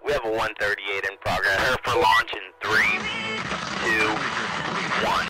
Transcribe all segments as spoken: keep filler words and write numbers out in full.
We have a one thirty-eight in progress. Prepare for launch in three, two, one.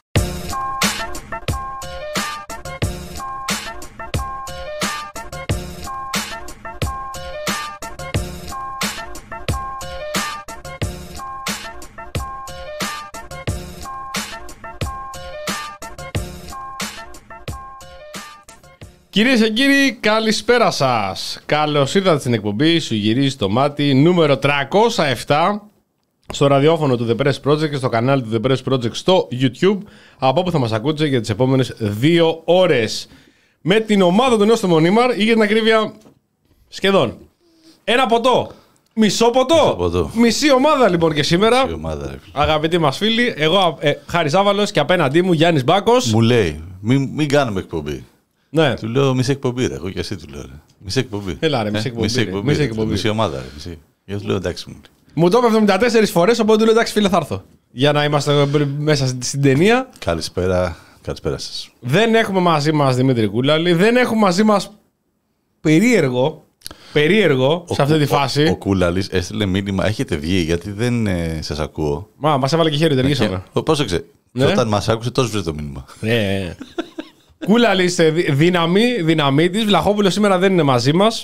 Κυρίες και κύριοι, καλησπέρα σας. Καλώς ήρθατε στην εκπομπή Σου γυρίζει το μάτι νούμερο τριακόσια επτά στο ραδιόφωνο του The Press Project και στο κανάλι του The Press Project στο YouTube, από όπου θα μας ακούτε για τις επόμενες δύο ώρες. Με την ομάδα του Νόστο Μονίμαρ ή για την ακρίβεια σχεδόν ένα ποτό. Μισό ποτό. Μισό ποτό. Μισή ομάδα λοιπόν και σήμερα. Μισή ομάδα. Αγαπητοί μας φίλοι, εγώ ε, Χάρης Άβαλος και απέναντί μου Γιάννης Μπάκος. Μου λέει, μην, μην κάνουμε εκπομπή. Ναι. Του λέω μισή εκπομπή, ρε. Εγώ και εσύ του λέω. Ρε. Μισή εκπομπή. Έλα, ρε, μισή ε, εκπομπή. Μισή εκπομπή. Μισή, Ρε. εκπομπή. Μισή ομάδα, ρε. Μισή. Γιατί του λέω εντάξει μου. Μου το είπε εβδομήντα τέσσερις φορές, οπότε του λέω εντάξει φίλε θα έρθω. Για να είμαστε μέσα στην ταινία. Καλησπέρα, καλησπέρα σας. Δεν έχουμε μαζί μας Δημήτρη Κούλαλη, δεν έχουμε μαζί μας περίεργο, περίεργο Ο, σε αυτή τη ο, φάση. Ο, ο Κούλαλης έστειλε μήνυμα, έχετε βγει γιατί δεν ε, σας ακούω. Μα, μας έβαλε και χέρι, ταιριάσαμε. Πρόσεξε, Ναι. όταν μας άκουσε τόσο βρει το μήνυμα. Ναι. Κούλαλης, δύναμη, δύναμη της. Βλαχόπουλος σήμερα δεν είναι μαζί μας.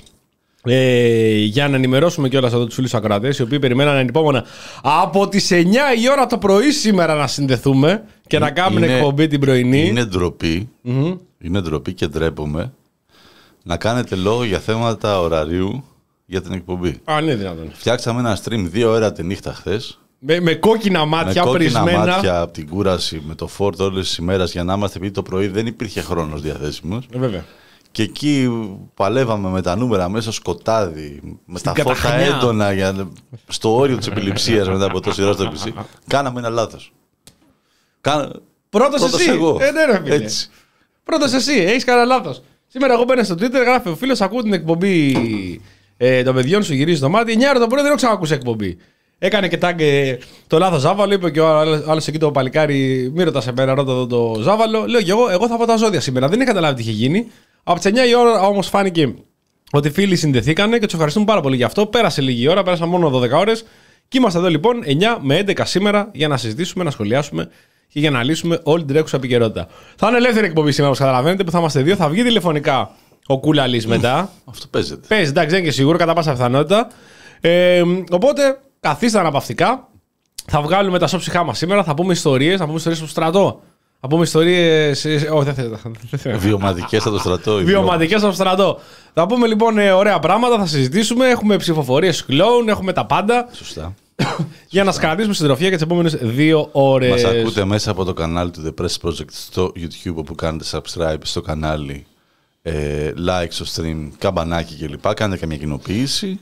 Ε, για να ενημερώσουμε κιόλας εδώ τους φίλους ακροατές, οι οποίοι περιμέναν ανυπόμονα από τις εννιά η ώρα το πρωί σήμερα να συνδεθούμε και να κάνουμε Είναι- εκπομπή την πρωινή. Είναι ντροπή, Μμμ. είναι ντροπή και ντρέπομαι να κάνετε λόγο για θέματα ωραρίου για την εκπομπή. Α, ναι, δυνατόν. Φτιάξαμε ένα stream δύο ώρα τη νύχτα χθες. Με, με κόκκινα μάτια, με κόκκινα πρισμένα. μάτια από την κούραση, με το φόρτο όλες τις ημέρες για να είμαστε, επειδή το πρωί δεν υπήρχε χρόνος διαθέσιμος. Ε, βέβαια. Και εκεί παλεύαμε με τα νούμερα μέσα στο σκοτάδι, με Στην τα φώτα καταχνιά. έντονα, για, στο όριο της επιληψίας μετά από τόση ώρα στο πι σι. Κάναμε ένα λάθος. Κάνα... Πρώτος Πρώτος εσύ. εγώ. Ε, ναι, ρε, φίλε. Έτσι. Πρώτος εσύ. Έχεις κάνει λάθος. Σήμερα εγώ μπαίνω στο Twitter, γράφει ο φίλος, ακούω την εκπομπή ε, των παιδιών Σου γυρίζει το μάτι. εννιά ώρα το πρωί δεν έχω ξανακούσει εκπομπή. Έκανε και tag ε, το λάθος Ζάβαλο, είπε και ο άλλος άλλος εκεί το παλικάρι, μη ρωτάς εμένα, ρώτα εδώ το Ζάβαλο. Λέω και εγώ, εγώ θα πω τα ζώδια σήμερα. Δεν είχα καταλάβει τι είχε γίνει. Από τις εννιά η ώρα όμως φάνηκε ότι φίλοι συνδεθήκανε και τους ευχαριστούμε πάρα πολύ γι' αυτό. Πέρασε λίγη ώρα, πέρασαν μόνο δώδεκα ώρες. Και είμαστε εδώ λοιπόν εννιά με έντεκα σήμερα για να συζητήσουμε, να σχολιάσουμε και για να λύσουμε όλη την τρέχουσα επικαιρότητα. Θα είναι ελεύθερη εκπομπή σήμερα, όπως καταλαβαίνετε, που θα είμαστε δύο. Θα βγει τηλεφωνικά ο Κούλαλης μετά. Αυτό παίζεται. Παίζει, εντάξει, δεν είναι και σίγουρο, κατά πάσα πιθανότητα. Ε, οπότε, καθίστε αναπαυτικά. Θα βγάλουμε τα σώψυχά μας σήμερα. Θα πούμε ιστορίες, θα πούμε ιστορίες στο στρατό. Θα πούμε ιστορίες. Όχι, δεν θέλω. δεν θέλω. Βιωματικές από το στρατό. οι Βιωματικές στο στρατό. Θα πούμε λοιπόν ε, ωραία πράγματα, θα συζητήσουμε. Έχουμε ψηφοφορίες κλόουν, έχουμε τα πάντα. βιωματικές. Σωστά. Για να σας κρατήσουμε συντροφιά για τις επόμενες δύο ώρες. Μας ακούτε μέσα από το κανάλι του The Press Project στο YouTube, όπου κάνετε subscribe στο κανάλι, ε, like στο stream, καμπανάκι κλπ. Κάνετε καμία κοινοποίηση.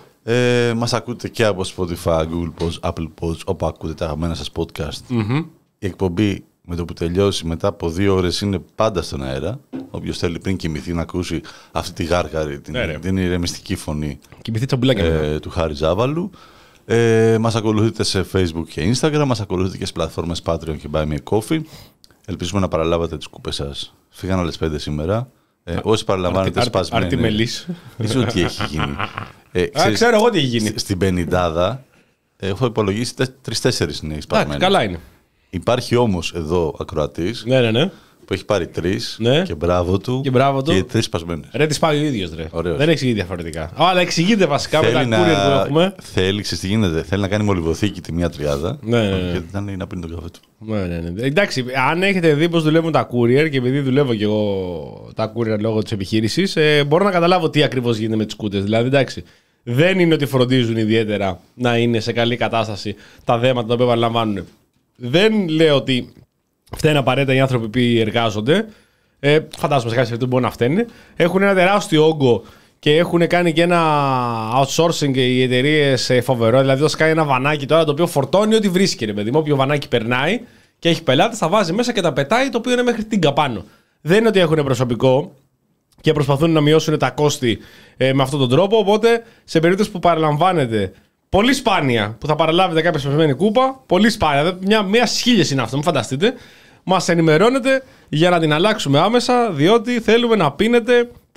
Ε, μας ακούτε και από Spotify, Google Pods, Apple Pods, όπου ακούτε τα αγαπημένα σας podcast. Mm-hmm. Η εκπομπή με το που τελειώσει μετά από δύο ώρες είναι πάντα στον αέρα. Όποιος θέλει πριν κοιμηθεί να ακούσει αυτή τη γάργαρη, την, Ναι, ρε. την ηρεμιστική φωνή Κοιμηθεί τσαμπουλάκια. ε, του Χάρη Ζάβαλου. Ε, μας ακολουθείτε σε Facebook και Instagram, μας ακολουθείτε και στις πλατφόρμες Patreon και Buy Me a Coffee. Ελπίζουμε να παραλάβατε τις κούπες σας. Φύγαν άλλες πέντε σήμερα. Ε, όσοι παραλαμβάνετε σπασμένοι. Αρτιμελής. Δεν ξέρω τι έχει γίνει. Ε, Α, ξέρεις, ξέρω εγώ τι έχει γίνει. στην πενηντάδα έχω υπολογίσει τρεις-τέσσερις είναι οι Εντάξει, σπασμένοι. καλά είναι. Υπάρχει όμως εδώ ακροατής Ναι, ναι, ναι. που έχει πάρει τρεις Ναι. και μπράβο του Και μπράβο του. και τρεις σπασμένες. Ρε, τη πάει ο ίδιος, ρε. Ωραίος. Δεν εξηγεί διαφορετικά. Α, αλλά εξηγείται βασικά με τα Θέλει courier που έχουμε. Θέλει, ξέρεις τι γίνεται. Θέλει να κάνει μολυβοθήκη τη μία τριάδα. Ναι, ναι, ναι. Και ήταν να πίνει τον καφέ του. Ναι, ναι, ναι. Εντάξει, αν έχετε δει πώς δουλεύουν τα courier και επειδή δουλεύω και εγώ τα courier λόγω της επιχείρησης, ε, μπορώ να καταλάβω τι ακριβώς γίνεται με τις σκούτες. Δηλαδή, εντάξει, δεν είναι ότι φροντίζουν ιδιαίτερα να είναι σε καλή κατάσταση τα δέματα τα οποία παραλαμβάνουν. Δεν λέω ότι φταίνουν απαραίτητα οι άνθρωποι που εργάζονται. Ε, φαντάζομαι σε κάποιες περιπτώσεις μπορεί να φταίνουν. Έχουν ένα τεράστιο όγκο και έχουν κάνει και ένα outsourcing οι εταιρείες φοβερό. Δηλαδή, θα κάνει ένα βανάκι τώρα το οποίο φορτώνει ό,τι βρίσκει. Ρε παιδί μου, όποιο βανάκι περνάει και έχει πελάτες, θα βάζει μέσα και τα πετάει, το οποίο είναι μέχρι την καπάνω. Δεν είναι ότι έχουν προσωπικό και προσπαθούν να μειώσουν τα κόστη ε, με αυτόν τον τρόπο. Οπότε, σε περίπτωση που παραλαμβάνεται πολύ σπάνια, που θα παραλάβετε κάποια σπασμένη κούπα, πολύ σπάνια, μια, μια χίλιες είναι αυτό, μην φανταστείτε, μας ενημερώνετε για να την αλλάξουμε άμεσα, διότι θέλουμε να πίνετε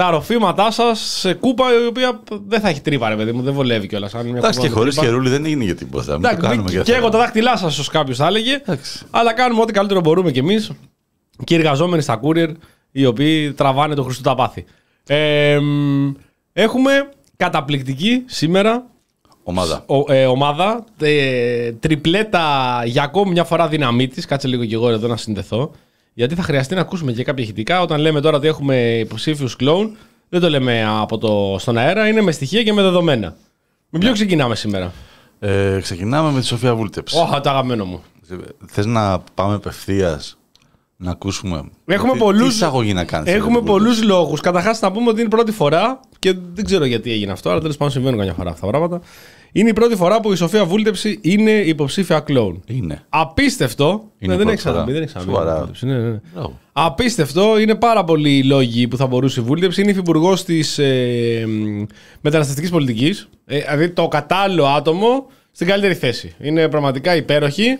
τα ροφήματά σας σε κούπα η οποία δεν θα έχει τρύπα, ρε παιδί μου, δεν βολεύει κιόλας. Εντάξει, και χωρίς χερούλι δεν είναι για τίποτα. Μην το κάνουμε και και εγώ τα δάχτυλά σας, όσο κάποιος θα έλεγε. Εντάξει. Αλλά κάνουμε ό,τι καλύτερο μπορούμε κι εμείς και οι εργαζόμενοι στα courier, οι οποίοι τραβάνε το Χριστού τα πάθη. Ε, έχουμε καταπληκτική σήμερα ομάδα. Ο, ε, ομάδα ε, τριπλέτα για ακόμη μια φορά δύναμή της. Κάτσε λίγο και εγώ εδώ να συνδεθώ. Γιατί θα χρειαστεί να ακούσουμε και κάποια ηχητικά. Όταν λέμε τώρα ότι έχουμε υποψήφιους κλόουν, δεν το λέμε από το, στον αέρα, είναι με στοιχεία και με δεδομένα. Με ποιο ξεκινάμε σήμερα? Ε, ξεκινάμε με τη Σοφία Βούλτεψη. Ωχ, το αγαπημένο μου. Θες να πάμε απευθείας να ακούσουμε? Έχουμε τι, πολλούς, τι εισαγωγή να κάνεις? Έχουμε πολλούς λόγους. Καταρχάς να πούμε ότι είναι η πρώτη φορά και δεν ξέρω γιατί έγινε αυτό, αλλά τέλος πάντων συμβαίνουν καμιά φορά αυτά τα πράγματα. Είναι η πρώτη φορά που η Σοφία Βούλτεψη είναι υποψήφια κλόουν. Είναι. Απίστευτο. Είναι ναι, δεν έχει ξαναμπεί. Ναι, ναι, ναι. Oh. Απίστευτο. Είναι πάρα πολλοί οι λόγοι που θα μπορούσε η Βούλτεψη. Είναι υφυπουργός της ε, μεταναστευτικής πολιτικής. Ε, δηλαδή το κατάλληλο άτομο στην καλύτερη θέση. Είναι πραγματικά υπέροχη.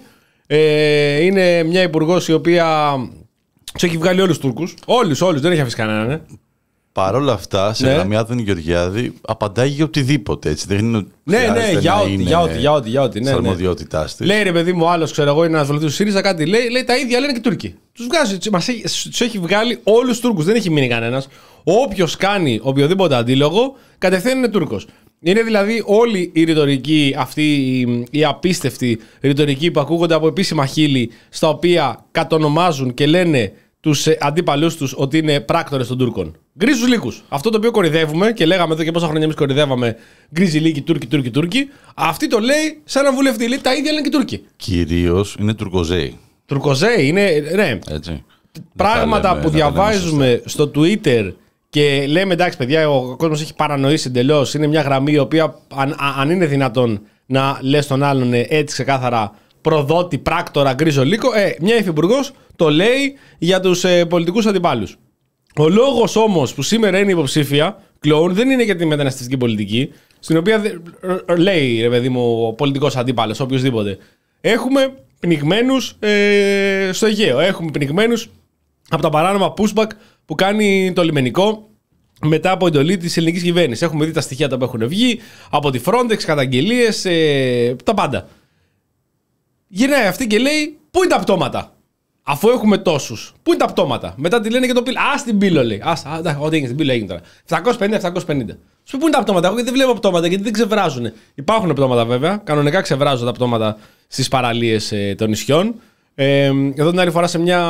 Ε, είναι μια υπουργός η οποία τους έχει βγάλει όλους τους Τούρκους. Όλους, όλους. Δεν έχει αφήσει κανέναν. Ναι. Παρ' όλα αυτά, σε ναι. γραμμή Άδωνη Γεωργιάδη απαντάει για οτιδήποτε. Έτσι. Δεν είναι ναι, ναι, για ό,τι, για ό,τι, για ό,τι, για ό,τι. Ναι, αρμοδιότητά της. Λέει ρε παιδί μου, άλλο ξέρω εγώ, είναι ένα βουλευτή του ΣΥΡΙΖΑ, κάτι λέει, λέει τα ίδια λένε και οι Τούρκοι. Του βγάζει, τους έχει βγάλει όλους τους Τούρκους, δεν έχει μείνει κανένας. Όποιος κάνει οποιοδήποτε αντίλογο, κατευθείαν είναι Τούρκος. Είναι δηλαδή όλη η ρητορική, αυτή η, η απίστευτη ρητορική που ακούγονται από επίσημα χείλη, στα οποία κατονομάζουν και λένε τους αντίπαλους τους ότι είναι πράκτορες των Τούρκων. Γκρίζους λύκους. Αυτό το οποίο κορυδεύουμε και λέγαμε εδώ και πόσα χρόνια εμείς κορυδεύαμε γκρίζοι λύκοι, Τούρκοι, Τούρκοι, Τούρκοι. Αυτή το λέει σε έναν βουλευτή. Λέει τα ίδια λένε και οι Τούρκοι. Κυρίως είναι Τουρκοζέοι. Τουρκοζέοι είναι. Ναι. Έτσι. Πράγματα λέμε, που διαβάζουμε στο Twitter και λέμε εντάξει, παιδιά, ο κόσμος έχει παρανοήσει εντελώς. Είναι μια γραμμή η οποία, αν, αν είναι δυνατόν να λες τον άλλον έτσι ξεκάθαρα, προδότη, πράκτορα, γκρίζο λύκο, ε, μια υφυπουργός το λέει για τους ε, πολιτικούς αντιπάλους. Ο λόγος όμως που σήμερα είναι υποψήφια κλόουν δεν είναι για τη μεταναστευτική πολιτική, στην οποία δε, λέει ρε παιδί μου ο πολιτικός αντίπαλος, οποιοδήποτε. Έχουμε πνιγμένους ε, στο Αιγαίο. Έχουμε πνιγμένους από τα παράνομα pushback που κάνει το λιμενικό μετά από εντολή της ελληνικής κυβέρνησης. Έχουμε δει τα στοιχεία τα που έχουν βγει από τη Frontex, καταγγελίες, ε, τα πάντα. Γυρνάει αυτή και λέει: πού είναι τα πτώματα? Αφού έχουμε τόσους, πού είναι τα πτώματα? Μετά τη λένε και το πύλο. Α, στην πύλο λέει. Α, ό,τι έγινε στην πύλο έγινε τώρα. επτακόσια πενήντα επτακόσια πενήντα. Σου πού είναι τα πτώματα? Εγώ γιατί δεν βλέπω πτώματα, γιατί δεν ξεβράζουν. Υπάρχουν πτώματα βέβαια. Κανονικά ξεβράζουν τα πτώματα στις παραλίες ε, των νησιών. Ε, εδώ την άλλη φορά σε, μια,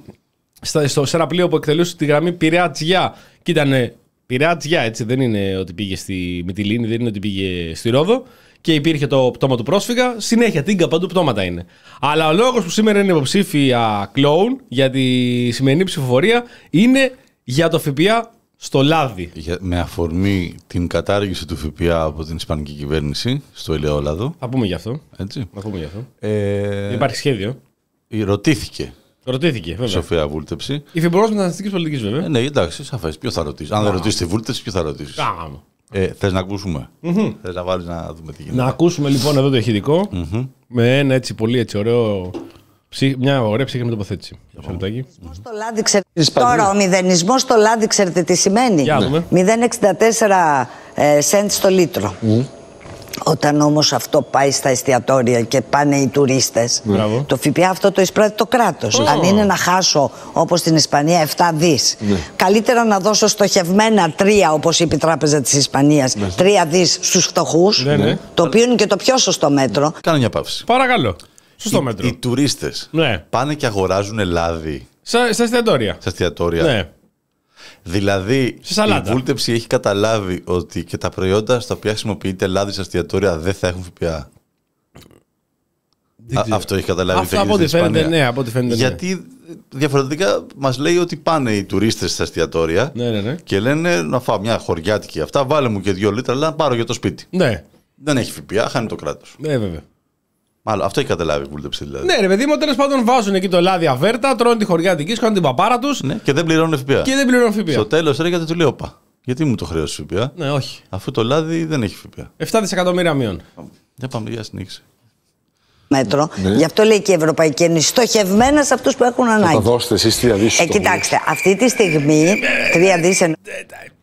στο, σε ένα πλοίο που εκτελούσε τη γραμμή Πειραιά-Τζιά. Και ήταν Πειραιά-Τζιά, έτσι. Δεν είναι ότι πήγε στη Μυτιλήνη, δεν είναι ότι πήγε στη Ρόδο. Και υπήρχε το πτώμα του πρόσφυγα. Συνέχεια, τίγκα παντού πτώματα είναι. Αλλά ο λόγος που σήμερα είναι υποψήφια κλόουν για τη σημερινή ψηφοφορία είναι για το ΦΠΑ στο λάδι. Για, με αφορμή την κατάργηση του ΦΠΑ από την Ισπανική κυβέρνηση στο ελαιόλαδο. Θα πούμε γι' αυτό. Έτσι. Θα πούμε γι' αυτό. Ε, Υπάρχει σχέδιο. Ρωτήθηκε. Ρωτήθηκε, βέβαια. Σοφία Βούλτεψη. Υφυπουργός μεταναστευτικής πολιτικής, βέβαια. Ε, ναι, εντάξει, σαφές. Ποιο θα ρωτήσει? Αν δεν ρωτήσει τη Βούλτεψη, ποιο θα ρωτήσει? Ε, θες να ακούσουμε? Mm-hmm. Θες να βάλεις να δούμε τι γίνεται? Να ακούσουμε λοιπόν εδώ το ηχητικό mm-hmm. με ένα έτσι πολύ έτσι ωραίο, μια ωραία ψύχρεμη τοποθέτηση. Mm-hmm. Στο λάδι, ξε... Τώρα ο μηδενισμός στο λάδι ξέρετε τι σημαίνει? Yeah, μηδέν κόμμα εξήντα τέσσερα σέντ στο λίτρο. Mm. Όταν όμως αυτό πάει στα εστιατόρια και πάνε οι τουρίστες, mm. το ΦΠΑ αυτό το εισπράττει το κράτος. Oh. Αν είναι να χάσω όπως στην Ισπανία επτά δις, mm. καλύτερα να δώσω στοχευμένα τρία, όπως είπε η Τράπεζα της Ισπανίας, mm. τρία δις στους φτωχούς, mm. το οποίο είναι και το πιο σωστό μέτρο. Κάνω μια παύση. Παρακαλώ. Σωστό μέτρο. Οι, οι τουρίστες ναι. πάνε και αγοράζουν λάδι στα, στα εστιατόρια. Στα εστιατόρια. Ναι. Δηλαδή η Βούλτεψη έχει καταλάβει ότι και τα προϊόντα στα οποία χρησιμοποιείται λάδι στα εστιατόρια δεν θα έχουν ΦΠΑ. Α, αυτό έχει καταλάβει. Αυτό από ό,τι φαίνεται, ναι, από ό,τι φαίνεται. Γιατί ναι. διαφορετικά μας λέει ότι πάνε οι τουρίστες στα εστιατόρια ναι, ναι, ναι. και λένε να φάω μια χωριάτικη αυτά, βάλε μου και δύο λίτρα, αλλά να πάρω για το σπίτι. Ναι. Δεν έχει ΦΠΑ, χάνει το κράτος. Ναι, βέβαια. Μάλλον αυτό έχει καταλάβει η Βούλτεψη δηλαδή. Ναι, ρε παιδί μου, τέλος πάντων βάζουν εκεί το λάδι αβέρτα, τρώνε τη χωριάτικη, κάνουν την παπάρα τους. Ναι, και δεν πληρώνουν ΦΠΑ. Και δεν πληρώνουν ΦΠΑ. Στο τέλος ρε, γιατί του λέω πα. Γιατί μου το χρέωσε ΦΠΑ? Ναι, όχι. Αφού το λάδι δεν έχει ΦΠΑ. επτά δισεκατομμύρια μείον. Για πάμε, για συνέχιση. Μέτρο. Ναι. Γι' αυτό λέει και η Ευρωπαϊκή Ένωση στοχευμένα σε αυτούς που έχουν ανάγκη. Θα τα δώσετε εσείς τρία δις. Ε, κοιτάξτε, αυτή τη στιγμή τρία δις.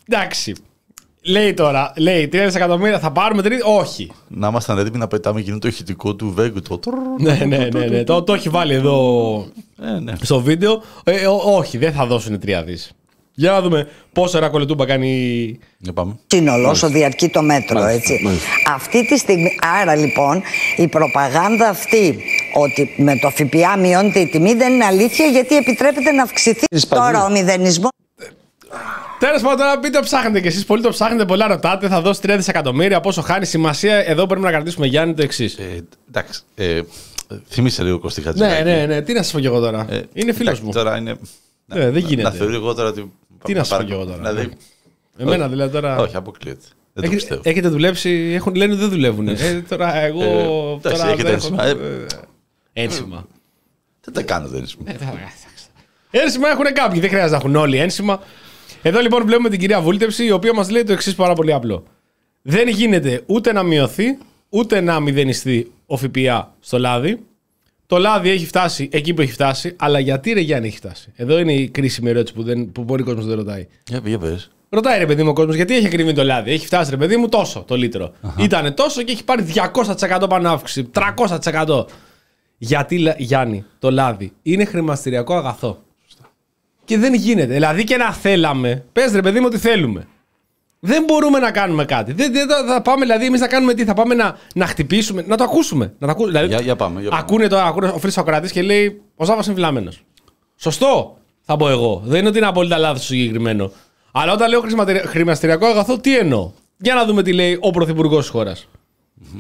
Εντάξει. Λέει τώρα, λέει τρία δισεκατομμύρια θα πάρουμε τρίτη. Όχι. Να ήμασταν έτοιμοι να πετάμε εκείνο το ηχητικό του Βέγκου. Το... ναι, ναι, ναι, ναι. το, το έχει βάλει εδώ ε, ναι. στο βίντεο. Ε, ό, όχι, δεν θα δώσουν τρία δις. Για να δούμε πόσο ρακολετούμπα κάνει. Για πάμε. Σύνολο, όσο διαρκεί το μέτρο, έτσι. Μάλιστα. Αυτή τη στιγμή, άρα λοιπόν, η προπαγάνδα αυτή ότι με το ΦΠΑ μειώνεται η τιμή δεν είναι αλήθεια, γιατί επιτρέπεται να αυξηθεί. Τώρα ο μηδενισμός. Τέλος πάντων, τώρα πείτε, ψάχνετε κι εσείς. Πολύ το ψάχνετε, πολλά ρωτάτε. Θα δώσει τρία δισεκατομμύρια. Πόσο χάνει σημασία. Εδώ πρέπει να κρατήσουμε, Γιάννη, το εξής. Ε, εντάξει. Ε, θυμίσαι λίγο Κωστή Χατζηδάκη. Ναι, ναι, ναι. Τι να σας πω κι εγώ τώρα. Ε, είναι φίλος μου. Τώρα είναι. Ναι, να, δεν γίνεται. Να θεωρώ εγώ τώρα ότι. Τι να σας πω κι εγώ τώρα. Δηλαδή... Εμένα όχι, δηλαδή τώρα. Όχι, αποκλείεται. Δεν Έχετε, το πιστεύω. Έχετε δουλέψει, έχουν, λένε ότι δεν δουλεύουν. ε, τώρα εγώ. Ε, τώρα έχετε δεν ένσημα. έχω... Ένσημα. Δεν τα κάνω το ένσημα. Ένσημα έχουν κάποιοι, δεν χρειάζεται να έχουν όλοι ένσημα. Εδώ λοιπόν βλέπουμε την κυρία Βούλτεψη, η οποία μας λέει το εξής πάρα πολύ απλό. Δεν γίνεται ούτε να μειωθεί, ούτε να μηδενιστεί ο ΦΠΑ στο λάδι. Το λάδι έχει φτάσει εκεί που έχει φτάσει, αλλά γιατί ρε Γιάννη έχει φτάσει. Εδώ είναι η κρίσιμη ερώτηση που, δεν, που μπορεί ο κόσμος να δεν ρωτάει. Για, για πες. Ρωτάει ρε παιδί μου ο κόσμος, γιατί έχει ακριβεί το λάδι. Έχει φτάσει ρε παιδί μου τόσο το λίτρο. Uh-huh. Ήτανε τόσο και έχει πάρει διακόσια τοις εκατό πάνω αύξηση, τριακόσια τοις εκατό. Γιατί, Γιάννη, το λάδι είναι χρηματιστηριακό αγαθό. Και δεν γίνεται. Δηλαδή και να θέλαμε, πες ρε παιδί μου ότι θέλουμε. Δεν μπορούμε να κάνουμε κάτι. Δεν, δεν θα, θα πάμε δηλαδή εμείς να κάνουμε τι, θα πάμε να, να χτυπήσουμε, να το ακούσουμε. Να το ακού, δηλαδή, για, για πάμε, για πάμε. Ακούνε το, ακούνε ο Φρύσος Σοκράτης και λέει ο Ζάβας είναι φυλάμενος. Σωστό, θα πω εγώ. Δεν είναι ότι είναι απόλυτα λάθος συγκεκριμένο. Αλλά όταν λέω χρηματιστηριακό αγαθό, τι εννοώ. Για να δούμε τι λέει ο Πρωθυπουργός της χώρας. Mm-hmm.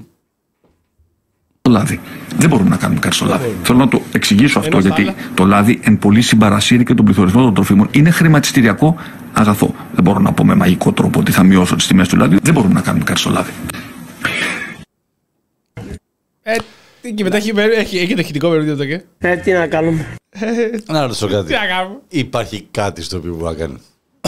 Το λάδι. Δεν μπορούμε να κάνουμε κάτι στο λάδι. Μπορούμε. Θέλω να το εξηγήσω αυτό, γιατί άλλα... το λάδι εν πολύ συμπαρασύρει και τον πληθωρισμό των τροφίμων. Είναι χρηματιστηριακό αγαθό. Δεν μπορώ να πω με μαγικό τρόπο ότι θα μειώσω τις τιμές του λάδι. Δεν μπορούμε να κάνουμε κάτι στο λάδι. Ε, και μετά έχει, έχει, έχει το ηχητικό περιοδίο το και. Ε, τι να κάνουμε. Να ρωτήσω κάτι. Τι να κάνουμε. Υπάρχει κάτι στο οποίο μπορεί να κάνει.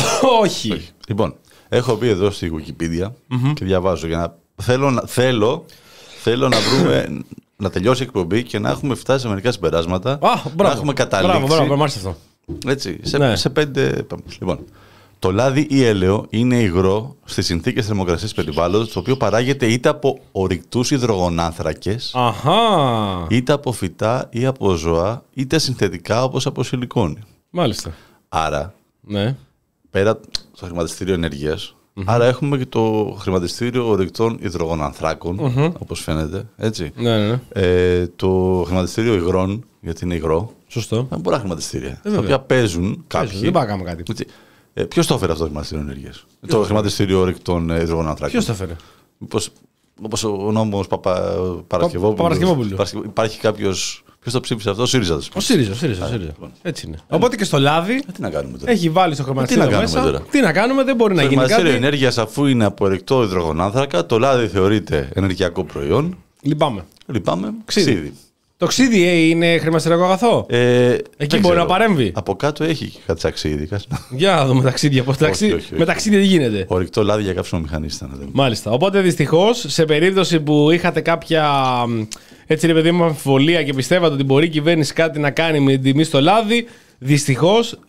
Όχι. Όχι. Λοιπόν, έχω μπει εδώ στη Wikipedia mm-hmm. και διαβάζω για να. Θέλω να, θέλω, θέλω να βρούμε. Να τελειώσει η εκπομπή και να έχουμε φτάσει σε μερικά συμπεράσματα. Ah, να έχουμε καταλήξει. Μπράβο, μπράβο, μπράβο, αυτό. Έτσι, σε, ναι. σε πέντε. Λοιπόν, το λάδι ή έλαιο είναι υγρό στις συνθήκες θερμοκρασίας περιβάλλοντος, το οποίο παράγεται είτε από ορυκτούς υδρογονάνθρακες, Αχα. είτε από φυτά ή από ζώα, είτε συνθετικά όπως από σιλικόνη. Μάλιστα. Άρα, ναι. πέρα στο χρηματιστήριο ενέργειας, mm-hmm. άρα έχουμε και το χρηματιστήριο ορυκτών υδρογονανθράκων, mm-hmm. όπως φαίνεται, έτσι. Ναι, ναι. Ε, το χρηματιστήριο υγρών, γιατί είναι υγρό. Σωστό. Είναι πολλά χρηματιστήρια, ε, τα οποία παίζουν κάποιοι. Δεν πάμε να κάνουμε κάτι. Ε, ποιος το έφερε αυτό το χρηματιστήριο ενέργειας? Το χρηματιστήριο ορυκτών υδρογονανθράκων. Ποιος το έφερε? Μήπως, όπως ο νόμος Παπα... Παρασκευόπουλος. Υπάρχει κάποιος... Ποιος το ψήφισε αυτό? Ο ΣΥΡΙΖΑ. Ο ΣΥΡΙΖΑ, ο ΣΥΡΙΖΑ. Α, ΣΥΡΙΖΑ. λοιπόν. Έτσι είναι. Οπότε και στο λάδι. Ε, τι να κάνουμε τώρα. Έχει βάλει στο χρηματιστήριο τι μέσα. Τώρα. Τι να κάνουμε, δεν μπορεί το να γίνει κάτι. Το χρηματιστήριο ενέργειας, αφού είναι από ορυκτό υδρογονάνθρακα, το λάδι θεωρείται ενεργειακό προϊόν. Λυπάμαι. Λυπάμαι. Ξύδι. Το ξύδι ε, είναι χρηματιστηριακό αγαθό. Ε, Εκεί μπορεί να παρέμβει. Από κάτω έχει κάτι ταξίδι. Για να δούμε ταξίδια. Πώς ταξίδι... όχι, όχι, όχι. Με ταξίδια τι γίνεται. Ορυκτό λάδι για καυσιμομηχανή ήταν. Μάλιστα. Οπότε δυστυχώς σε περίπτωση που είχατε κάποια έτσι ρε παιδί μου αμφιβολία και πιστεύατε ότι μπορεί η κυβέρνηση κάτι να κάνει με την τιμή στο λάδι, δυστυχώς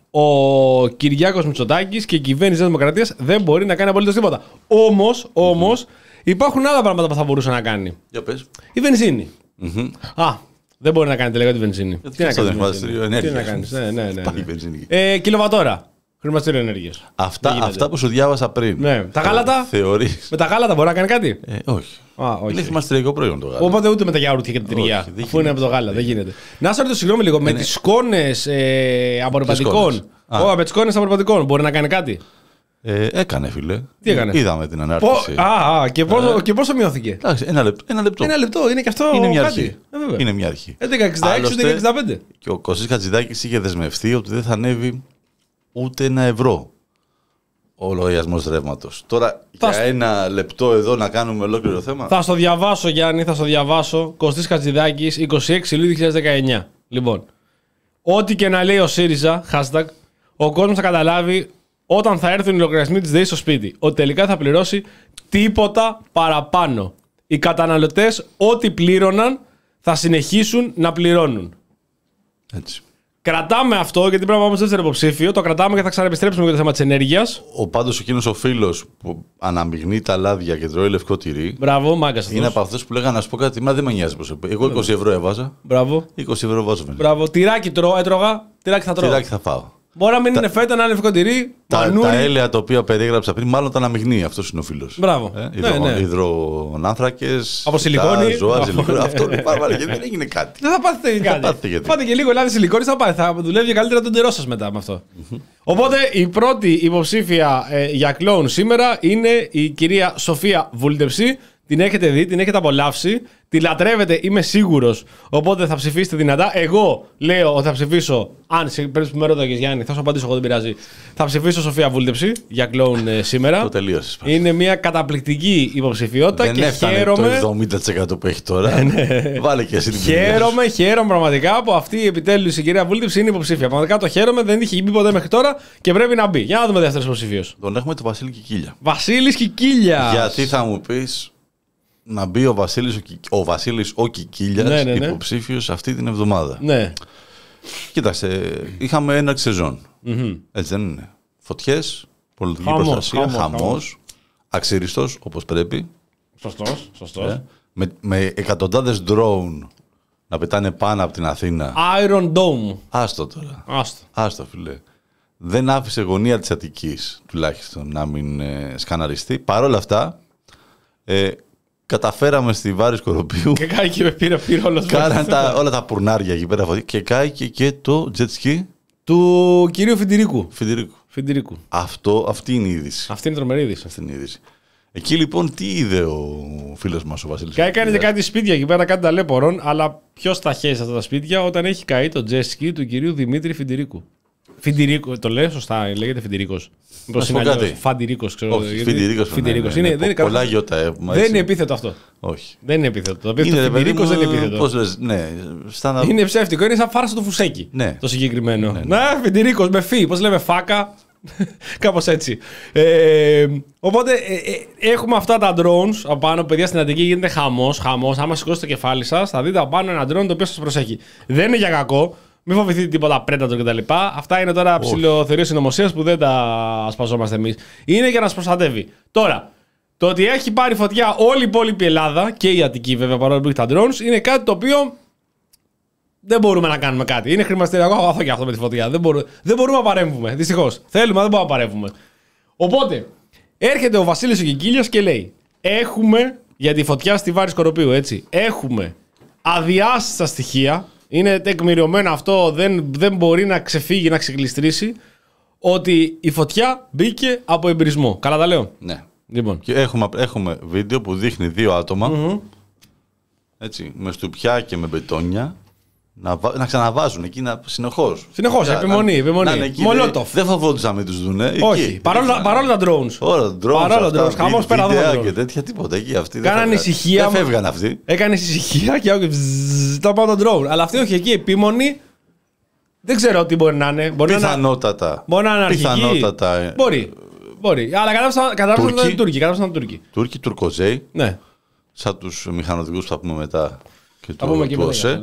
ο Κυριάκος Μητσοτάκης και η κυβέρνηση της Δημοκρατίας δεν μπορεί να κάνει απολύτως τίποτα. Όμως, όμως mm-hmm. υπάρχουν άλλα πράγματα που θα μπορούσε να κάνει. Για πες. Η βενζίνη. Mm-hmm. Α. Δεν μπορεί να κάνει τελικά τη βενζίνη. Τι να κάνει. Τι να κάνει. Ναι, ναι, ναι. Πάει βενζίνη. Ε, κιλοβατόρα. Χρηματιστήριο ενέργειας. Αυτά, αυτά που σου διάβασα πριν. Ναι. Τα γάλατα. Θεωρείς. Με τα γάλατα μπορεί να κάνει κάτι. Ε, όχι. Α, όχι. Είναι χρηματιστηριακό προϊόν το γάλα. Οπότε ούτε με τα γιαούρτια και την τυριά. Αφού είναι από το γάλα. Δεν γίνεται. Να σα ρωτήσω συγγνώμη λίγο. Με τις σκόνες απορριπαντικών. Όχι, με τις σκόνες απορριπαντικών μπορεί να κάνει κάτι. Ε, έκανε, φίλε. Τι έκανε? Είδαμε την ανάρτηση. Πο... Α, α, και πόσο, ε... και πόσο μειώθηκε? Εντάξει, ένα, λεπτό, ένα λεπτό. Ένα λεπτό, είναι και αυτό. Είναι μια κάτι. αρχή. Ε, είναι μια αρχή. έντεκα εξήντα έξι, έντεκα εξήντα πέντε. Και ο Κωστής Χατζηδάκης είχε δεσμευτεί ότι δεν θα ανέβει ούτε ένα ευρώ ο λογαριασμός ρεύματος. Τώρα θα... για ένα λεπτό εδώ να κάνουμε ολόκληρο θέμα. Θα στο διαβάσω, Γιάννη, θα στο διαβάσω. Κωστής Χατζηδάκης, είκοσι έξι Ιουλίου δύο χιλιάδες δεκαεννιά. Λοιπόν, ό,τι και να λέει ο ΣΥΡΙΖΑ, hashtag, ο κόσμος θα καταλάβει όταν θα έρθουν οι λογαριασμοί της ΔΕΗ στο σπίτι, ότι τελικά θα πληρώσει τίποτα παραπάνω. Οι καταναλωτές ό,τι πλήρωναν θα συνεχίσουν να πληρώνουν. Έτσι. Κρατάμε αυτό γιατί πρέπει να πάμε στο δεύτερο υποψήφιο. Το κρατάμε και θα ξαναεπιστρέψουμε για το θέμα της ενέργειας. Ο πάντως εκείνος ο φίλος που αναμειγνύει τα λάδια και τρώει λευκό τυρί. Μπράβο, μάγκας αυτός. Είναι από αυτούς που λέγανε να σου πω κάτι, μα δεν με νοιάζει πως. Εγώ είκοσι ευρώ έβαζα. Μπράβο. είκοσι ευρώ βάζω. Μπράβο. Τυράκι τρώω, έτρωγα. Τυράκι θα τρώω. Τυράκι θα φάω. Μπορεί να μην τα... είναι φέτα, να είναι λευκό τυρί. Τα, τα έλαια τα οποία περιέγραψα πριν, μάλλον τα αναμειγνύει. Αυτός είναι ο φίλος. Μπράβο. Ε, ναι, ναι. Υδρονάνθρακες. Από σιλικόνη. Ζώα, σιλικόνη. Αυτό είναι πάρα πολύ. Γιατί δεν έγινε κάτι. Δεν θα πάθετε κάτι. Πάτε, γιατί. Πάτε και λίγο λάδι σιλικόνη, θα πάει. Θα δουλεύει καλύτερα τον τερό σας μετά με αυτό. Οπότε η πρώτη υποψήφια ε, για κλόουν σήμερα είναι η κυρία Σοφία Βούλτεψη. Την έχετε δει, την έχετε απολαύσει, τη λατρεύετε, είμαι σίγουρος. Οπότε θα ψηφίσετε δυνατά. Εγώ λέω ότι θα ψηφίσω, αν σε περίπτωση που με ρώταγες Γιάννη, θα σου απαντήσω εγώ, δεν πειράζει. Θα ψηφίσω Σοφία Βούλτεψη για κλόουν ε, σήμερα. Το τελείωσες. Είναι μια καταπληκτική υποψηφιότητα δεν και έφτανε χαίρομαι. Το εβδομήντα τοις εκατό που έχει τώρα. Βάλε και εσύ την Χαίρομαι, χαίρομαι πραγματικά που αυτή επιτέλους η κυρία Βούλτεψη είναι υποψήφια. Πραγματικά το χαίρομαι, δεν είχε μπει ποτέ μέχρι τώρα και πρέπει να μπει. Για να δούμε δεύτερο υποψήφιο. Τον έχουμε το Βασίλη Κικίλια. Βασίλης Κικίλιας. Γιατί θα μου πεις να μπει ο Βασίλης ο, Κι... ο, Βασίλης, ο Κικίλιας ναι, ναι, ναι. υποψήφιος αυτή την εβδομάδα. Ναι. Κοίταξε, είχαμε έναρξη σεζόν. Mm-hmm. Έτσι δεν είναι. Φωτιές, πολιτική χαμός, προστασία, χαμός, χαμός, χαμός. αξίριστος όπως πρέπει. Σωστός, σωστός. Ε, με, με εκατοντάδες drone να πετάνε πάνω από την Αθήνα. Iron Dome. Άστο τώρα. Άστο. Άστο φίλε. Δεν άφησε γωνία της Αττικής τουλάχιστον να μην ε, σκαναριστεί. Παρ' όλα αυτά, ε, καταφέραμε στη Βάρη Σκοροπίου. Και κάηκε με πήρα πήρα όλος. Κάραν τα, όλα τα πουρνάρια εκεί πέρα. Και κάηκε και το jet ski του κυρίου Φιντηρίκου. Φιντηρίκου. Φιντηρίκου. Αυτό, αυτή είναι η είδηση. Αυτή είναι η τρομερή είδηση. Αυτή είναι η είδηση. Εκεί λοιπόν τι είδε ο φίλος μας ο Βασίλης. Και έκανε και κάτι σπίτια εκεί πέρα, κάτι ταλέπορων, αλλά ποιος τα χέζει αυτά τα σπίτια όταν έχει καεί το jet ski του κυρίου Δημήτρη Φιντηρίκου. Φιντηρίκο, το λέω σωστά, λέγεται Φιντηρίκος. Μήπως είναι αλλιώς. Φαντηρίκος, ξέρω. Όχι, Φιντηρίκος. Φιντηρίκος. Ναι, ναι, είναι, ναι, δεν είναι πολλά γιώτα έχουμε. Δεν είναι επίθετο αυτό. Όχι. Δεν είναι επίθετο. Το επίθετο Φιντηρίκος δεν είναι επίθετο. Πώς λες, ναι. Στα... Είναι ψεύτικο, είναι σαν φάρσα του Φουσέκι. Ναι. Το συγκεκριμένο. Ναι, ναι. Να, Φιντηρίκος με φύ, πώς λέμε φάκα. Κάπως έτσι. Ε, οπότε ε, ε, έχουμε αυτά τα drones από πάνω, παιδιά, στην Αττική γίνεται χαμός. Χαμός. Άμα σηκώσετε το κεφάλι σας, θα δείτε από πάνω ένα drone το οποίο σας προσέχει. Δεν είναι για κακό. Μην φοβηθείτε τίποτα Predator κτλ. Αυτά είναι τώρα ψηλοθεωρίες συνωμοσίας που δεν τα ασπαζόμαστε εμείς. Είναι για να σας προστατεύει. Τώρα, το ότι έχει πάρει φωτιά όλη η υπόλοιπη Ελλάδα και η Αττική, βέβαια, παρόλο που έχει τα drones, είναι κάτι το οποίο δεν μπορούμε να κάνουμε κάτι. Είναι χρηματιστηριακό αγαθό και αυτό με τη φωτιά. Δεν, μπορούμε, δεν μπορούμε να παρέμβουμε. Δυστυχώς. Θέλουμε, δεν μπορούμε να παρέμβουμε. Οπότε, έρχεται ο Βασίλης ο Κικίλιας και λέει: έχουμε για τη φωτιά στη Βάρη Σκοροπίου, έτσι. Έχουμε αδιάστατα στοιχεία. Είναι τεκμηριωμένο αυτό, δεν, δεν μπορεί να ξεφύγει, να ξεκλειστρήσει, ότι η φωτιά μπήκε από εμπρισμό. Καλά τα λέω. Ναι. Λοιπόν. Και έχουμε, έχουμε βίντεο που δείχνει δύο άτομα, Mm-hmm. έτσι, με στουπιά και με μπετόνια, να, βα... να ξαναβάζουν εκεί συνεχώς. Συνεχώς, να, επιμονή, επιμονή. Μολότοφ. Δεν φοβόντουσαν να μην τους δούνε. Όχι, παρόλα, παρόλα τα drones. Όλα τα drones. Παρόλα τα drones. Χαμός πέρα εδώ. Και τέτοια τίποτα εκεί. Αυτοί Κάνανε ησυχία. Δεν φεύγαν αυτοί. Έκανε ησυχία και άκουγε τα πάνω τα drone. Αλλά αυτοί όχι εκεί, επίμονοι. Δεν ξέρω τι μπορεί να είναι. Μπορεί Πιθανότατα. Να... Μπορεί να είναι αρχική. Πιθανότατα. Μπορεί. Μπορεί. Αλλά κατάψαν να είναι Τούρκοι. Κατάψαν να Τούρκοι. Τούρκοι, Τουρκοζέοι. Ναι. Σαν τους μηχανοδικούς που θα πούμε μετά. Και θα πούμε και μετά.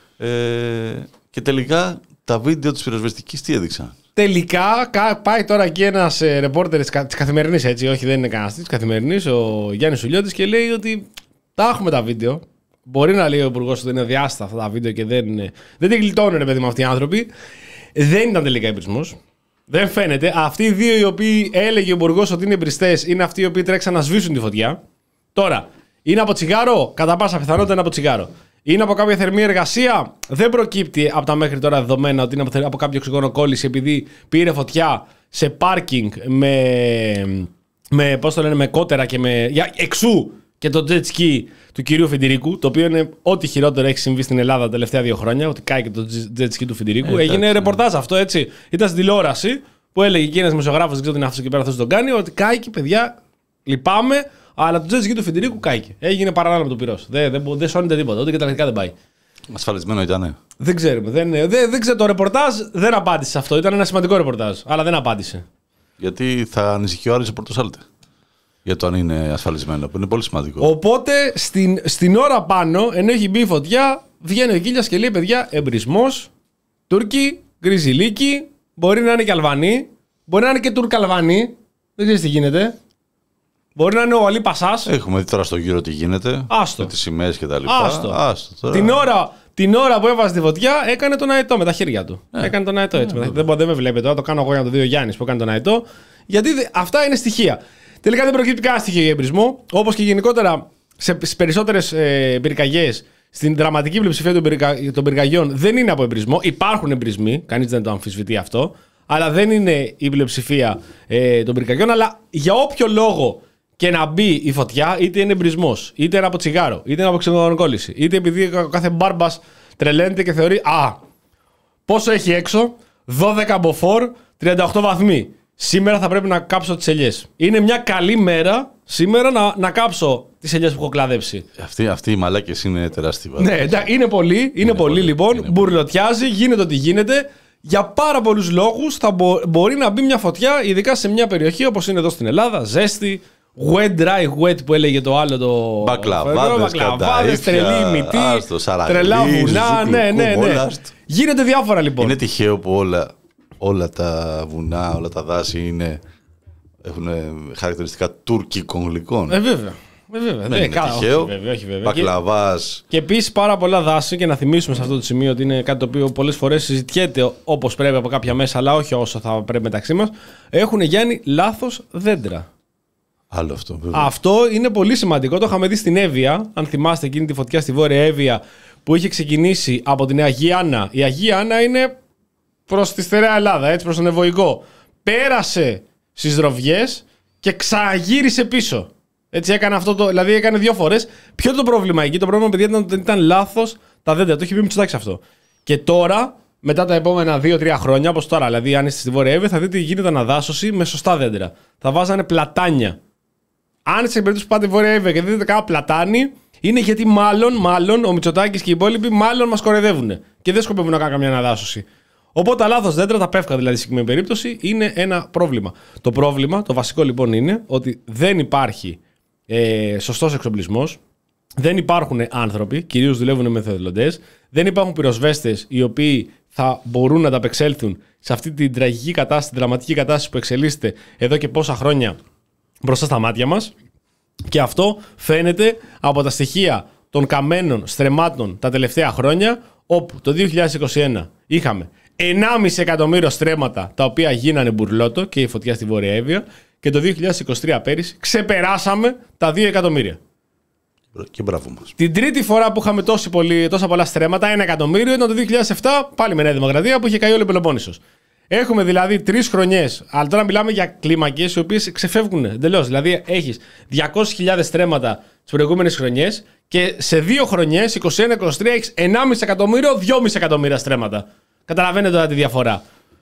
Ε, και τελικά τα βίντεο της πυροσβεστικής τι έδειξαν. Τελικά πάει τώρα εκεί ένας ε, ρεπόρτερ της Καθημερινής, έτσι, όχι δεν είναι κανένας της Καθημερινής, ο Γιάννης Σουλιώτης, και λέει ότι τα έχουμε τα βίντεο. Μπορεί να λέει ο υπουργός ότι είναι διάστα αυτά τα βίντεο και δεν, είναι, δεν την γλιτώνουν, ρε παιδί μου, αυτοί οι άνθρωποι. Δεν ήταν τελικά εμπρισμός. Δεν φαίνεται. Αυτοί οι δύο οι οποίοι έλεγε ο υπουργός ότι είναι εμπριστές είναι αυτοί οι οποίοι τρέξαν να σβήσουν τη φωτιά. Τώρα, είναι από τσιγάρο, κατά πάσα πιθανότητα είναι από τσιγάρο. Είναι από κάποια θερμή εργασία. Δεν προκύπτει από τα μέχρι τώρα δεδομένα ότι είναι από κάποιο οξυγόνο κόλληση επειδή πήρε φωτιά σε πάρκινγκ με, με, πώς το λένε, με κότερα και με. Για, εξού και το jet ski του κυρίου Φιντηρίκου, το οποίο είναι ό,τι χειρότερο έχει συμβεί στην Ελλάδα τα τελευταία δύο χρόνια. Ότι κάει και το jet ski του Φιντηρίκου. Ε, Έγινε ρεπορτάζ αυτό, έτσι. Ήταν στην τηλεόραση που έλεγε εκεί ένα δημοσιογράφος, δεν ξέρω τι είναι αυτό εκεί πέρα, αυτό τον κάνει, ότι κάει και παιδιά, λυπάμαι. Αλλά το jet ski του Φιντηρίκου κάηκε. Έγινε παράνομο του πυρός. Δεν, δεν, δεν σώνεται τίποτα. Ούτε και τα αρχικά δεν πάει. Ασφαλισμένο ήταν. Δεν ξέρουμε. Δεν, δεν, δεν ξέρω. Το ρεπορτάζ δεν απάντησε σε αυτό. Ήταν ένα σημαντικό ρεπορτάζ. Αλλά δεν απάντησε. Γιατί θα ανησυχεί ο Άρης ο Πορτοσάλτε. Για το αν είναι ασφαλισμένο. Που είναι πολύ σημαντικό. Οπότε στην, στην ώρα πάνω, ενώ έχει μπει η φωτιά, βγαίνει ο Κίλιας και λέει: παιδιά, εμπρισμός. Τούρκοι, Γκριζιλίκοι, μπορεί να είναι και Αλβανοί, μπορεί να είναι και Τουρκαλβανοί. Δεν ξέρεις τι γίνεται. Μπορεί να είναι ο Αλή Πασάς. Έχουμε δει τώρα στο γύρο τι γίνεται. Άστο. Με τις σημαίες και τα λοιπά. Άστο. Άστο τώρα. Την, ώρα, την ώρα που έβαζε τη φωτιά έκανε τον αετό με τα χέρια του. Ε. Έκανε τον αετό έτσι. Ε, δεν, δεν με βλέπετε τώρα, το κάνω εγώ για να το δει ο Γιάννης που έκανε τον αετό. Γιατί αυτά είναι στοιχεία. Τελικά δεν προκύπτει κανένα στοιχείο για εμπρισμό. Όπως και γενικότερα στις περισσότερες ε, πυρκαγιές, στην δραματική πλειοψηφία των, πυρκα, των πυρκαγιών δεν είναι από εμπρισμό. Υπάρχουν εμπρισμοί, κανείς δεν το αμφισβητεί αυτό. Αλλά δεν είναι η πλειοψηφία ε, των πυρκαγιών. Αλλά για όποιο λόγο και να μπει η φωτιά, είτε είναι εμπρισμός, είτε είναι από τσιγάρο, είτε είναι από ξενοδοχοκόλληση, είτε επειδή ο κάθε μπάρμπας τρελαίνεται και θεωρεί «Α, πόσο έχει έξω, δώδεκα μποφόρ, τριάντα οκτώ βαθμοί. Σήμερα θα πρέπει να κάψω τις ελιές. Είναι μια καλή μέρα σήμερα να, να κάψω τις ελιές που έχω κλαδέψει». Αυτοί, αυτοί οι μαλάκες είναι τεράστιοι. Ναι, είναι πολλοί, είναι, είναι πολλοί λοιπόν, είναι μπουρλωτιάζει, γίνεται ό,τι γίνεται. Για πάρα πολλούς λόγους θα μπο, μπορεί να μπει μια φωτιά, ειδικά σε μια περιοχή όπως είναι εδώ στην Ελλάδα, ζέστη, wet, dry, wet που έλεγε το άλλο το. Μπακλαβάδες, τρελή μυτή, τρελά βουνά. Ναι, ναι, ναι. Γίνεται διάφορα λοιπόν. Είναι τυχαίο που όλα, όλα τα βουνά, όλα τα δάση είναι, έχουν χαρακτηριστικά τουρκικών γλυκών. Ε, βέβαια. Ε, βέβαια. Ναι, ναι, είναι τυχαίο. Όχι, βέβαια, όχι, βέβαια. Μπακλαβάς. Και, και επίσης πάρα πολλά δάση, και να θυμίσουμε σε αυτό το σημείο ότι είναι κάτι το οποίο πολλές φορές συζητιέται όπως πρέπει από κάποια μέσα, αλλά όχι όσο θα πρέπει μεταξύ μας, έχουν γίνει λάθος δέντρα. Άλλο αυτό, βέβαια. Αυτό είναι πολύ σημαντικό. Το είχαμε δει στην Εύβοια. Αν θυμάστε εκείνη τη φωτιά στη Βόρεια Εύβοια που είχε ξεκινήσει από την Αγία Άννα. Η Αγία Άννα είναι προς τη στερεά Ελλάδα, έτσι, προς τον Ευωικό. Πέρασε στις Ροβιές και ξαναγύρισε πίσω. Έτσι έκανε αυτό το. Δηλαδή έκανε δύο φορές. Ποιο είναι το πρόβλημα εκεί? Το πρόβλημα, παιδιά, ήταν ότι ήταν λάθος τα δέντρα. Το έχει πει Μητσοτάκης αυτό. Και τώρα, μετά τα επόμενα δύο τρία χρόνια, όπως τώρα, δηλαδή αν είστε στη Βόρεια Εύβοια, θα δείτε γίνεται αναδάσωση με σωστά δέντρα. Θα βάζανε πλατάνια. Αν σε περίπτωση που πάτε Βόρεια Εύβοια και δείτε κάνα πλατάνι, είναι γιατί μάλλον, μάλλον ο Μητσοτάκης και οι υπόλοιποι μάλλον μας κοροϊδεύουν και δεν σκοπεύουν να κάνουν καμιά αναδάσωση. Οπότε τα λάθος δέντρα, τα πεύκα δηλαδή στην συγκεκριμένη περίπτωση, είναι ένα πρόβλημα. Το πρόβλημα, το βασικό λοιπόν, είναι ότι δεν υπάρχει ε, σωστός εξοπλισμός, δεν υπάρχουν άνθρωποι, κυρίως δουλεύουν με εθελοντές, δεν υπάρχουν πυροσβέστες οι οποίοι θα μπορούν να ανταπεξέλθουν σε αυτή την τραγική κατάσταση, την δραματική κατάσταση που εξελίσσεται εδώ και πόσα χρόνια μπροστά στα μάτια μας. Και αυτό φαίνεται από τα στοιχεία των καμένων στρεμμάτων τα τελευταία χρόνια, όπου το δύο χιλιάδες είκοσι ένα είχαμε ενάμιση εκατομμύριο στρέμματα τα οποία γίνανε μπουρλότο και η φωτιά στη Βόρεια Εύβοια, και το δύο χιλιάδες είκοσι τρία πέρυσι ξεπεράσαμε τα δύο εκατομμύρια. Και μπράβο μας. Την τρίτη φορά που είχαμε τόση πολύ, τόσα πολλά στρέμματα, ένα εκατομμύριο, ήταν το δύο χιλιάδες επτά, πάλι με Νέα Δημοκρατία, που είχε καεί όλο ο Πελοπόννησος. Έχουμε δηλαδή τρεις χρονιές, αλλά τώρα μιλάμε για κλίμακες οι οποίες ξεφεύγουν εντελώς. Δηλαδή έχεις διακόσιες χιλιάδες στρέμματα τις προηγούμενες χρονιές και σε δύο χρονιές, είκοσι ένα είκοσι τρία, έχεις ενάμιση εκατομμύριο, δυόμιση εκατομμύρια στρέμματα. Καταλαβαίνετε τώρα τη διαφορά.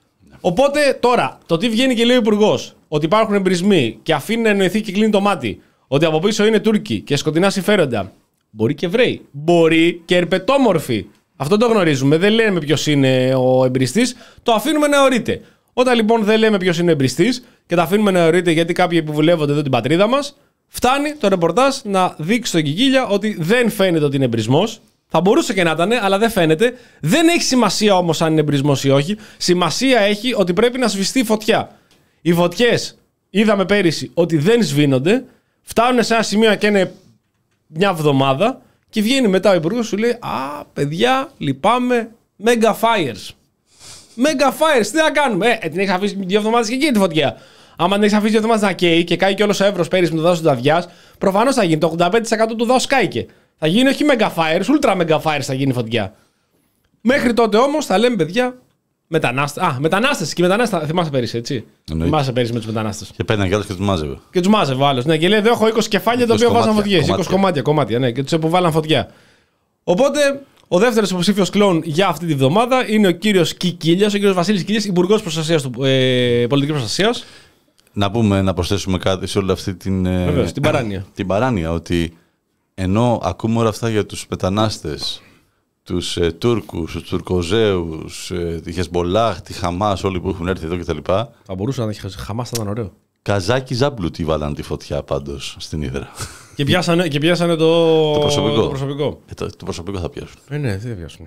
Οπότε τώρα, το τι βγαίνει και λέει ο Υπουργός, ότι υπάρχουν εμπρισμοί και αφήνει να εννοηθεί και κλείνει το μάτι, ότι από πίσω είναι Τούρκοι και σκοτεινά συμφέροντα. Μπορεί και Εβραίοι. Μπορεί και ερπετόμορφοι. Αυτό το γνωρίζουμε. Δεν λέμε ποιος είναι ο εμπριστής. Το αφήνουμε να ορείται. Όταν λοιπόν δεν λέμε ποιος είναι ο εμπριστής και το αφήνουμε να ορείται γιατί κάποιοι επιβουλεύονται εδώ την πατρίδα μας, φτάνει το ρεπορτάζ να δείξει στον Κικίλια ότι δεν φαίνεται ότι είναι εμπρισμός. Θα μπορούσε και να ήταν, αλλά δεν φαίνεται. Δεν έχει σημασία όμως αν είναι εμπρισμός ή όχι. Σημασία έχει ότι πρέπει να σβηστεί φωτιά. Οι φωτιές είδαμε πέρυσι ότι δεν σβήνονται. Φτάνουν σε ένα σημείο και είναι μια εβδομάδα και βγαίνει μετά ο υπουργός σου λέει «Α, παιδιά, λυπάμαι, mega fires». Mega fires, τι να κάνουμε. Ε, την έχεις αφήσει δύο εβδομάδες και εκεί τη φωτιά. Άμα την έχεις αφήσει δύο εβδομάδες να καίει και κάει και όλος ο Εύρος πέρυσι με το δάσος του Δαβιάς, προφανώς θα γίνει. Το ογδόντα πέντε τοις εκατό του δάσους κάηκε. Θα γίνει όχι mega fires, ultra mega fires θα γίνει φωτιά. Μέχρι τότε όμως θα λέμε παιδιά, μετανάστες. Α, μετανάστες και μετανάστες. Θυμάσαι πέρυσι, έτσι. Εννοείται. Θυμάσαι πέρυσι με τους μετανάστες. Και παίρνει κι άλλος και τους μάζευε. Και τους μάζευε ο άλλος. Ναι, και λέει: εδώ έχω είκοσι κεφάλια τα οποία βάζαν φωτιές. είκοσι κομμάτια, κομμάτια, ναι, και τους εποβάλαν φωτιά. Οπότε, ο δεύτερος υποψήφιος κλόν για αυτή τη βδομάδα είναι ο κύριος Κικίλιας, ο κύριος Βασίλης Κικίλιας, Υπουργός Προστασίας του, ε, Πολιτικής Προστασίας. Να πούμε, να προσθέσουμε κάτι σε όλη αυτή την. Βεβαίως, την παράνοια. Την παράνοια, ότι ενώ ακούμε όλα αυτά για τους μετανάστες, τους ε, Τούρκους, τους Τουρκοζέους, ε, τη Χεσμολάχ, τη Χαμάς, όλοι που έχουν έρθει εδώ κτλ. Θα μπορούσε να έχει Χαμάς, θα ήταν ωραίο. Καζάκι Ζάμπλουτοι βάλαν τη φωτιά πάντως στην Ύδρα. Και πιάσανε, και πιάσανε το... το προσωπικό. Το προσωπικό. Ε, το, το προσωπικό θα πιάσουν. Ε, ναι, τι θα πιάσουν.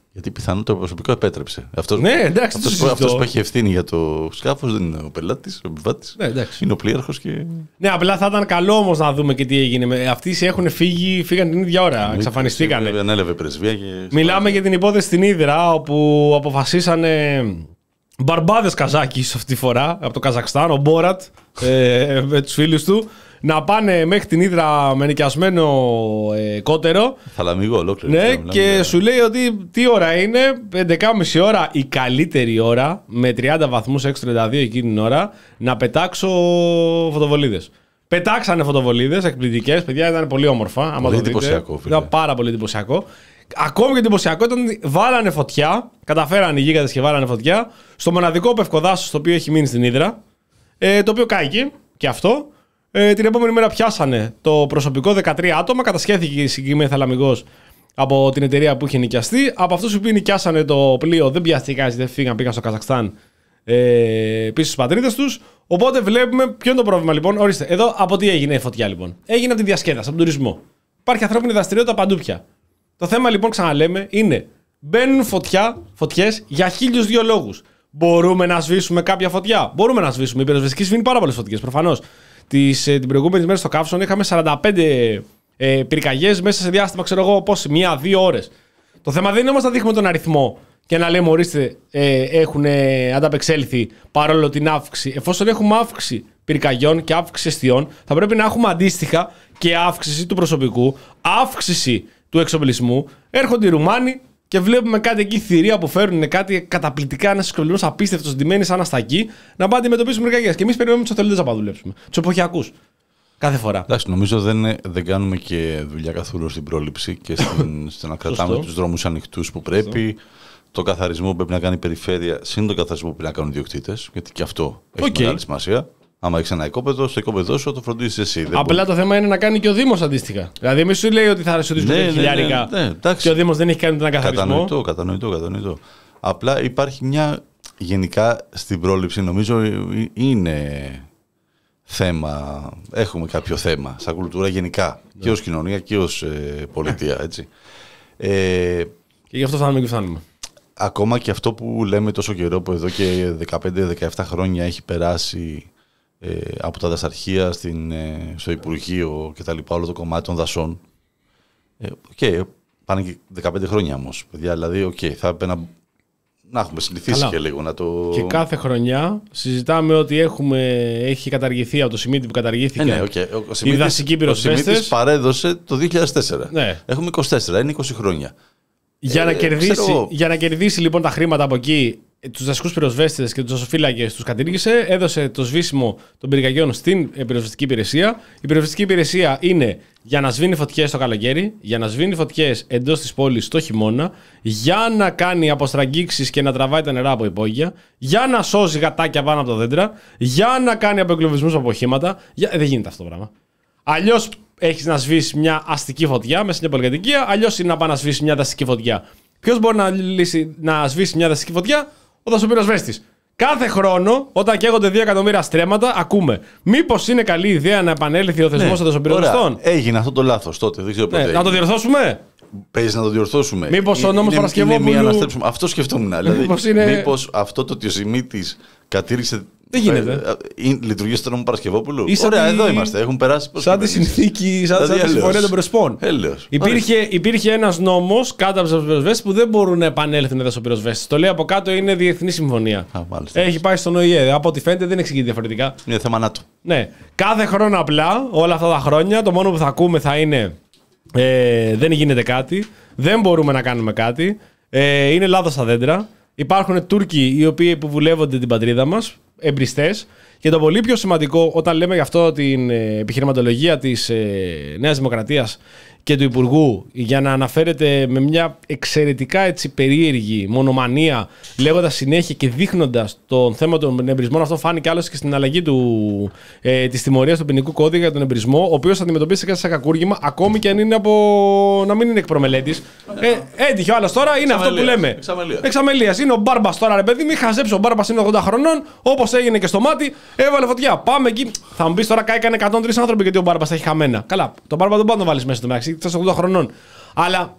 Γιατί πιθανόν το προσωπικό επέτρεψε. Αυτός, ναι, εντάξει. Αυτός, αυτός που έχει ευθύνη για το σκάφος δεν είναι ο πελάτης, ο επιβάτης. Ναι, εντάξει. Είναι ο πλοίαρχος και. Ναι, απλά θα ήταν καλό όμως να δούμε και τι έγινε. Αυτοί έχουν φύγει, φύγαν την ίδια ώρα. Εξαφανιστήκανε. Ανέλαβε πρεσβεία και. Μιλάμε για την υπόθεση στην Ύδρα, όπου αποφασίσανε μπαρμπάδες Καζάκης αυτή τη φορά από το Καζακστάν, ο Μπόρατ ε, με τους φίλους του, να πάνε μέχρι την Ύδρα με νοικιασμένο ε, κότερο. Θαλαμικό ολόκληρο. Ναι, και σου λέει ότι τι ώρα είναι, έντεκα και μισή ώρα, η καλύτερη ώρα, με τριάντα βαθμούς έξω τριάντα δύο εκείνη την ώρα, να πετάξω φωτοβολίδες. Πετάξανε φωτοβολίδες εκπληκτικές, παιδιά, ήταν πολύ όμορφα. Πολύ εντυπωσιακό. Ήταν πάρα πολύ εντυπωσιακό. Ακόμη και εντυπωσιακό ήταν ότι βάλανε φωτιά, καταφέρανε οι γίγαντες και βάλανε φωτιά στο μοναδικό πευκοδάσος το οποίο έχει μείνει στην Ύδρα, ε, το οποίο κάηκε και αυτό. Ε, την επόμενη μέρα πιάσανε το προσωπικό δεκατρία άτομα, κατασχέθηκε η συγκεκριμένη θαλαμιγός από την εταιρεία που είχε νοικιαστεί. Από αυτούς που νοικιάσανε το πλοίο δεν πιάστηκαν, δεν φύγαν, πήγαν στο Καζακστάν ε, πίσω στους πατρίδες τους. Οπότε βλέπουμε ποιο είναι το πρόβλημα λοιπόν. Ορίστε, εδώ από τι έγινε η φωτιά λοιπόν. Έγινε από τη διασκέδαση, από τον τουρισμό. Υπάρχει ανθρώπινη δραστηριότητα παντού πια. Το θέμα λοιπόν, ξαναλέμε, είναι μπαίνουν φωτιά, φωτιές για χίλιους δύο λόγους. Μπορούμε να σβήσουμε κάποια φωτιά. Μπορούμε να σβήσουμε. Η πυροσβεστική σβήνει πάρα πολλές φωτιές προφανώς. Τις, την προηγούμενη μέρα στο Καύσωνα είχαμε σαράντα πέντε ε, πυρκαγιές μέσα σε διάστημα, ξέρω εγώ, πώς, μία-δύο ώρες. Το θέμα δεν είναι όμως να δείχνουμε τον αριθμό και να λέμε, ορίστε, ε, έχουν ε, ανταπεξέλθει παρόλο την αύξηση. Εφόσον έχουμε αύξηση πυρκαγιών και αύξηση εστιών, θα πρέπει να έχουμε αντίστοιχα και αύξηση του προσωπικού, αύξηση του εξοπλισμού. Έρχονται οι Ρουμάνοι και βλέπουμε κάτι εκεί θηρία που φέρνουν κάτι καταπληκτικά, ένα εξοπλισμό απίστευτο, ντυμένοι σαν αστακοί, να πάνε να αντιμετωπίσουν πυρκαγιές. Και εμείς περιμένουμε τους εθελοντές να πάμε δουλέψουμε. Τους εποχιακούς. Κάθε φορά. Εντάξει, νομίζω δεν, δεν κάνουμε και δουλειά καθόλου στην πρόληψη και στην, στο να κρατάμε τους δρόμους ανοιχτούς που πρέπει. Σωστό. Το καθαρισμό που πρέπει να κάνει η περιφέρεια, συν το καθαρισμό που πρέπει να κάνουν οι ιδιοκτήτες, γιατί και αυτό έχει okay. μεγάλη σημασία. Άμα έχει ένα οικόπεδο, στο οικόπεδό σου το φροντίζει εσύ. Απλά μπορεί... το θέμα είναι να κάνει και ο Δήμος αντίστοιχα. Δηλαδή, μη σου λέει ότι θα σου δίνουν ναι, χιλιάρικα ναι, ναι, ναι, και ο Δήμος δεν έχει κάνει τον καθαρισμό. Κατανοητό, κατανοητό, κατανοητό. Απλά υπάρχει μια γενικά στην πρόληψη, νομίζω είναι θέμα. Έχουμε κάποιο θέμα σαν κουλτούρα γενικά ναι. και ως κοινωνία και ως ε, πολιτεία. Έτσι. Ε, και γι' αυτό φτάνουμε και φτάνουμε. Ακόμα και αυτό που λέμε τόσο καιρό που εδώ και δεκαπέντε δεκαεπτά χρόνια έχει περάσει. Ε, από τα δασαρχεία στην, ε, στο Υπουργείο και τα λοιπά, όλο το κομμάτι των δασών. Ε, okay, πάνε και δεκαπέντε χρόνια όμως, παιδιά, δηλαδή, okay, θα έπρεπε να, να έχουμε συνηθίσει Καλά. και λίγο να το... Και κάθε χρονιά συζητάμε ότι έχουμε, έχει καταργηθεί από το Σιμίτι που καταργήθηκε ε, ναι, okay. ο, ο η δασική πυροσβέστες. Ο Σιμίτης παρέδωσε το δύο χιλιάδες τέσσερα. Ναι. Έχουμε είκοσι τέσσερα, είναι είκοσι χρόνια. Για, ε, να κερδίσει, ξέρω... για να κερδίσει λοιπόν τα χρήματα από εκεί, τους δασικούς πυροσβέστες και τους δασοφύλακες τους κατήργησε, έδωσε το σβήσιμο των πυρκαγιών στην πυροσβεστική υπηρεσία. Η πυροσβεστική υπηρεσία είναι για να σβήνει φωτιές το καλοκαίρι, για να σβήνει φωτιές εντός της πόλης το χειμώνα, για να κάνει αποστραγγίξεις και να τραβάει τα νερά από υπόγεια, για να σώζει γατάκια πάνω από τα δέντρα, για να κάνει απεγκλωβισμούς από οχήματα. Για... Ε, δεν γίνεται αυτό το πράγμα. Αλλιώς έχεις να σβήσεις μια αστική φωτιά μέσα σε μια πολυκατοικία, αλλιώς είναι να πάει να σβήσεις μια δασική φωτιά. Ποιος μπορεί να, λύσει, να σβήσει μια δασική φωτιά? Ο δασοπυροσβέστης. Κάθε χρόνο, όταν καίγονται δύο εκατομμύρια στρέμματα, ακούμε. Μήπως είναι καλή ιδέα να επανέλθει ο θεσμός ναι, των δασοπυροσβεστών? Έγινε αυτό το λάθος τότε. Δεν ξέρω ναι, να το διορθώσουμε. Παίζει να το διορθώσουμε. Μήπως ο νόμος Παρασκευόπουλου. Αυτό σκεφτόμουν. Δηλαδή, μήπως, είναι... μήπως αυτό το ότι ο Σιμίτης κατήριξε. Δεν γίνεται. Λειτουργεί στο νόμο Παρασκευόπουλου. Ωραία, εδώ είμαστε. Έχουν περάσει. Σαν τη συνθήκη, σαν τη συμφωνία των Πρεσπών. Υπήρχε, υπήρχε ένα νόμο κάτω από του δασοπυροσβέστες που δεν μπορούν να επανέλθουν οι δασοπυροσβέστες. Το λέει από κάτω, είναι διεθνή συμφωνία. Α, μάλιστα, έχει πάει στον Ο Η Ε. Από ό,τι φαίνεται δεν εξηγείται διαφορετικά. Είναι θέμα ΝΑΤΟ. Ναι. Κάθε χρόνο απλά, όλα αυτά τα χρόνια, το μόνο που θα ακούμε θα είναι ε, δεν γίνεται κάτι, δεν μπορούμε να κάνουμε κάτι, ε, είναι λάθος τα δέντρα. Υπάρχουν Τούρκοι οι οποίοι υποβουλεύονται την πατρίδα μας, εμπριστές. Και το πολύ πιο σημαντικό, όταν λέμε γι' αυτό την επιχειρηματολογία της ε, Νέας Δημοκρατίας και του Υπουργού, για να αναφέρεται με μια εξαιρετικά έτσι, περίεργη μονομανία, λέγοντας συνέχεια και δείχνοντας το θέμα των εμπρισμών, αυτό φάνηκε άλλωστε και στην αλλαγή του, ε, της τιμωρίας του ποινικού κώδικα για τον εμπρισμό, ο οποίος αντιμετωπίστηκε σαν κακούργημα, ακόμη και αν είναι από να μην είναι εκ προμελέτης. Ε, έτυχε ο άλλος τώρα, είναι αυτό που λέμε. Εξαμελίας. Είναι ο Μπάρμπας τώρα, ρε παιδί, μην χαζέψει, ο Μπάρμπας είναι ογδόντα χρονών, όπως έγινε και στο μάτι, έβαλε φωτιά. Πάμε εκεί. Θα μου πει τώρα, κάηκαν εκατόν τρεις άνθρωποι γιατί ο Μπάρμπας τα έχει χαμένα. Καλά, τον Μπάρμπα δεν μπορεί να τον βάλει μέσα στο μεταξύ, ήταν ογδόντα χρονών. Αλλά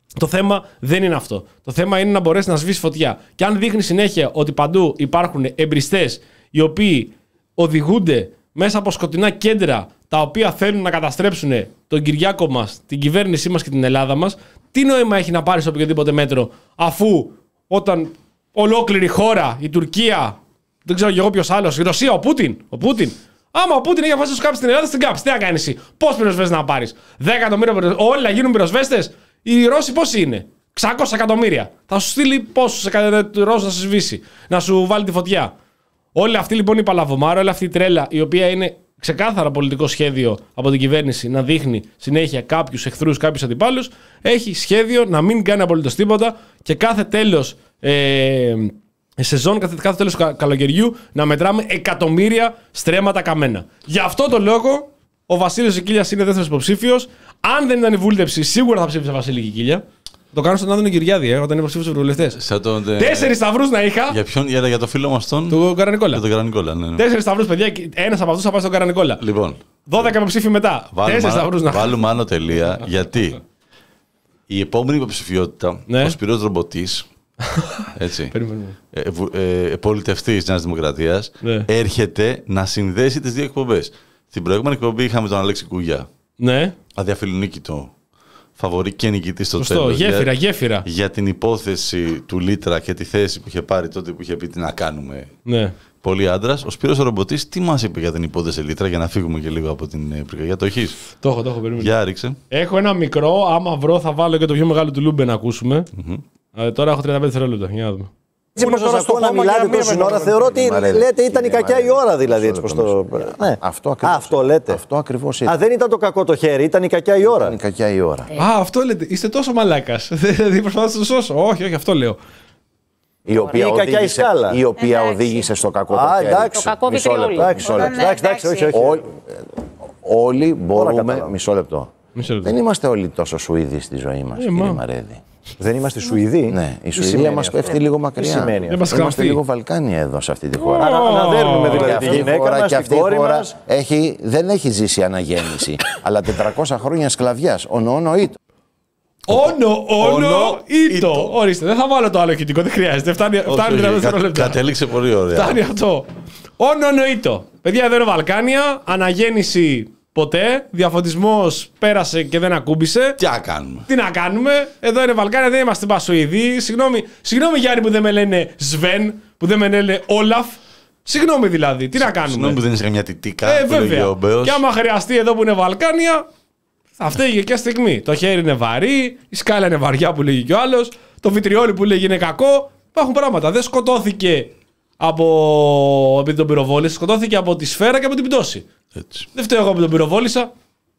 Το θέμα δεν είναι αυτό. Το θέμα είναι να μπορέσει να σβήσει φωτιά. Και αν δείχνει συνέχεια ότι παντού υπάρχουν εμπριστές οι οποίοι οδηγούνται μέσα από σκοτεινά κέντρα τα οποία θέλουν να καταστρέψουν τον Κυριάκο μας, την κυβέρνησή μας και την Ελλάδα μας, τι νόημα έχει να πάρεις οποιοδήποτε μέτρο, αφού όταν ολόκληρη χώρα, η Τουρκία, δεν ξέρω και εγώ ποιος άλλος, η Ρωσία, ο Πούτιν, ο Πούτιν, άμα ο Πούτιν έχει αφήσει να σου κάψει την Ελλάδα, στην κάψει. Τι να κάνεις εσύ, πώς πυροσβέστες να πάρεις, δέκα εκατομμύρια πυροσβέστες, όλοι να γίνουν πυροσβέστες, οι Ρώσοι πόσοι είναι, εξακόσια εκατομμύρια. Θα σου στείλει πόσους Ρώσους να σου σβήσει, να σου βάλει τη φωτιά. Όλη αυτή λοιπόν η παλαβομάρα, όλη αυτή η τρέλα, η οποία είναι ξεκάθαρα πολιτικό σχέδιο από την κυβέρνηση να δείχνει συνέχεια κάποιους εχθρούς, κάποιους αντιπάλους, έχει σχέδιο να μην κάνει απολύτως τίποτα και κάθε τέλος ε, σεζόν, κάθε, κάθε τέλος καλοκαιριού να μετράμε εκατομμύρια στρέμματα καμένα. Γι' αυτό το λόγο ο Βασίλης Κικίλιας είναι δεύτερος υποψήφιος. Αν δεν ήταν η βούλτεψη, σίγουρα θα ψήφισε Βασίλη Κικίλια. Το κάνω στον Άδωνο Κυριάδη, ε, όταν είναι υποψήφιος ευρωβουλευτές. Τον... Τέσσερις σταυρούς να είχα. Για ποιον, για, για το φίλο μας τον. Του Καρανικόλα. Τον Καρανικόλα, ναι, ναι. Τέσσερις σταυρούς, παιδιά. Ένας από αυτούς θα πάει στον Καρανικόλα. Λοιπόν. δώδεκα υποψήφοι μετά. Τέσσερις σταυρούς να είχα. Βάλουμε άνω τελεία, γιατί η επόμενη υποψηφιότητα, ναι. ο Σπυρός Ρομποτής, έτσι, ε, ε, πολιτευτής Νέας Δημοκρατίας, ναι. έρχεται να συνδέσει τις δύο εκπομπές. Στην προηγούμενη εκπομπή είχαμε τον Αλέξη Κουγιά. Ναι. Αδιαφιλονίκητο. Φαβορί και νικητή στο Σωστό, τέλος. Γέφυρα, για, γέφυρα. Για την υπόθεση του Λίτρα και τη θέση που είχε πάρει τότε που είχε πει τι να κάνουμε. Ναι. Πολύ άντρας. Ο Σπύρος ο Ρομποτής, τι μας είπε για την υπόθεση Λίτρα, για να φύγουμε και λίγο από την πυρκαγιά. Το έχεις? Το έχω, το έχω, περίμενε. Για ρίξε. Έχω ένα μικρό, άμα βρω θα βάλω και το πιο μεγάλο του Λούμπε να ακούσουμε. Mm-hmm. Ε, τώρα έχω τριάντα πέντε δευτερόλεπτα. Για να δούμε. Έτσι πως σας ακούω να μιλάτε τόση ώρα, θεωρώ ότι λέτε ήταν η κακιά η ώρα δηλαδή. Έτσι πως το... ναι. Αυτό ακριβώς. Α, αυτό λέτε. Αυτό ακριβώς ήταν. Α, δεν ήταν το κακό το χέρι, ήταν η κακιά η ώρα. Ήταν η κακιά η ώρα. Α, αυτό λέτε. Είστε τόσο μαλάκας. Δηλαδή προσπαθάτε να το σώσω. Όχι, όχι, αυτό λέω. Η οποία, η οδήγησε, η οποία οδήγησε στο κακό το χέρι. Α, εντάξει. Το κακό βιτριόλι. Εντάξει, όχι, όχι. Όλοι μπορούμε... Μισό λεπτό. Μισό λεπτό. Δεν είμαστε όλοι τόσο Σουηδοί στη ζωή μας, ε, κύριε Μαρέδη. Δεν είμαστε Σουηδοί. Ναι, η Σουηδία μας πέφτει λίγο μακριά. Τι σημαίνει αυτό? Είμαστε λίγο Βαλκάνια εδώ σε αυτή τη χώρα. Αναδέρνουμε δηλαδή τη γυναίκα μας, και τη αυτή η κόρη χώρα μας. έχει, δεν έχει ζήσει αναγέννηση, αλλά τετρακόσια χρόνια σκλαβιάς. Όνο, όνο, ήτο. Όνο, όνο, ήτο. Ορίστε, δεν θα βάλω το άλλο ηχητικό, δεν χρειάζεται. Φτάνει τριάντα δευτερόλεπτα. Κατέληξε πολύ ωραία. Φτάνει αυτό. Όνο, όνο, ήτο. Παιδιά, εδώ είναι Βαλκάνια, αναγέννηση ποτέ, διαφωτισμός πέρασε και δεν ακούμπησε. Τι να κάνουμε. Τι να κάνουμε. Εδώ είναι Βαλκάνια, δεν είμαστε Πασοειδοί. Συγγνώμη, συγγνώμη Γιάννη που δεν με λένε Σβέν, που δεν με λένε Όλαφ. Συγγνώμη δηλαδή, τι να κάνουμε. Συγγνώμη που δεν είσαι καμιά τιτίκα. Ε, βέβαια. Και άμα χρειαστεί εδώ που είναι Βαλκάνια, θα φταίει και στιγμή. Το χέρι είναι βαρύ, η σκάλα είναι βαριά που λέγει κι ο άλλος, το βιτριόλι που λέγει είναι κακό. Υπάρχουν πράγματα. Δεν σκοτώθηκε από... επειδή τον πυροβόλησε, σκοτώθηκε από τη σφαίρα και από την πτώση. Έτσι. Δεν φταίω εγώ που τον πυροβόλησα.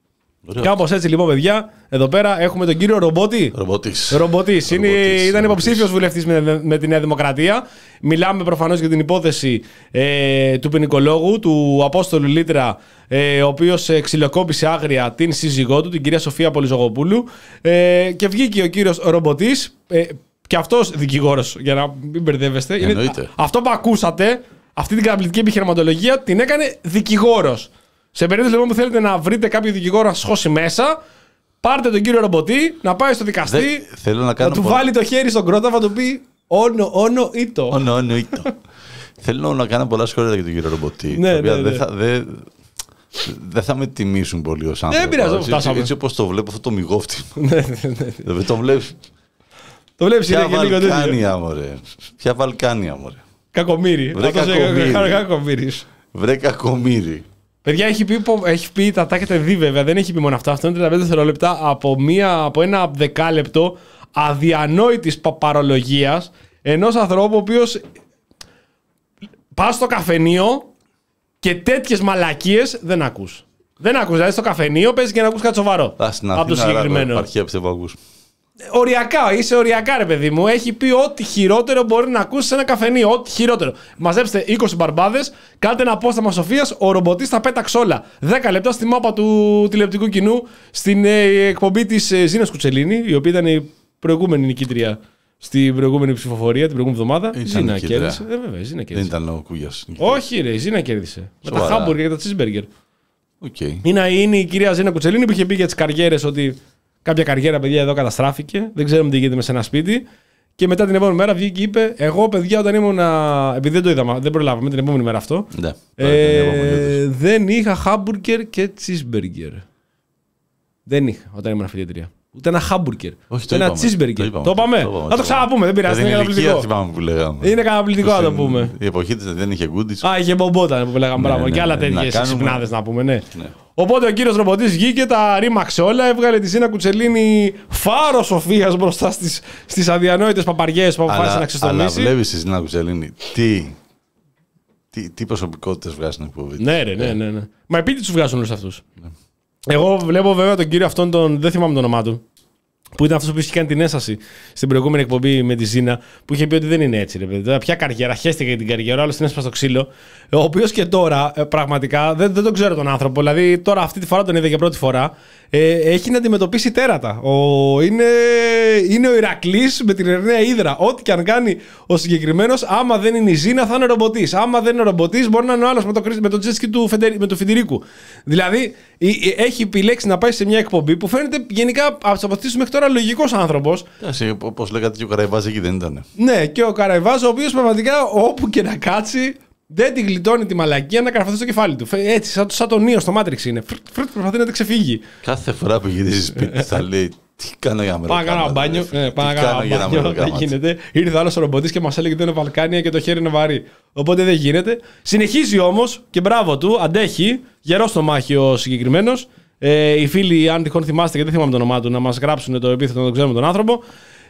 Κάπως έτσι λοιπόν, παιδιά, εδώ πέρα έχουμε τον κύριο Ρομπότη. Ρομπότης. Ρομπότης. Είναι, ήταν υποψήφιος βουλευτής με, με τη Νέα Δημοκρατία. Μιλάμε προφανώς για την υπόθεση ε, του ποινικολόγου, του Απόστολου Λίτρα, ε, ο οποίος ε, ξυλοκόπησε άγρια την σύζυγό του, την κυρία Σοφία Πολυζογοπούλου. Ε, και βγήκε ο κύριος Ρομπότης, ε, και αυτός δικηγόρος, για να μην μπερδεύεστε. Είναι, αυτό που ακούσατε, αυτή την καταπληκτική επιχειρηματολογία, την έκανε δικηγόρος. Σε περίπτωση λοιπόν που θέλετε να βρείτε κάποιο δικηγόρο να σχώσει μέσα, πάρτε τον κύριο Ρομποτή να πάει στο δικαστή, Δε, θέλω να, κάνω να του πο... βάλει το χέρι στον κρόταφα, να του πει όνο, όνο, ήτο. Όνο, όνο, ήτο. Θέλω να κάνω πολλά σχόλια για τον κύριο Ρομποτή. Ναι, ναι, ναι. Δεν θα, δε, δε θα με τιμήσουν πολύ ως άνθρωπο. Δεν πειράζει, φτάσαμε. Έτσι όπως το βλέπω αυτό το μυγόφτημα. Δεν το βλέπεις. Το βλέπεις, είναι Ποια και λίγο τέτοιο. Βαλκάνια, μωρέ. Ποια Βαλκάνια, μωρέ. Κακομύρι. Βρε κακομύρι. Παιδιά, έχει πει, έχει πει τα τάκεται δει βέβαια, δεν έχει πει μόνο αυτά. Αυτό είναι τριάντα πέντε δευτερόλεπτα από, μία, από ένα δεκάλεπτο αδιανόητης παπαρολογίας ενός ανθρώπου ο οποίος πας στο καφενείο και τέτοιες μαλακίες δεν ακούς. Δεν ακούς, δηλαδή στο καφενείο παίζεις και να ακούς κάτι σοβαρό. Από το συγκεκριμένο. Υπάρχει που ακούς. Οριακά, είσαι οριακά ρε παιδί μου. Έχει πει ό,τι χειρότερο μπορεί να ακούσει σε ένα καφενείο. Ό,τι χειρότερο. Μαζέψτε είκοσι μπαρμπάδες, κάντε ένα απόσταμα Σοφίας, ο Ρομποτής θα πέταξε όλα. δέκα λεπτά στη μάπα του τηλεοπτικού κοινού, στην ε, εκπομπή της ε, Ζήνας Κουτσελίνη, η οποία ήταν η προηγούμενη νικήτρια στην προηγούμενη ψηφοφορία, την προηγούμενη εβδομάδα. Η Ζήνα κέρδισε. Ε, βέβαια, η Ζήνα κέρδισε. Δεν ήταν ο Κούγιας. Όχι, ρε, η Ζήνα κέρδισε. Σοβαρά. Με τα χάμπουργκερ και τα τσίσμπεργκερ. Okay. Είναι, είναι η κυρία Ζήνα Κουτσελίνη που είχε πει για τις καριέρες ότι. κάποια καριέρα, παιδιά, εδώ καταστράφηκε. Δεν ξέρουμε τι γίνεται με σε ένα σπίτι. Και μετά την επόμενη μέρα βγήκε και είπε: εγώ, παιδιά, όταν ήμουν. Επειδή δεν το είδαμε, δεν προλάβαμε την επόμενη μέρα αυτό. Ναι, ε, δεν είχα χάμπουργκερ και τσίσμπεργκερ. Δεν είχα όταν ήμουν αφιλιατρία. Ούτε ένα χάμπουργκερ. Όχι, το ένα είπαμε. τσίσμπεργκερ. Το, το είπαμε. Το, το, το το ξαναπούμε, δεν πειράζει. Είναι καταπληκτικό. Που λέγαμε. Είναι καταπληκτικό να το πούμε. Η εποχή της δεν είχε γκούντις. Α, είχε μπομπόταν που λέγαμε. Μπράβο. Και άλλα τέτοια συχνάδες να πούμε, ναι. Οπότε ο κύριος Ρομποτής βγήκε, τα ρήμαξε όλα, έβγαλε τη Ζήνα Κουτσελίνη φάρο σοφίας μπροστά στις, στις αδιανόητες παπαριές που αποφάσισε να ξεστομίσει. Αλλά βλέπεις τη Ζήνα Κουτσελίνη τι, τι, τι προσωπικότητες βγάζουν εκπομπή. Ναι, ρε, ναι, ναι, ναι. Μα επίτηδες τους βγάζουν όλους αυτούς. Ναι. Εγώ βλέπω βέβαια τον κύριο αυτόν, τον, δεν θυμάμαι το όνομά του, που ήταν αυτός που είχε κάνει την ένσταση στην προηγούμενη εκπομπή με τη Ζήνα, που είχε πει ότι δεν είναι έτσι. Ρε παιδί. Ποια καριέρα, χαίστηκε για την καριέρα, άλλο την έσπασε στο ξύλο. Ο οποίος και τώρα πραγματικά δεν, δεν τον ξέρω τον άνθρωπο. Δηλαδή, τώρα αυτή τη φορά τον είδε για πρώτη φορά. Ε, έχει να αντιμετωπίσει τέρατα. Ο, είναι, είναι ο Ηρακλής με την Ερναία Ύδρα. Ό,τι και αν κάνει ο συγκεκριμένος, άμα δεν είναι η Ζήνα, θα είναι ρομποτής. Άμα δεν είναι ρομποτής, μπορεί να είναι ο άλλος με το, με το τζέτσκι του, του Φιντηρίκου. Δηλαδή, έχει επιλέξει να πάει σε μια εκπομπή που φαίνεται γενικά από τις αποθήσεις μέχρι τώρα λογικός άνθρωπος. Όπως λέγατε και ο Καραϊβάς εκεί δεν ήταν. Ναι, και ο Καραϊβάς, ο οποίος πραγματικά όπου και να κάτσει. Δεν τη γλιτώνει τη μαλακία να καρφωθεί στο κεφάλι του. Έτσι, σαν, σαν τον Νίο στο Matrix είναι. Φρυτ, προσπαθεί να τα ξεφύγει. Κάθε φορά που γυρίζει σπίτι θα λέει: τι κάνω για να με ρωτάω. Πάω να κάνω μπάνιο. Ναι, πάω να κάνω μπάνιο. Δεν γίνεται. Ήρθε άλλο ρομποτής και μας έλεγε ότι είναι Βαλκάνια και το χέρι είναι βαρύ. Οπότε δεν γίνεται. Συνεχίζει όμως και μπράβο του, αντέχει. Γερό στο μάχη ο συγκεκριμένος. Ε, οι φίλοι, αν τυχόν θυμάστε και δεν θυμάμαι το όνομά του, να μας γράψουν το επίθετο να τον ξέρουμε τον άνθρωπο.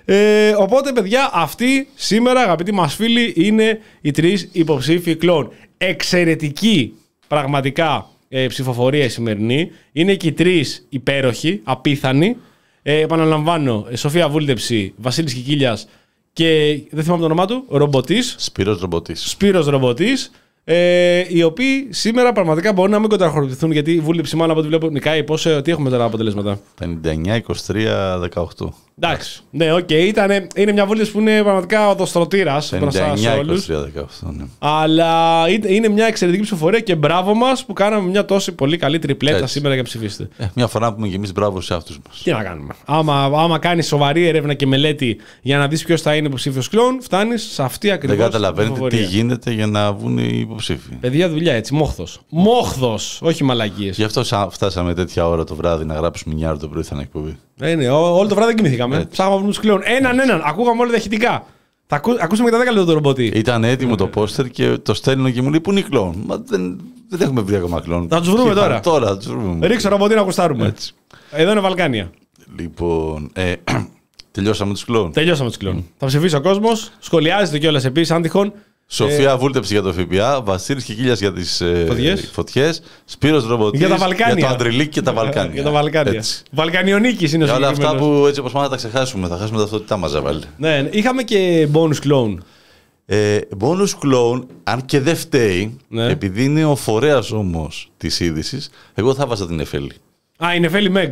Ε, οπότε, παιδιά, αυτοί σήμερα, αγαπητοί μας φίλοι, είναι οι τρεις υποψήφιοι κλόν. Εξαιρετική, πραγματικά, ε, ψηφοφορία η σημερινή. Είναι και οι τρεις υπέροχοι, απίθανοι. Ε, επαναλαμβάνω, Σοφία Βούλτεψη, Βασίλης Κικίλιας και δεν θυμάμαι το όνομά του, Ρομποτής. Σπύρος Ρομποτής. Σπύρος Ρομποτής. Ε, οι οποίοι σήμερα πραγματικά μπορούν να μην κοντραχωρηθούν, γιατί η Βούλτεψη, μάλλον από ό,τι βλέπω, νικάει. Πόσο, τι έχουμε τώρα αποτελέσματα. πενήντα εννιά είκοσι τρία δεκαοκτώ. Εντάξει. Ναι, οκ. Okay. Είναι μια Βούλτεψη που είναι πραγματικά οδοστρωτήρας μπροστά σε όλους. Ναι. Αλλά είναι μια εξαιρετική ψηφοφορία και μπράβο μας που κάναμε μια τόσο πολύ καλή τριπλέτα έτσι σήμερα για να ψηφίσετε. Ε, μια φορά που πούμε και εμείς μπράβο σε αυτούς μας. Τι να κάνουμε. Άμα, άμα κάνεις σοβαρή έρευνα και μελέτη για να δεις ποιος θα είναι υποψήφιος κλόν, φτάνεις σε αυτή ακριβώς. Δεν καταλαβαίνετε τι γίνεται για να βγουν οι υποψήφοι. Παιδιά, δουλειά έτσι. Μόχθος. Μόχθος, όχι μαλακίες. Γι' αυτό φτάσαμε τέτοια ώρα το βράδυ να γράψουμε μια ώρα το πρωί θα είναι εκπομπή. Ε, ναι, όλο το βράδυ δεν κοιμηθήκαμε. Ψάχναμε να βρούμε κλόν. Έναν έναν. Ακούγαμε όλα τα ηχητικά. Θα ακού, ακούσαμε και τα δέκα λεπτά το ρομπότι. Ήταν έτοιμο το πόστερ και το στέλνω και μου λέει: πού είναι οι κλόν. Μα δεν, δεν έχουμε βρει ακόμα κλόν. Θα του βρούμε τώρα. Τώρα θα τους βρούμε. Ρίξω ρομπότι να ακουστάρουμε. Έτσι. Εδώ είναι Βαλκάνια. Λοιπόν. Ε, τελειώσαμε του κλόν. Τελειώσαμε του κλόν. Mm. Θα ψηφίσει ο κόσμο. Σχολιάζεται κιόλας επίσης, αν τυχόν. Σοφία ε... Βούλτεψη για το ΦΠΑ, Βασίλης Κικίλιας για τις ε, φωτιές, Σπύρος Ρομποτής για, τα για το Αντριλίκ και τα Βαλκάνια. Για τα Βαλκάνια. Βαλκανιονίκης είναι ο για όλα αυτά που έτσι όπως πάμε να τα ξεχάσουμε, θα χάσουμε ταυτότητά μας. Ναι, είχαμε και bonus clone. Ε, bonus clone, αν και δεν φταίει, ναι. επειδή είναι ο φορέας όμως της είδησης, εγώ θα βάζα την Νεφέλη. Α, η Νεφέλη Μεγ.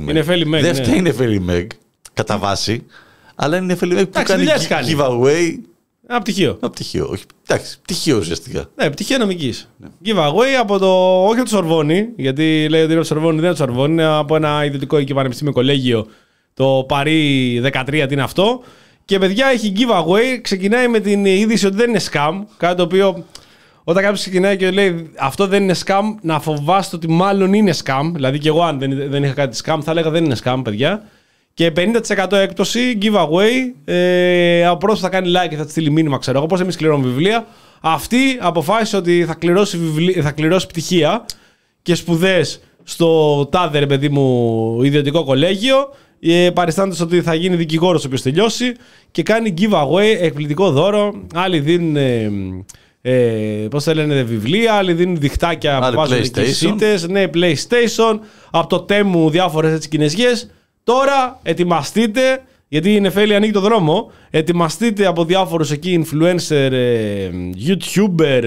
Δεν φταίει η Νεφέλη Μεγ, κατά βάση, αλλά είναι η Νεφέλη Μεγ που κάνει giveaway. Ένα πτυχίο. Ένα πτυχίο. Όχι, εντάξει, πτυχίο ουσιαστικά. Ναι, πτυχίο νομικής. Ναι. Giveaway από το. Όχι από το Σορβόνι, γιατί λέει ότι είναι από το Σορβόνι, δεν είναι από το Σορβόνι, είναι από ένα ιδιωτικό εκεί πανεπιστήμιο κολέγιο, το Παρί δεκατρία, τι είναι αυτό. Και παιδιά έχει giveaway, ξεκινάει με την είδηση ότι δεν είναι scam. Κάτι το οποίο όταν κάποιος ξεκινάει και λέει αυτό δεν είναι scam, να φοβάστε ότι μάλλον είναι scam. Δηλαδή και εγώ, αν δεν, δεν είχα κάτι scam, θα έλεγα δεν είναι scam, παιδιά. Και πενήντα τοις εκατό έκπτωση, giveaway. Ε, ο πρώτος θα κάνει like και θα τη στείλει μήνυμα, ξέρω εγώ. Πώς εμείς κληρώνουμε βιβλία. Αυτή αποφάσισε ότι θα κληρώσει, βιβλία, θα κληρώσει πτυχία και σπουδές στο τάδε, ρε παιδί μου, ιδιωτικό κολέγιο. Ε, παριστάντως ότι θα γίνει δικηγόρος όποιος τελειώσει. Και κάνει giveaway, εκπληκτικό δώρο. Άλλοι δίνουν. Ε, ε, πώς θα λένε, βιβλία, άλλοι δίνουν διχτάκια που βάζουν εκκλησίτες. Ναι, PlayStation. Από το Temu διάφορες έτσι κινέζιες. Τώρα ετοιμαστείτε, γιατί η Νεφέλη ανοίγει το δρόμο, ετοιμαστείτε από διάφορους εκεί influencer, ε, YouTuber,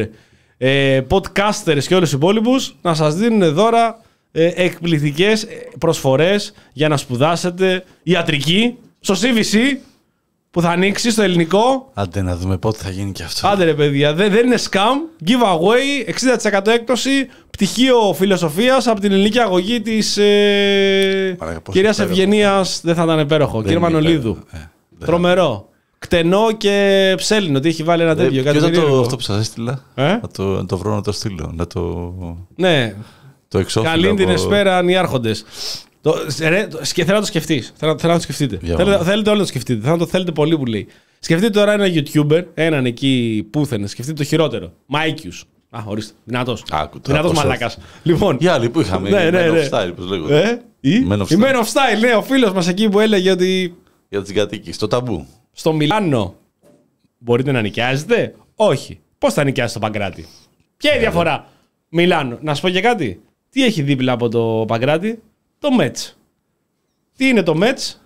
ε, podcasters και όλους τους υπόλοιπους να σας δίνουν δώρα ε, εκπληκτικές προσφορές για να σπουδάσετε ιατρική στο σι βι σι, που θα ανοίξει στο ελληνικό. Άντε να δούμε πότε θα γίνει και αυτό. Άντε ρε παιδιά, δεν, δεν είναι scam. Giveaway, εξήντα τοις εκατό έκπτωση, πτυχίο φιλοσοφίας από την ελληνική αγωγή της ε, κυρίας Ευγενίας. Δεν θα ήταν υπέροχο. Κύριε Μανολίδου. Ε, Τρομερό. Κτενό και ψέλινο. Τι έχει βάλει ένα τέτοιο. Ποιο ήταν το, αυτό που σας έστειλα. Ε? Να, το, να το βρω να το στείλω. Να το... Ναι. Το εξώφυλλο. Καλήν την εσπέραν οι άρχοντες. Το, ρε, το, θέλω να το σκεφτείς. Θέλω, θέλω να το σκεφτείτε. Θέλετε, θέλετε όλοι να το σκεφτείτε. Θέλω να το θέλετε πολύ που λέει. Σκεφτείτε τώρα ένα YouTuber, έναν εκεί πούθενε. Σκεφτείτε το χειρότερο. Μάικιους. Α, ορίστε. Δυνατός. Δυνατός μαλάκας. Λοιπόν. Οι άλλοι που είχαμε. Ναι, ναι, ναι. Men of Style, πώς λέγονται. Ε, η Men of Style, ναι, ο φίλος μας εκεί που έλεγε ότι. Για τις κατοίκες, το ταμπού. Στο Μιλάνο μπορείτε να νοικιάζετε. Όχι. Πώς θα νοικιάσει το Παγκράτη. Ποια είναι η διαφορά. Μιλάνο. Να σου πω και κάτι. Τι έχει δίπλα από το Παγκράτη. Το Μέτς. Τι είναι το Μέτς.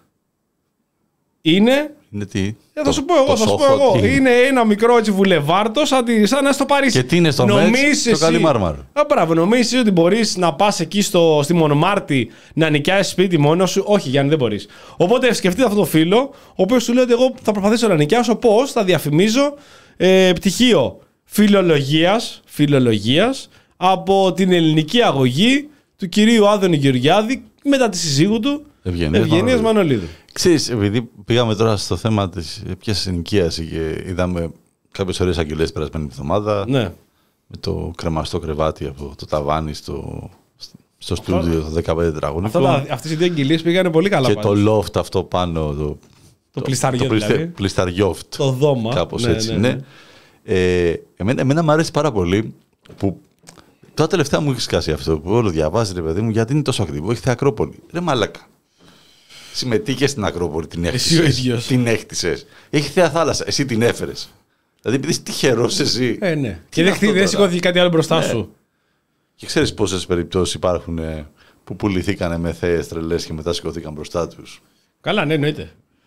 Είναι... Είναι τι. Ε, θα σου πω εγώ, θα σου πω εγώ. Τι. Είναι ένα μικρό έτσι βουλεβάρτο σαν, σαν να στο Παρίσι. Και τι είναι στο Μέτς, το καλή μάρμαρο. Α, μπράβο, νομίζεις ότι μπορείς να πας εκεί στο, στη Μονμάρτη να νοικιάσεις σπίτι μόνο σου. Όχι, Γιάννη, δεν μπορείς. Οπότε σκεφτείτε αυτό το φίλο, ο οποίος σου λέει ότι εγώ θα προσπαθήσω να νοικιάσω. Πώς, θα διαφημίζω ε, πτυχίο φιλολογίας, φιλολογίας από την ελληνική αγωγή του κυρίου Άδωνη Γεωργιάδη μετά τη συζύγου του Ευγενίας Μανολίδου. Ξέρεις, επειδή πήγαμε τώρα στο θέμα της ποιας ενοικίαση και είδαμε κάποιες ωραίες αγγελίες περασμένη εβδομάδα. Ναι. Με το κρεμαστό κρεβάτι από το ταβάνι στο, στο στούντιο, το δεκαπέντε τετραγωνικό. Αυτές οι δύο αγγελίες πήγανε πολύ καλά. Και πάντως. Το loft αυτό πάνω. Το, το, το πλισταριό το δηλαδή. Πλισταριόφτ. Το δώμα. Κάπως ναι, έτσι. Ναι, ναι. Ναι. Ε, εμένα, εμένα μου αρέσει πάρα πολύ που τώρα τελευταία μου έχει σκάσει αυτό που όλο διαβάζει, ρε παιδί μου, γιατί είναι τόσο ακριβό. Έχει Ακρόπολη. Ρε μαλάκα. Συμμετείχε στην Ακρόπολη, την έχτισες. Την έχτισες. Έχει θέα θάλασσα, εσύ την έφερες. Δηλαδή επειδή είσαι τυχερός εσύ. Ε, ναι. Και δεν, δεν σηκώθηκε κάτι άλλο μπροστά ναι. σου. Και ξέρεις πόσες περιπτώσεις υπάρχουν ε, που πουληθήκανε με θέες τρελές και μετά σηκώθηκαν μπροστά τους. Καλά, ναι, εννοείται.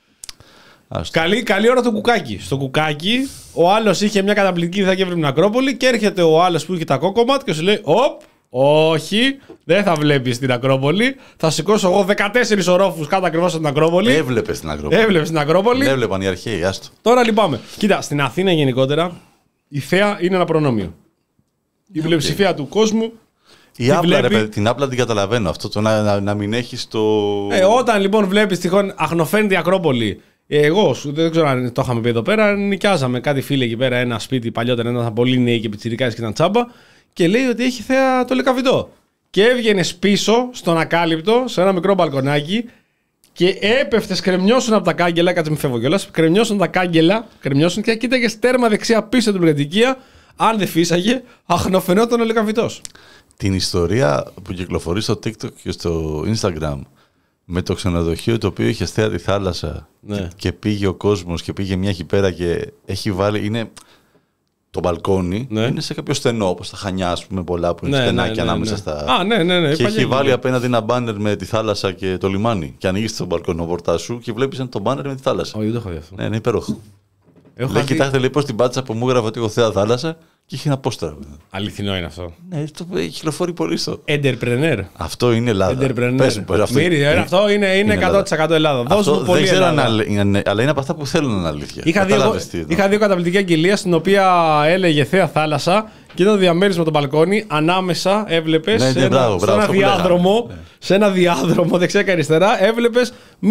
Καλή, καλή ώρα το κουκάκι. Στο κουκάκι, ο άλλος είχε μια καταπληκτική ιδέα και έβρεπε την Ακρόπολη και έρχεται ο άλλος που είχε τα κόκκοματ και σου λέει: Οπ, όχι, δεν θα βλέπεις την Ακρόπολη. Θα σηκώσω εγώ δεκατέσσερις ορόφους κάτω ακριβώς στην Ακρόπολη. Έβλεπες την Ακρόπολη. Έβλεπες την Ακρόπολη. Έβλεπαν οι αρχαίοι, άστο. Τώρα λυπάμαι. Κοίτα, στην Αθήνα γενικότερα η θέα είναι ένα προνόμιο. Η okay. πλειοψηφία του κόσμου. Η άπλα, βλέπει... ρε, παιδί, την άπλα την καταλαβαίνω. Αυτό το να, να, να μην έχει το. Ε, όταν λοιπόν βλέπεις τυχόν αχνοφαίνεται η Ακρόπολη. Εγώ σου, δεν ξέρω αν το είχαμε πει εδώ πέρα, νοικιάζαμε κάτι φίλοι εκεί πέρα, ένα σπίτι παλιότερα, ήταν πολύ νέοι και πιτσιρικάδες και ήταν τσάμπα και λέει ότι έχει θέα το Λεκαβητό. Και έβγαινες πίσω στον ακάλυπτο, σε ένα μικρό μπαλκονάκι και έπεφτες, κρεμιώσουν από τα κάγκελα, κάτσε με φεύγω κιόλας, κρεμιώσουν τα κάγκελα, κρεμιώσουν και κοίταγες τέρμα δεξιά πίσω την πλατικία, αν δεν φύσαγε, αχνοφαινόταν ο Λεκαβητός. Την ιστορία που κυκλοφορεί στο TikTok και στο Instagram με το ξενοδοχείο το οποίο είχε θέα τη θάλασσα ναι. και πήγε ο κόσμος και πήγε μια εκεί πέρα και έχει βάλει, είναι το μπαλκόνι, ναι. είναι σε κάποιο στενό όπως τα Χανιά, ας πούμε, πολλά που είναι ναι, στενάκια ναι, ναι, ανάμεσα ναι. στα... Α, ναι, ναι, ναι, και έχει βάλει απέναντι ένα μπάνερ με τη θάλασσα και το λιμάνι και ανοίγεις το μπαλκονοπορτά σου και βλέπεις το μπάνερ με τη θάλασσα. Όχι, δεν το έχω δει αυτό. Ναι, είναι υπέροχο. Έχω λέει, δει... κοιτάξτε, λέει, πώς την πάτησα που μου έγραφε ότι έχω θέα θάλασσα και είχε ένα πόστερα. Αληθινό είναι αυτό. Ναι, το κυκλοφορεί πολύ στο. Entrepreneur. Αυτό είναι Ελλάδα. Πες μου, αυτό, Μύρι, είναι, αυτό είναι, είναι, είναι εκατό τοις εκατό Ελλάδα. Ελλάδα. Δώσ' μου πολύ δεν ξέρω Ελλάδα. Αν είναι, αλλά είναι από αυτά που θέλουν να είναι αλήθεια. Είχα δύο, είχα δύο καταπληκτική αγγελία στην οποία έλεγε θέα θάλασσα και ήταν διαμέρισμα το μπαλκόνι. Ανάμεσα έβλεπες ναι, ναι, σε, μπράβο, μπράβο, σε, ένα διάδρομο, ναι. σε ένα διάδρομο δεξιά και αριστερά έβλεπες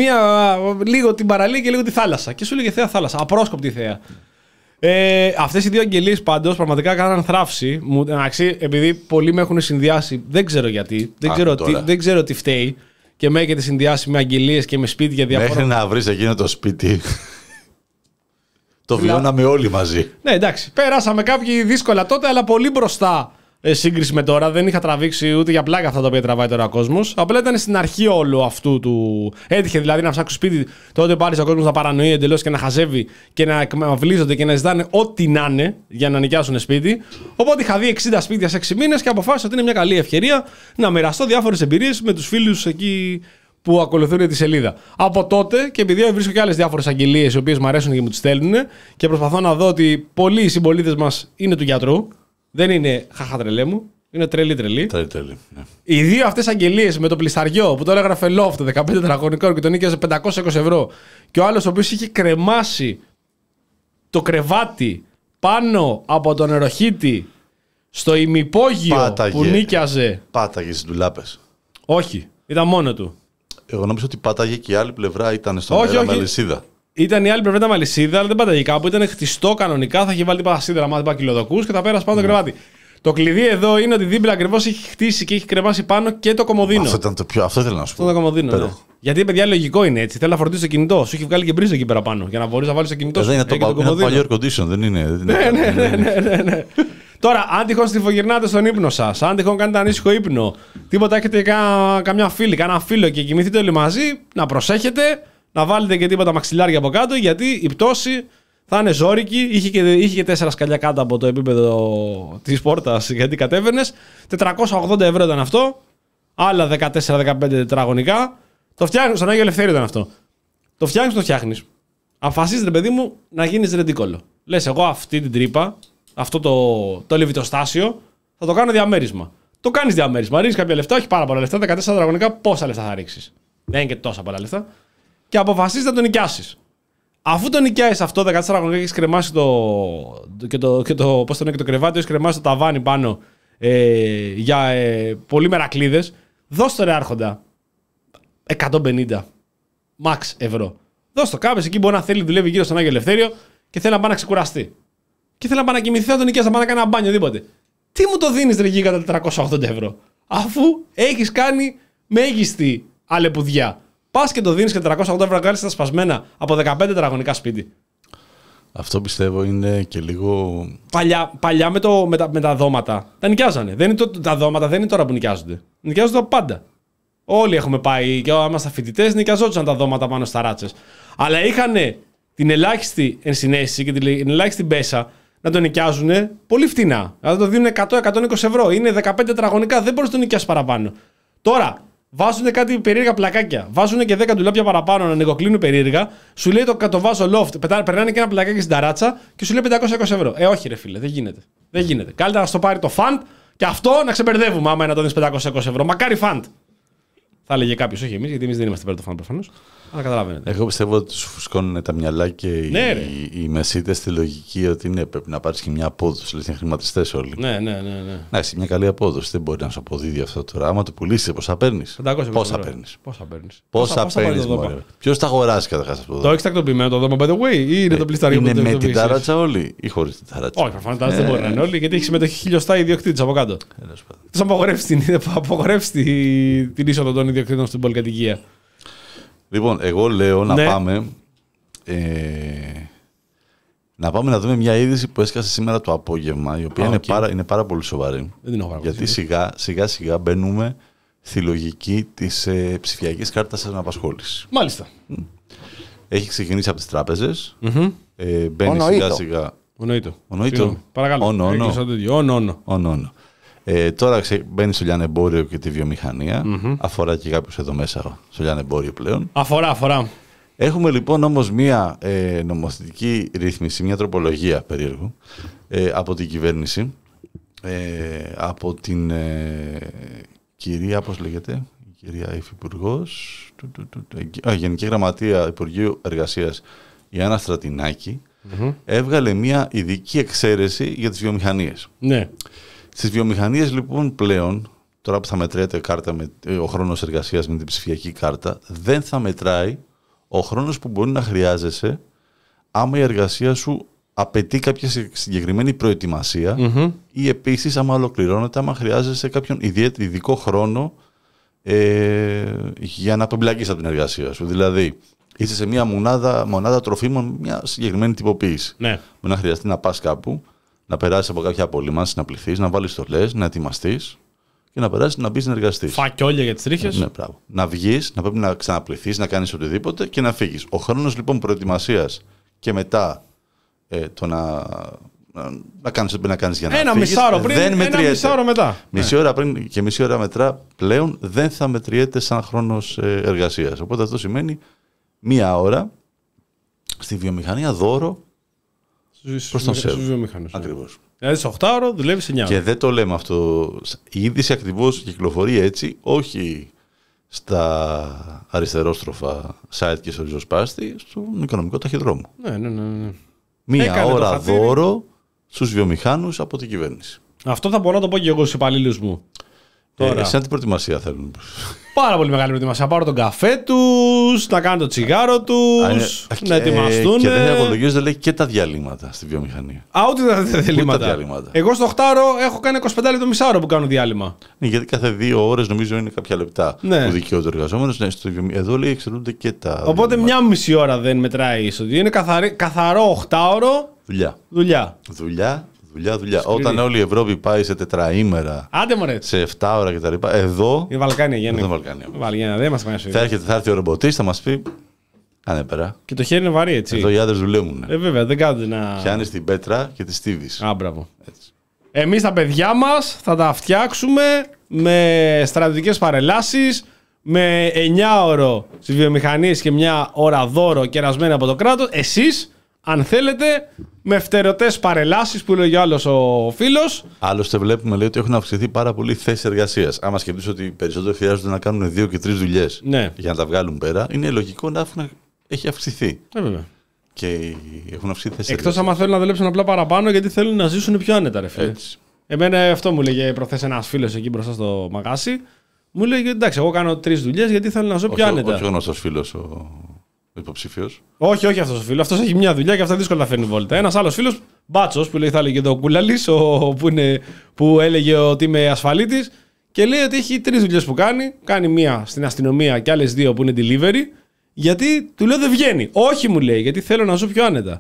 λίγο την παραλία και λίγο τη θάλασσα. Και σου έλεγε θέα θάλασσα. Απρόσκοπτη θέα. Ε, αυτές οι δύο αγγελίες πάντως πραγματικά κάναν θράψη. Μου, εντάξει, επειδή πολλοί με έχουν συνδυάσει, δεν ξέρω γιατί, δεν, Α, ξέρω, τι, δεν ξέρω τι φταίει και με έχετε συνδυάσει με αγγελίες και με σπίτια διαφορετικά. Μέχρι να βρεις εκείνο το σπίτι. Το βιώναμε όλοι μαζί. Ναι, εντάξει. Πέρασαμε κάποιοι δύσκολα τότε, αλλά πολύ μπροστά ε, σύγκριση με τώρα. Δεν είχα τραβήξει ούτε για πλάκα αυτά τα οποία τραβάει τώρα ο κόσμος. Απλά ήταν στην αρχή όλο αυτού του. Έτυχε δηλαδή να ψάξω σπίτι τότε πάλι ο κόσμος να παρανοεί εντελώς και να χαζεύει και να εκμαυλίζονται και να ζητάνε ό,τι να είναι για να νοικιάσουν σπίτι. Οπότε είχα δει εξήντα σπίτια σε έξι μήνες και αποφάσισα ότι είναι μια καλή ευκαιρία να μοιραστώ διάφορες εμπειρίες με τους φίλους εκεί που ακολουθούν τη σελίδα. Από τότε, και επειδή βρίσκω και άλλες διάφορες αγγελίες οι οποίες μου αρέσουν και μου τις στέλνουν και προσπαθώ να δω ότι πολλοί συμπολίτες μας είναι του γιατρού. Δεν είναι χαχατρελέ μου. Είναι τρελή, τρελή. Τρελή, τρελή. Ναι. Οι δύο αυτές αγγελίες με το πλισταριό που τώρα έγραφε loft δεκαπέντε τετραγωνικό και τον νίκιαζε πεντακόσια είκοσι ευρώ, και ο άλλος ο οποίος είχε κρεμάσει το κρεβάτι πάνω από τον νεροχύτη στο ημυπόγειο Πάταγε. που νίκιαζε. Πάταγε στις ντουλάπες. Όχι, ήταν μόνο του. Εγώ νόμιζα ότι πάταγε και η άλλη πλευρά ήταν στον Όχι, αέρα όχι. με αλυσίδα. Ήταν η άλλη πλευρά, ήταν με αλυσίδα, αλλά δεν πάταγε κάπου. Ήταν χτιστό κανονικά, θα είχε βάλει τίποτα σίδερα, μάθει πάει κιλοδοκούς και θα πέρασε πάνω το κρεβάτι. Το κλειδί εδώ είναι ότι δίπλα ακριβώς έχει χτίσει και έχει κρεμάσει πάνω και το κομοδίνο. Αυτό ήταν το πιο. Αυτό ήθελα να σου πω. Αυτό το κομοδίνο. Ναι. Γιατί, παιδιά, λογικό είναι έτσι. Θέλει να φορτίσει το κινητό. Σου έχει βγάλει και μπρίζα εκεί πέρα πάνω. Για να μπορεί να βάλει το κινητό σου. Δεν είναι το, το, πα... το παλιό air condition, δεν είναι. Δεν είναι. Ναι, ναι, ναι, ναι, ναι, ναι. Τώρα, αν τυχόν στριφογυρνάτε στον ύπνο σας, αν τυχόν κάνετε ανήσυχο ύπνο, τίποτα έχετε κα... καμιά φίλη, κανένα φίλο και κοιμηθείτε όλοι μαζί, να προσέχετε, να βάλετε και τίποτα μαξιλάρια από κάτω, γιατί η πτώση θα είναι ζόρικη. Είχε και, είχε και τέσσερα σκαλιά κάτω από το επίπεδο της πόρτας, γιατί κατέβαινες. τετρακόσια ογδόντα ευρώ ήταν αυτό. Άλλα δεκατέσσερα δεκαπέντε τετραγωνικά. Το φτιάχνεις, στον Άγιο Ελευθέριο ήταν αυτό. Το φτιάχνεις, το φτιάχνεις. Αποφασίζεις, ρε παιδί μου, να γίνεις ρεντίκολο. Λες, εγώ αυτή την τρύπα, αυτό το, το λεβιτοστάσιο, θα το κάνω διαμέρισμα. Το κάνεις διαμέρισμα. Ρίξεις κάποια λεφτά, όχι πάρα πολλά λεφτά, δεκατέσσερα τετραγωνικά, πόσα λεφτά θα ρίξεις. Δεν είναι και τόσα πολλά λεφτά. Και αποφασίζεις να το νοικιάσεις. Αφού το νοικιάσεις αυτό, δεκατέσσερα τετραγωνικά, έχεις κρεμάσει το. και το, και το, πώς το, και το κρεβάτι, έχεις κρεμάσει το ταβάνι πάνω ε, για ε, πολύ μερακλείδες, δώσ' το ρε άρχοντα εκατόν πενήντα max ευρώ. Δώσ' το κάποιος εκεί μπορεί να θέλει, δουλεύει γύρω στον Άγιο Ελευθέριο και θέλει να πάει να ξεκουραστεί. Και θέλει να πάει να κοιμηθεί, θα τον νοικιάσει, να πάει να κάνει ένα μπάνιο, τίποτε. Τι μου το δίνεις ρε γίγαντα τετρακόσια ογδόντα ευρώ, αφού έχεις κάνει μέγιστη αλεπουδιά. Πας και το δίνεις και τετρακόσια ογδόντα ευρώ, βγάλεις τα σπασμένα από δεκαπέντε τετραγωνικά σπίτι. Αυτό πιστεύω είναι και λίγο. Παλιά, παλιά με, το, με, τα, με τα δώματα τα νοικιάζανε. Δεν είναι το, τα δώματα δεν είναι τώρα που νοικιάζονται. Νοικιάζονται από πάντα. Όλοι έχουμε πάει και όταν ήμασταν φοιτητές, νοικιαζόντουσαν τα δώματα πάνω στα ράτσες. Αλλά είχαν την ελάχιστη ενσυναίσθηση και την ελάχιστη μπέσα να το νοικιάζουν πολύ φτηνά. Δηλαδή το δίνουν εκατό με εκατόν είκοσι ευρώ. Είναι δεκαπέντε τετραγωνικά, δεν μπορεί να το νοικιάσει παραπάνω. Τώρα βάζουν κάτι περίεργα πλακάκια. Βάζουν και δέκα ντουλάπια παραπάνω να νοικοκλίνουν περίεργα. Σου λέει το, το βάζω loft. Πετά, περνάνε και ένα πλακάκι στην ταράτσα και σου λέει πεντακόσια είκοσι ευρώ. Ε, όχι, ρε φίλε, δεν γίνεται. Δεν γίνεται. Καλύτερα να στο πάρει το φαντ και αυτό να ξεμπερδεύουμε άμα είναι να το δίνει πεντακόσια είκοσι ευρώ. Μακάρι φαντ. Θα έλεγε κάποιο, όχι εμείς, γιατί εμείς δεν είμαστε πέρα το φαντ προφανώς. Αλλά καταλαβαίνετε. Εγώ πιστεύω ότι σου φουσκώνουν τα μυαλά και ναι, οι, οι μεσίτες στη λογική ότι ναι, πρέπει να πάρει και μια απόδοση. Δηλαδή είναι χρηματιστές όλοι. Ναι, ναι, ναι. ναι. Να έχει μια καλή απόδοση. Δεν μπορεί να σου αποδίδει αυτό τώρα. Άμα το πουλήσει, πόσα παίρνει. Πόσα παίρνει. Πόσα παίρνει. Πόσα παίρνει. Ποιο θα αγοράσει καταρχάς αυτό. Το έχει τακτοποιημένο το δώμα, by the way, ή είναι ε, το πλιστάριο που είναι με την ταράτσα όλοι ή χωρί την ταράτσα. Όχι, προφανώς ε, δεν μπορεί να είναι όλοι, γιατί έχει συμμετοχή χιλιοστά ιδιοκτήτη από κάτω. Θα απογορεύσει την, την είσοδο των ιδιοκτήτων στην πολυκατοικία. Λοιπόν, εγώ λέω να ναι. πάμε. Ε, να πάμε να δούμε μια είδηση που έσκασε σήμερα το απόγευμα, η οποία ah, είναι, okay. πάρα, είναι πάρα πολύ σοβαρή. Δεν είναι γιατί σιγά, σιγά σιγά μπαίνουμε στη λογική της ε, ψηφιακής κάρτας αναπασχόλησης. Μάλιστα. Έχει ξεκινήσει από τις τράπεζες. Mm-hmm. Ε, μπαίνει σιγά σιγά. Ονοήτο. Ονοήτο. Παρακαλώ. Όνο. Ε, τώρα ξε... μπαίνει στο λιανεμπόριο και τη βιομηχανία. Mm-hmm. Αφορά και κάποιους εδώ μέσα στο λιανεμπόριο πλέον. Αφορά, αφορά. Έχουμε λοιπόν όμως μία ε, νομοθετική ρύθμιση, μία τροπολογία περίεργου ε, από την κυβέρνηση, ε, από την ε, κυρία, πώς λέγεται, η κυρία Υφυπουργός, του, του, του, του, ε, Γενική Γραμματεία Υπουργείου Εργασίας, η Άννα Στρατινάκη, mm-hmm. έβγαλε μία ειδική εξαίρεση για τις βιομηχανίες. Ναι. Στις βιομηχανίες λοιπόν πλέον, τώρα που θα μετριέται κάρτα με, ο χρόνος εργασίας με την ψηφιακή κάρτα, δεν θα μετράει ο χρόνος που μπορεί να χρειάζεσαι άμα η εργασία σου απαιτεί κάποια συγκεκριμένη προετοιμασία mm-hmm. ή επίσης άμα ολοκληρώνεται, άμα χρειάζεσαι κάποιον ειδικό χρόνο ε, για να απεμπλακείς από την εργασία σου. Δηλαδή, είσαι σε μια μονάδα, μονάδα τροφίμων, μια συγκεκριμένη τυποποίηση. Ναι. Μπορεί να χρειαστεί να πας κάπου, να περάσεις από κάποια απολύμανση, να πληθείς, να βάλεις στολές, να ετοιμαστείς και να περάσεις να μπεις να εργαστείς. Φακιόλια για τις τρίχες. Ναι, μπράβο. Να βγεις, να πρέπει να ξαναπληθείς, να κάνεις οτιδήποτε και να φύγεις. Ο χρόνος λοιπόν προετοιμασίας και μετά ε, το να, να, να κάνεις ό,τι να κάνεις για να ένα φύγεις, μισάωρο πριν, δεν μετριέται. Ένα μισάωρο μετά. Μισή ώρα πριν και μισή ώρα μετά πλέον δεν θα μετριέται σαν χρόνος ε, εργασίας. Οπότε αυτό σημαίνει μία ώρα στη βιομηχανία δώρο προς τον ΣΕΒ. Βιομηχανούς. Ακριβώς. Δηλαδή σε οκτώ ώρο δουλεύει εννιά ώρες. Και δεν το λέμε αυτό. Η είδηση ακριβώς κυκλοφορεί έτσι, όχι στα αριστερόστροφα site και στο ριζοσπάστη, στον οικονομικό ταχυδρόμο. Ναι, ναι, ναι, ναι. Μία Έκανε ώρα δώρο στους βιομηχάνους από την κυβέρνηση. Αυτό θα μπορώ να το πω και εγώ στους υπαλλήλους μου. Τώρα. Ε, σαν την προετοιμασία θέλουν. Πάρα πολύ μεγάλη προετοιμασία. Πάρω τον καφέ τους, να κάνουν το τσιγάρο τους, Α, να ετοιμαστούν. Και δεν απολογίζονται, λέει, και τα διαλύματα στη βιομηχανία. Α, ούτε τα διαλύματα. διαλύματα. Εγώ στο οκτώ ώρο έχω κάνει είκοσι πέντε λεπτό μισάωρο που κάνω διάλειμμα. Ναι, γιατί κάθε δύο ώρες νομίζω είναι κάποια λεπτά ναι. που δικαιούται ο εργαζόμενος. Ναι, εδώ λέει εξαιρούνται και τα. Οπότε διαλύματα. μια μισή ώρα δεν μετράει εισόδιο. Είναι καθαρή, καθαρό οκτώ ώρο δουλειά. Δουλειά. Δουλειά. Δουλειά, δουλειά. Όταν όλη η Ευρώπη πάει σε τετραήμερα, άντε μωρέ, σε επτά ώρα κτλ. Εδώ. η Βαλκάνια Γιάννη. Εδώ Βαλκάνια. Βαλκάνια, δεν μας κάνει θα, έρχεται, θα έρθει ο ρομποτής, θα μας πει. Άνε πέρα. Και το χέρι είναι βαρύ, έτσι. Εδώ οι άντρες δουλεύουν. Ε, βέβαια, δεν κάνετε να. Πιάνεις την πέτρα και τη στίβεις. Α, μπράβο. Εμείς τα παιδιά μας θα τα φτιάξουμε με στρατιωτικές παρελάσεις, με εννιά ώρο στις βιομηχανίες και μια ώρα δώρο κερασμένη από το κράτος. Εσείς, αν θέλετε, με φτερωτές παρελάσεις που λέει ο άλλος ο φίλος. Άλλωστε, βλέπουμε λέει, ότι έχουν αυξηθεί πάρα πολύ θέσεις εργασίας. Άμα σκεφτείς ότι οι περισσότεροι χρειάζονται να κάνουν δύο και τρεις δουλειές ναι. για να τα βγάλουν πέρα, είναι λογικό να έχουν, έχει αυξηθεί. Ε, βέβαια. Και έχουν αυξηθεί θέσεις. Εκτός άμα θέλουν να δουλέψουν απλά παραπάνω γιατί θέλουν να ζήσουν πιο άνετα, ρε φίλε. Έτσι. Εμένα αυτό μου λέγε προχθές ένας φίλος εκεί μπροστά στο μαγάσι. Μου λέγε εντάξει, εγώ κάνω τρεις δουλειές γιατί θέλω να ζω πιο όχι, άνετα. Όχι ο γνωστός φίλος ο υποψήφιος. Όχι, όχι αυτός ο φίλος. Αυτός έχει μια δουλειά και αυτά δύσκολα φέρνει βόλτα. Ένας άλλος φίλος, Μπάτσος, που λέει, θα έλεγε εδώ ο Κούλαλης, ο, που, είναι, που έλεγε ότι είμαι ασφαλίτης και λέει ότι έχει τρεις δουλειές που κάνει. Κάνει μία στην αστυνομία και άλλες δύο που είναι delivery. Γιατί του λέω δεν βγαίνει. Όχι, μου λέει, γιατί θέλω να ζω πιο άνετα.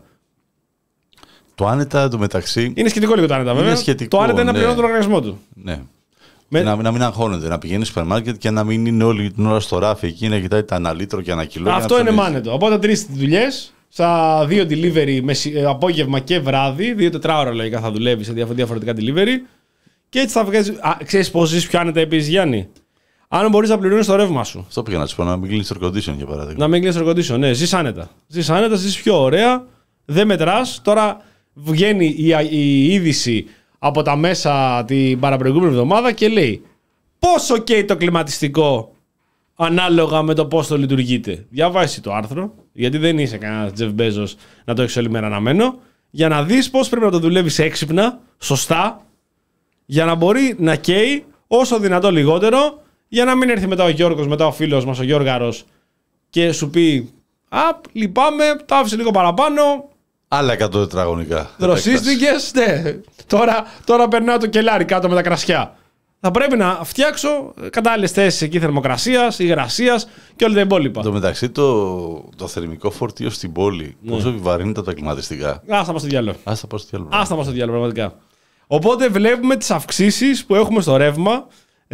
Το άνετα εντωμεταξύ. Είναι σχετικό λίγο το άνετα, βέβαια. Σχετικό, το άνετα είναι να ναι. πληρώνει τον λογαριασμό του. Ναι. Με... Να, να μην αγχώνεται, να πηγαίνει στο σούπερ μάρκετ και να μην είναι όλη την ώρα στο ράφι εκεί να κοιτάει τα ένα λίτρο και ένα κιλό. Αυτό είναι μάνετο. Οπότε τρεις δουλειές, στα δύο delivery με απόγευμα και βράδυ, δύο τετράωρα λογικά θα δουλεύει σε διαφορετικά delivery. Και έτσι θα βγάζει. Ξέρεις πώς ζεις πιο άνετα επίσης, Γιάννη. Αν μπορείς να πληρώνεις το ρεύμα σου. Αυτό πήγα να σου πω, να μην κλείνεις air condition για παράδειγμα. Να μην κλείνεις air condition, ναι, ζεις άνετα. Ζεις άνετα, ζεις πιο ωραία, δεν μετράς. Τώρα βγαίνει η, η είδηση από τα μέσα την παραπροηγούμενη εβδομάδα και λέει πόσο καίει το κλιματιστικό ανάλογα με το πώς το λειτουργείτε. Διαβάσει το άρθρο, γιατί δεν είσαι κανένας Τζεφ Μπέζος να το έχεις όλη μέρα αναμένο, για να δεις πώς πρέπει να το δουλεύεις έξυπνα, σωστά, για να μπορεί να καίει όσο δυνατό λιγότερο, για να μην έρθει μετά ο Γιώργος, μετά ο φίλος μας ο Γιώργαρος και σου πει «Απ, λυπάμαι, το άφησε λίγο παραπάνω». Άλλα εκατό τετραγωνικά. Δροσίστηκες, ναι. Τώρα, τώρα περνάω το κελάρι κάτω με τα κρασιά. Θα πρέπει να φτιάξω κατάλληλες θέσεις εκεί θερμοκρασίας, υγρασίας και όλα τα υπόλοιπα. Εν τω μεταξύ, το, το θερμικό φορτίο στην πόλη, ναι. Πόσο επιβαρύνεται από τα κλιματιστικά. Άστα μας στο διάλογο. Άστα μας στο διάλογο. Άστα μας στο διάλογο, πραγματικά. Οπότε βλέπουμε τις αυξήσεις που έχουμε στο ρεύμα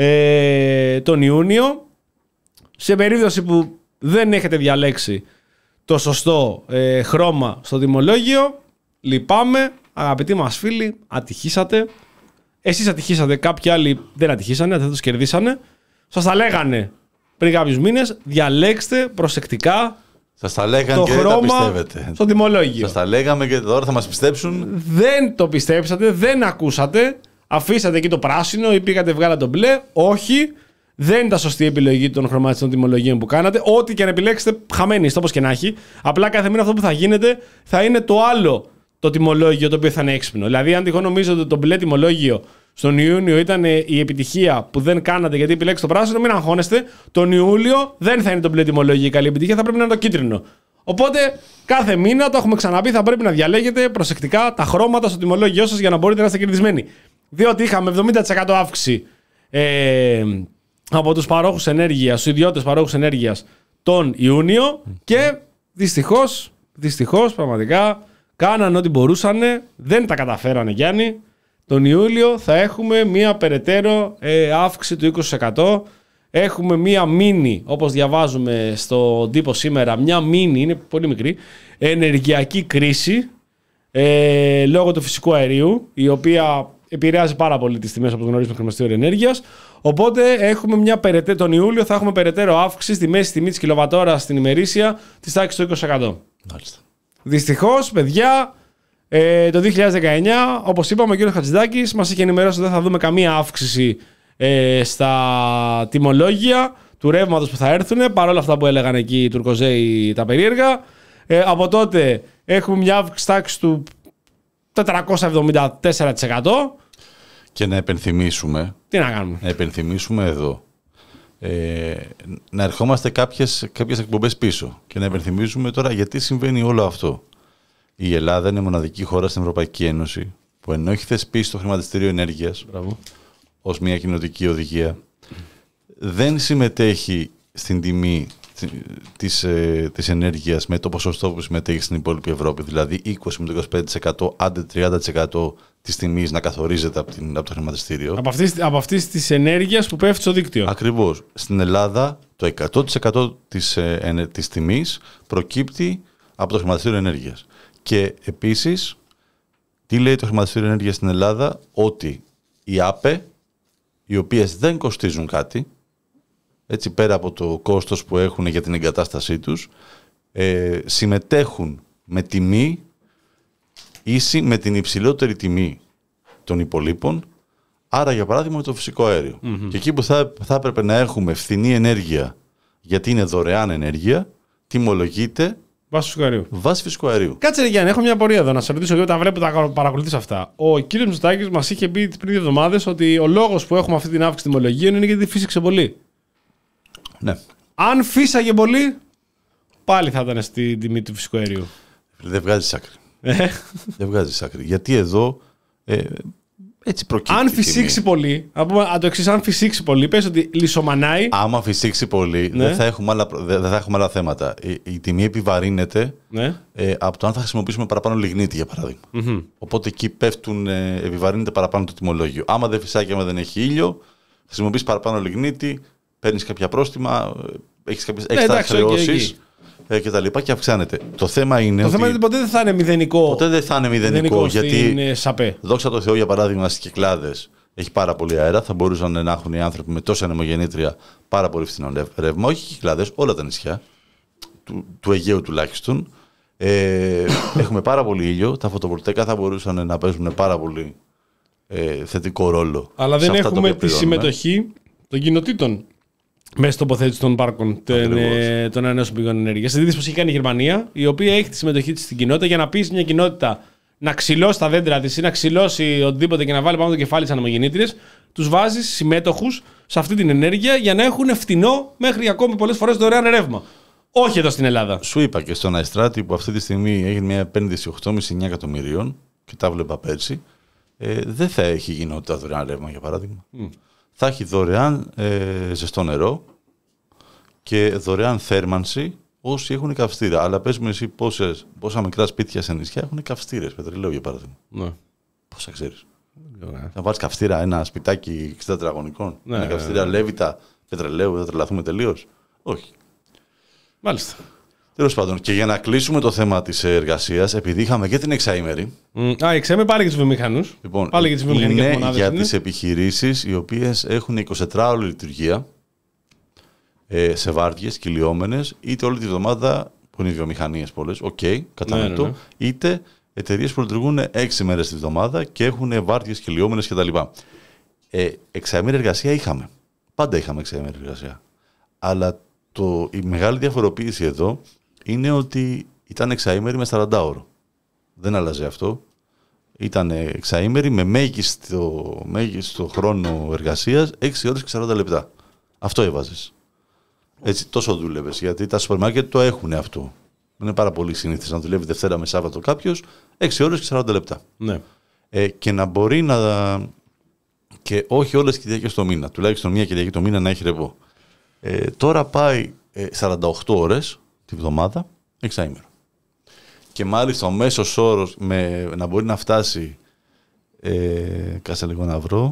ε, τον Ιούνιο. Σε περίπτωση που δεν έχετε διαλέξει το σωστό ε, χρώμα στο τιμολόγιο, λυπάμαι, αγαπητοί μας φίλοι, ατυχήσατε. Εσείς ατυχήσατε, κάποιοι άλλοι δεν ατυχήσανε, δεν τους κερδίσανε. Σας τα λέγανε πριν κάποιους μήνες, διαλέξτε προσεκτικά σας τα λέγανε το και χρώμα δεν τα πιστεύετε. Στο τιμολόγιο. Σας τα λέγαμε και τώρα θα μας πιστέψουν. Δεν το πιστέψατε, δεν ακούσατε, αφήσατε εκεί το πράσινο ή πήγατε βγάλατε το μπλε. Όχι, δεν ήταν σωστή η επιλογή των χρωματιστών τιμολογίων που κάνατε. Ό,τι και αν επιλέξετε, χαμένοι είστε όπως και να έχει. Απλά κάθε μήνα αυτό που θα γίνεται θα είναι το άλλο το τιμολόγιο το οποίο θα είναι έξυπνο. Δηλαδή, αν τυχόν νομίζετε ότι το μπλε τιμολόγιο στον Ιούνιο ήταν η επιτυχία που δεν κάνατε γιατί επιλέξετε το πράσινο, μην αγχώνεστε. Τον Ιούλιο δεν θα είναι το μπλε τιμολόγιο η καλή επιτυχία, θα πρέπει να είναι το κίτρινο. Οπότε, κάθε μήνα, το έχουμε ξαναπεί, θα πρέπει να διαλέγετε προσεκτικά τα χρώματα στο τιμολόγιο σας για να μπορείτε να είστε κερδισμένοι. Διότι είχαμε εβδομήντα τοις εκατό αύξηση ε, από τους παρόχους ενέργειας, τους ιδιώτες παρόχους ενέργειας τον Ιούνιο και δυστυχώς, δυστυχώς πραγματικά κάναν ό,τι μπορούσαν, δεν τα καταφέρανε, Γιάννη. Τον Ιούλιο θα έχουμε μία περαιτέρω ε, αύξηση του είκοσι τοις εκατό. Έχουμε μία μίνι, όπως διαβάζουμε στον τύπο σήμερα, μία μίνι, είναι πολύ μικρή, ενεργειακή κρίση ε, λόγω του φυσικού αερίου, η οποία επηρεάζει πάρα πολύ τις τιμές όπως γνωρίζουμε χρηματιστήριο ενέργειας. Οπότε έχουμε μια περαιτέρω, τον Ιούλιο θα έχουμε περαιτέρω αύξηση στη μέση τιμή της κιλοβατόρας στην ημερήσια της τάξης του είκοσι τοις εκατό. Μάλιστα. Δυστυχώς, παιδιά, Ε, το δύο χιλιάδες δεκαεννιά, όπως είπαμε, ο κ. Χατζηδάκης μας είχε ενημερώσει ότι δεν θα δούμε καμία αύξηση ε, στα τιμολόγια του ρεύματος που θα έρθουν, παρόλα αυτά που έλεγαν εκεί οι Τουρκοζέοι τα περίεργα. Ε, από τότε έχουμε μια αύξηση τάξη του τετρακόσια εβδομήντα τέσσερα τοις εκατό. Και να επενθυμίσουμε. Τι να κάνουμε. Να επενθυμίσουμε εδώ. Ε, να ερχόμαστε κάποιες, κάποιες εκπομπές πίσω και να επενθυμίσουμε τώρα γιατί συμβαίνει όλο αυτό. Η Ελλάδα είναι μοναδική χώρα στην Ευρωπαϊκή Ένωση που ενώ έχει θεσπίσει το χρηματιστήριο ενέργειας ως μια κοινοτική οδηγία, δεν συμμετέχει στην τιμή της, ε, της ενέργειας με το ποσοστό που συμμετέχει στην υπόλοιπη Ευρώπη, δηλαδή είκοσι με το είκοσι πέντε τοις εκατό, άντε τριάντα τοις εκατό της τιμής να καθορίζεται από, την, από το χρηματιστήριο. Από αυτής, από αυτής της ενέργειας που πέφτει στο δίκτυο. Ακριβώς. Στην Ελλάδα το εκατό τοις εκατό της, ε, της τιμής προκύπτει από το χρηματιστήριο ενέργειας. Και επίσης, τι λέει το χρηματιστήριο ενέργειας στην Ελλάδα? Ότι οι ΑΠΕ, οι οποίες δεν κοστίζουν κάτι, έτσι πέρα από το κόστος που έχουν για την εγκατάστασή τους, ε, συμμετέχουν με τιμή ίση με την υψηλότερη τιμή των υπολείπων, άρα για παράδειγμα με το φυσικό αέριο. Mm-hmm. Και εκεί που θα, θα έπρεπε να έχουμε φθηνή ενέργεια, γιατί είναι δωρεάν ενέργεια, τιμολογείται βάση φυσικού αερίου. Βάση φυσικού αερίου. Κάτσε ρε Γιάννη, έχω μια απορία εδώ να σε ρωτήσω, γιατί τα βλέπω, τα παρακολουθείς αυτά. Ο κύριος Μητσοτάκης μας είχε πει πριν δύο εβδομάδες ότι ο λόγος που έχουμε αυτή την αύξηση τιμολογίων είναι γιατί φύσηξε πολύ. Ναι. Αν φύσαγε πολύ, πάλι θα ήταν στη τιμή του φυσικού αερίου. Δεν βγάζει άκρη. Δεν βγάζει άκρη. Γιατί εδώ ε, έτσι προκύπτει. Αν φυσήξει πολύ, αν το εξής, αν φυσήξει πολύ, πες ότι λισομανάει. Άμα φυσήξει πολύ, ναι. δεν, θα έχουμε άλλα, δεν θα έχουμε άλλα θέματα. Η, η τιμή επιβαρύνεται ναι. ε, από το αν θα χρησιμοποιήσουμε παραπάνω λιγνίτη, για παράδειγμα. Mm-hmm. Οπότε εκεί πέφτουν, ε, επιβαρύνεται παραπάνω το τιμολόγιο. Άμα δεν φυσάει και άμα δεν έχει ήλιο, χρησιμοποιείς παραπάνω λιγνίτη, παίρνεις κάποια πρόστιμα, έχεις κάποιες έξτρα χρεώσεις. Ε, και τα λοιπά και αυξάνεται. Το θέμα είναι. Το ότι θέμα είναι ότι ποτέ δεν θα είναι μηδενικό. Ποτέ δεν θα είναι μηδενικό. Γιατί. ΣΑΠΕ. Δόξα τω Θεώ, για παράδειγμα, στις Κυκλάδες έχει πάρα πολύ αέρα. Θα μπορούσαν να έχουν οι άνθρωποι με τόσα ανεμογεννήτρια πάρα πολύ φθηνό ρεύμα. Όχι οι Κυκλάδες, όλα τα νησιά. Του, του Αιγαίου τουλάχιστον. Ε, έχουμε πάρα πολύ ήλιο. Τα φωτοβολταϊκά θα μπορούσαν να παίζουν πάρα πολύ ε, θετικό ρόλο. Αλλά δεν έχουμε τη συμμετοχή των κοινοτήτων μέσα στην τοποθέτηση των πάρκων των ανανεώσιμων πηγών ενέργειας. Δηλαδή, όπως έχει κάνει η Γερμανία, η οποία έχει τη συμμετοχή της στην κοινότητα, για να πείσει μια κοινότητα να ξυλώσει τα δέντρα της ή να ξυλώσει οτιδήποτε και να βάλει πάνω το κεφάλι της ανεμογεννήτριες, τους βάζει συμμέτοχους σε αυτή την ενέργεια για να έχουν φτηνό μέχρι ακόμη πολλές φορές δωρεάν ρεύμα. Όχι εδώ στην Ελλάδα. Σου είπα και στον Αϊστράτη που αυτή τη στιγμή έγινε μια επένδυση οκτώ κόμμα πέντε εννιά εκατομμυρίων και τα βλέπα πέρσι, ε, δεν θα έχει κοινότητα δωρεάν ρεύμα, για παράδειγμα. Mm. Θα έχει δωρεάν ε, ζεστό νερό και δωρεάν θέρμανση όσοι έχουν καυστήρα. Αλλά πες μου εσύ πόσες, πόσα μικρά σπίτια σε νησιά έχουν καυστήρες πετρελαίου, για παράδειγμα. Ναι. Πόσα ξέρεις. Ναι. Θα βάλεις καυστήρα ένα σπιτάκι εξήντα τετραγωνικών. Ναι, ένα καυστήρα ναι, ναι. Λέβητα πετρελαίου, θα τρελαθούμε τελείως. Όχι. Μάλιστα. Τέλος πάντων, και για να κλείσουμε το θέμα της εργασίας, επειδή είχαμε και την εξαήμερη. Mm. Α, εξαήμερη πάλι για τους βιομηχανούς. Λοιπόν, πάλι για τις βιομηχανικές είναι μονάδες. Για είναι. τις επιχειρήσεις οι οποίες έχουν εικοσιτετράωρη λειτουργία ε, σε βάρδιες κυλιόμενες, είτε όλη τη βδομάδα που είναι οι βιομηχανίες πολλές, οκ, okay, κατανοητό, ναι, ναι, ναι. είτε εταιρείες που λειτουργούν έξι μέρες τη βδομάδα και έχουν βάρδιες κυλιόμενες κτλ. Ε, εξαήμερη εργασία είχαμε. Πάντα είχαμε εξαήμερη εργασία. Αλλά το, η μεγάλη διαφοροποίηση εδώ είναι ότι ήταν εξαήμερη με σαράντα ώρο. Δεν άλλαζε αυτό. Ήταν εξαήμερη με μέγιστο, μέγιστο χρόνο εργασίας έξι ώρες και σαράντα λεπτά. Αυτό έβαζες. Έτσι, τόσο δούλευες. Γιατί τα σούπερ μάρκετ το έχουν αυτό. Είναι πάρα πολύ συνήθις να δουλεύει Δευτέρα με Σάββατο κάποιος έξι ώρες και σαράντα λεπτά. Ναι. Ε, και να μπορεί να. Και όχι όλες τις Κυριακές το μήνα. Τουλάχιστον μία Κυριακή το μήνα να έχει ρεπό. Ε, τώρα πάει ε, σαράντα οκτώ ώρες τη βδομάδα εξαήμερο. Και μάλιστα ο μέσος όρος με, να μπορεί να φτάσει. Ε, κάτσε λίγο να βρω.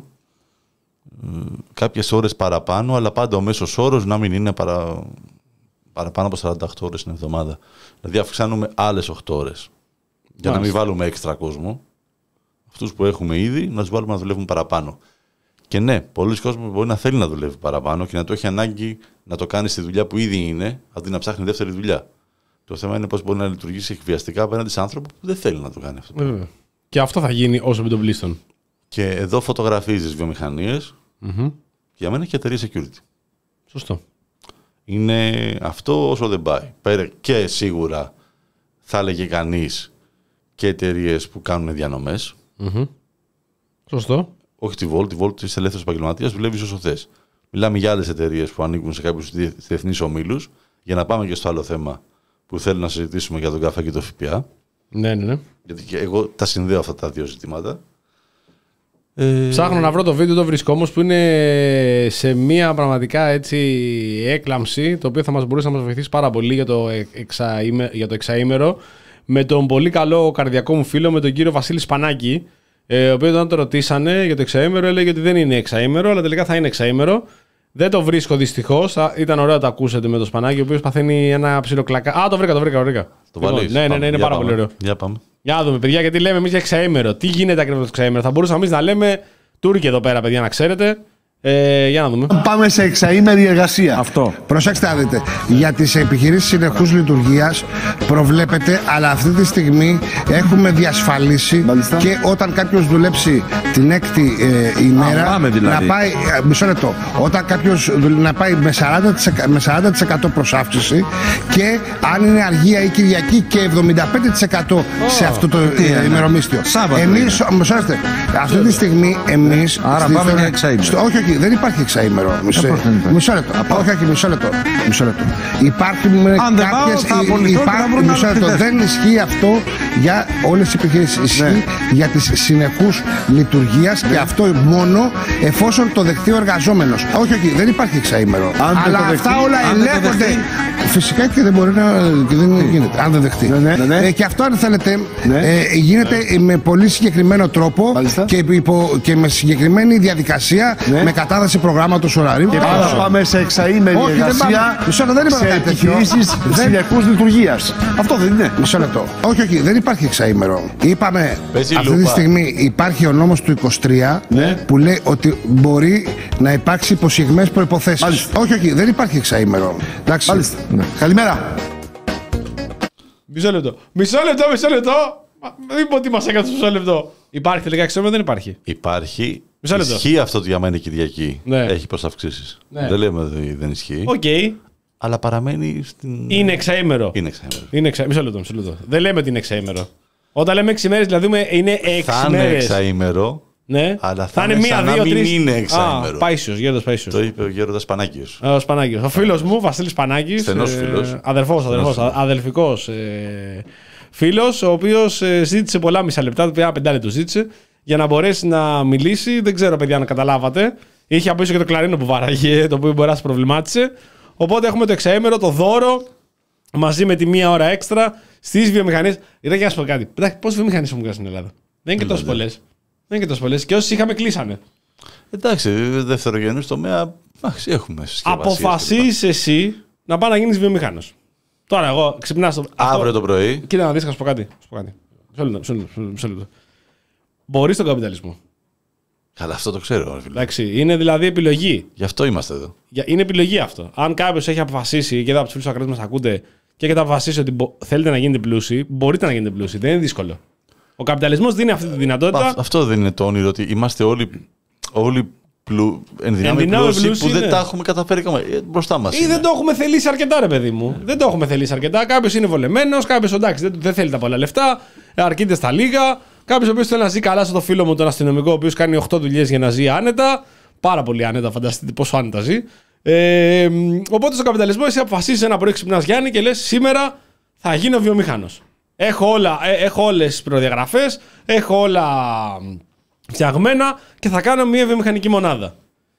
Κάποιες ώρες παραπάνω, αλλά πάντα ο μέσος όρος να μην είναι παρα... παραπάνω από σαράντα οκτώ ώρες την εβδομάδα. Δηλαδή αυξάνουμε άλλες οκτώ ώρες. Για Μάλιστα. να μην βάλουμε έξτρα κόσμο. Αυτούς που έχουμε ήδη να τους βάλουμε να δουλεύουν παραπάνω. Και ναι, πολλοί κόσμοι μπορεί να θέλει να δουλεύει παραπάνω και να το έχει ανάγκη να το κάνει στη δουλειά που ήδη είναι, αντί να ψάχνει δεύτερη δουλειά. Το θέμα είναι πώς μπορεί να λειτουργήσει εκβιαστικά απέναντι σε άνθρωπο που δεν θέλει να το κάνει αυτό. Βέβαια. Και αυτό θα γίνει όσο με τον πλήστον. Και εδώ φωτογραφίζεις βιομηχανίες Mm-hmm. για μένα και εταιρείες security. Σωστό. Είναι αυτό όσο δεν πάει. Πέρα και σίγουρα θα έλεγε κανείς και εταιρείες που κάνουν διανομές. Mm-hmm. Σωστό. Όχι τη Volt, τη Volt είσαι ελεύθερος επαγγελματίας, δουλεύεις όσο θες. Μιλάμε για άλλες εταιρείες που ανήκουν σε κάποιους διεθνείς ομίλους, για να πάμε και στο άλλο θέμα που θέλω να συζητήσουμε για τον καφέ και το ΦΠΑ. Ναι, ναι, ναι. Γιατί και εγώ τα συνδέω αυτά τα δύο ζητήματα. Ψάχνω να βρω το βίντεο, το βρίσκω όμως, που είναι σε μία πραγματικά έτσι έκλαμψη, το οποίο θα μας μπορούσε να μας βοηθήσει πάρα πολύ για το, εξαήμε, για το εξαήμερο, με τον πολύ καλό καρδιακό μου φίλο, με τον κύριο Βασίλη Σπανάκη, ε, ο οποίος όταν το ρωτήσανε για το εξαήμερο έλεγε ότι δεν είναι εξαήμερο, αλλά τελικά θα είναι εξαήμερο. Δεν το βρίσκω δυστυχώς. Ήταν ωραίο να το ακούσετε με το Σπανάκη, ο οποίος παθαίνει ένα ψιλοκλακά. Α, το βρήκα, το βρήκα. Το, βρήκα. το λοιπόν, βάλεις, ναι, ναι, ναι, είναι για πάρα πάμε. πολύ ωραίο. Για πάμε. Για να δούμε, παιδιά, γιατί λέμε εμείς για εξαήμερο. Τι γίνεται ακριβώς το εξαήμερο? Θα μπορούσαμε εμείς να λέμε Τούρκοι εδώ πέρα, παιδιά, να ξέρετε. Ε, για να δούμε. Πάμε σε εξαήμερη εργασία. Αυτό. Προσέξτε να δείτε. Για τις επιχειρήσεις συνεχούς λειτουργίας προβλέπεται, αλλά αυτή τη στιγμή έχουμε διασφαλίσει. Μάλιστα. Και όταν κάποιος δουλέψει την έκτη ε, ημέρα. Α, δηλαδή. Να πάει. Ε, μισό λεπτό. Όταν κάποιος να πάει με σαράντα τοις εκατό, με σαράντα τοις εκατό προσάυξηση και αν είναι αργία ή Κυριακή και εβδομήντα πέντε τοις εκατό oh. σε αυτό το ε, ημερομίσθιο. Εμείς, μισό λεπτό. Αυτή τη στιγμή εμείς. Άρα πάμε για εξαήμερο. Όχι, όχι. Δεν υπάρχει εξαήμερο. Μισό, μισό λεπτό. Όχι, όχι, μισό λεπτό. Μισό λεπτό. Υπάρχουν κάποιες. Υπάρχουν, μισό λεπτό. Δεν ισχύει αυτό για όλες τις επιχειρήσεις. Ισχύει ναι. για τις συνεχούς λειτουργίας ναι. και αυτό μόνο εφόσον το δεχτεί ο εργαζόμενος. Όχι, όχι, δεν υπάρχει εξαήμερο. Αν αλλά αυτά δεχτεί, όλα ελέγχονται. Φυσικά και δεν μπορεί να. Και δεν γίνεται. Αν δεν δεχτεί. Ναι, ναι. Ε, και αυτό, αν θέλετε, ναι. ε, γίνεται ναι. με πολύ συγκεκριμένο τρόπο και, υπό, και με συγκεκριμένη διαδικασία. Ναι. Με κατάδαση προγράμματος ωραρίου. Και άρα πάμε σε εξαήμερη εργασία. Μισό λεπτό, δεν σε επιχειρήσεις συνεχούς λειτουργίας. Αυτό δεν είναι? Μισό λεπτό. Όχι, όχι, δεν υπάρχει εξαήμερο. Είπαμε, Παίζει αυτή λούπα. τη στιγμή υπάρχει ο νόμος του είκοσι τρία ναι. που λέει ότι μπορεί να υπάρξει υπό συγκεκριμένες προϋποθέσεις. Μάλιστα. Όχι, όχι, δεν υπάρχει εξαήμερο. Εντάξει. Μάλιστα. Ναι. Καλημέρα. Μισό λεπτό. Μισό λεπτό, μισό λεπτό. Δεν πω ότι μας έκανε μισό λεπτό. Υπάρχει τελικά εξαήμερο, δεν υπάρχει? Υπάρχει. Ισχύει αυτό για μένα η Κυριακή. Ναι. Έχει προσαυξήσεις. Ναι. Δεν λέμε ότι δεν ισχύει. Okay. Αλλά παραμένει στην. Είναι εξαήμερο. Είναι εξαήμερο. Είναι εξα... Μισό λεπτό, μισό λεπτό. Δεν λέμε ότι είναι εξαήμερο. Όταν λέμε έξι μέρες, δηλαδή είναι έξι μέρες. Θα είναι εξαήμερο. Ναι. Αλλά θα, θα είναι είναι μία, δύο, τρεις. Είναι εξαήμερο. Πάησιος, Γέροντας Πάησιος. Το είπε ο Γέροντας Πανάκιος. Ο Σπανάκιος. Ο φίλος μου, Βασίλης Πανάκης. Στενός ε, φίλος. Αδερφός, αδερφός, αδελφικός ε, φίλος, ο οποίος ε, ζήτησε πολλά μισά λεπτά, το πέντε λεπτό ζήτησε, για να μπορέσει να μιλήσει. Δεν ξέρω, παιδιά, να καταλάβατε. Είχε από πίσω και το κλαρίνο που βάραγε, το οποίο μπορεί να σας προβλημάτισε. Οπότε έχουμε το εξαήμερο, το δώρο, μαζί με τη μία ώρα έξτρα στις βιομηχανίες. Είδα και να σου πω κάτι. Πόσες βιομηχανίες έχουμε στην Ελλάδα? Δεν είναι και τόσο πολλές. Δεν είναι και τόσο πολλές. Και όσοι είχαμε κλείσανε. Εντάξει, δευτερογενής τομέα, εντάξει, έχουμε συσκευασίες. Αποφασίσεις εσύ να πάει να γίνεις βιομηχάνος. Τώρα, εγώ ξυπνάω στο. Αύριο αυτό... το πρωί. Κοίτα να δεις, θα σου πω κάτι. Μισό λεπτό. Μπορείς τον καπιταλισμό. Καλά, αυτό το ξέρω. Εντάξει, είναι δηλαδή επιλογή. Γι' αυτό είμαστε εδώ. Είναι επιλογή αυτό. Αν κάποιος έχει αποφασίσει και εδώ από τους φίλους ακράτες μας ακούτε και έχετε αποφασίσει ότι μπο... θέλετε να γίνετε πλούσιοι, μπορείτε να γίνετε πλούσιοι. Δεν είναι δύσκολο. Ο καπιταλισμός δίνει αυτή τη δυνατότητα. Α, αυτό δεν είναι το όνειρο, ότι είμαστε όλοι, όλοι πλου... ενδυνάμει πλούσιοι, πλούσιοι που ναι. δεν τα έχουμε καταφέρει ακόμα μπροστά μας. Ή είναι. δεν το έχουμε θελήσει αρκετά, ρε παιδί μου. Δεν το έχουμε θελήσει αρκετά. Κάποιος είναι βολεμένος, κάποιος εντάξει δεν, δεν θέλει τα πολλά λεφτά, αρκείται στα λίγα. Κάποιος ο οποίος θέλει να ζει καλά, στο φίλο μου τον αστυνομικό, ο οποίος κάνει οκτώ δουλειές για να ζει άνετα. Πάρα πολύ άνετα, φανταστείτε πόσο άνετα ζει. Ε, οπότε στον καπιταλισμό εσύ αποφασίζεις ένα πρωί, ξυπνάς Γιάννη και λες σήμερα θα γίνω βιομηχάνος. Έχω, όλα, έχω όλες τις προδιαγραφές, έχω όλα φτιαγμένα και θα κάνω μια βιομηχανική μονάδα.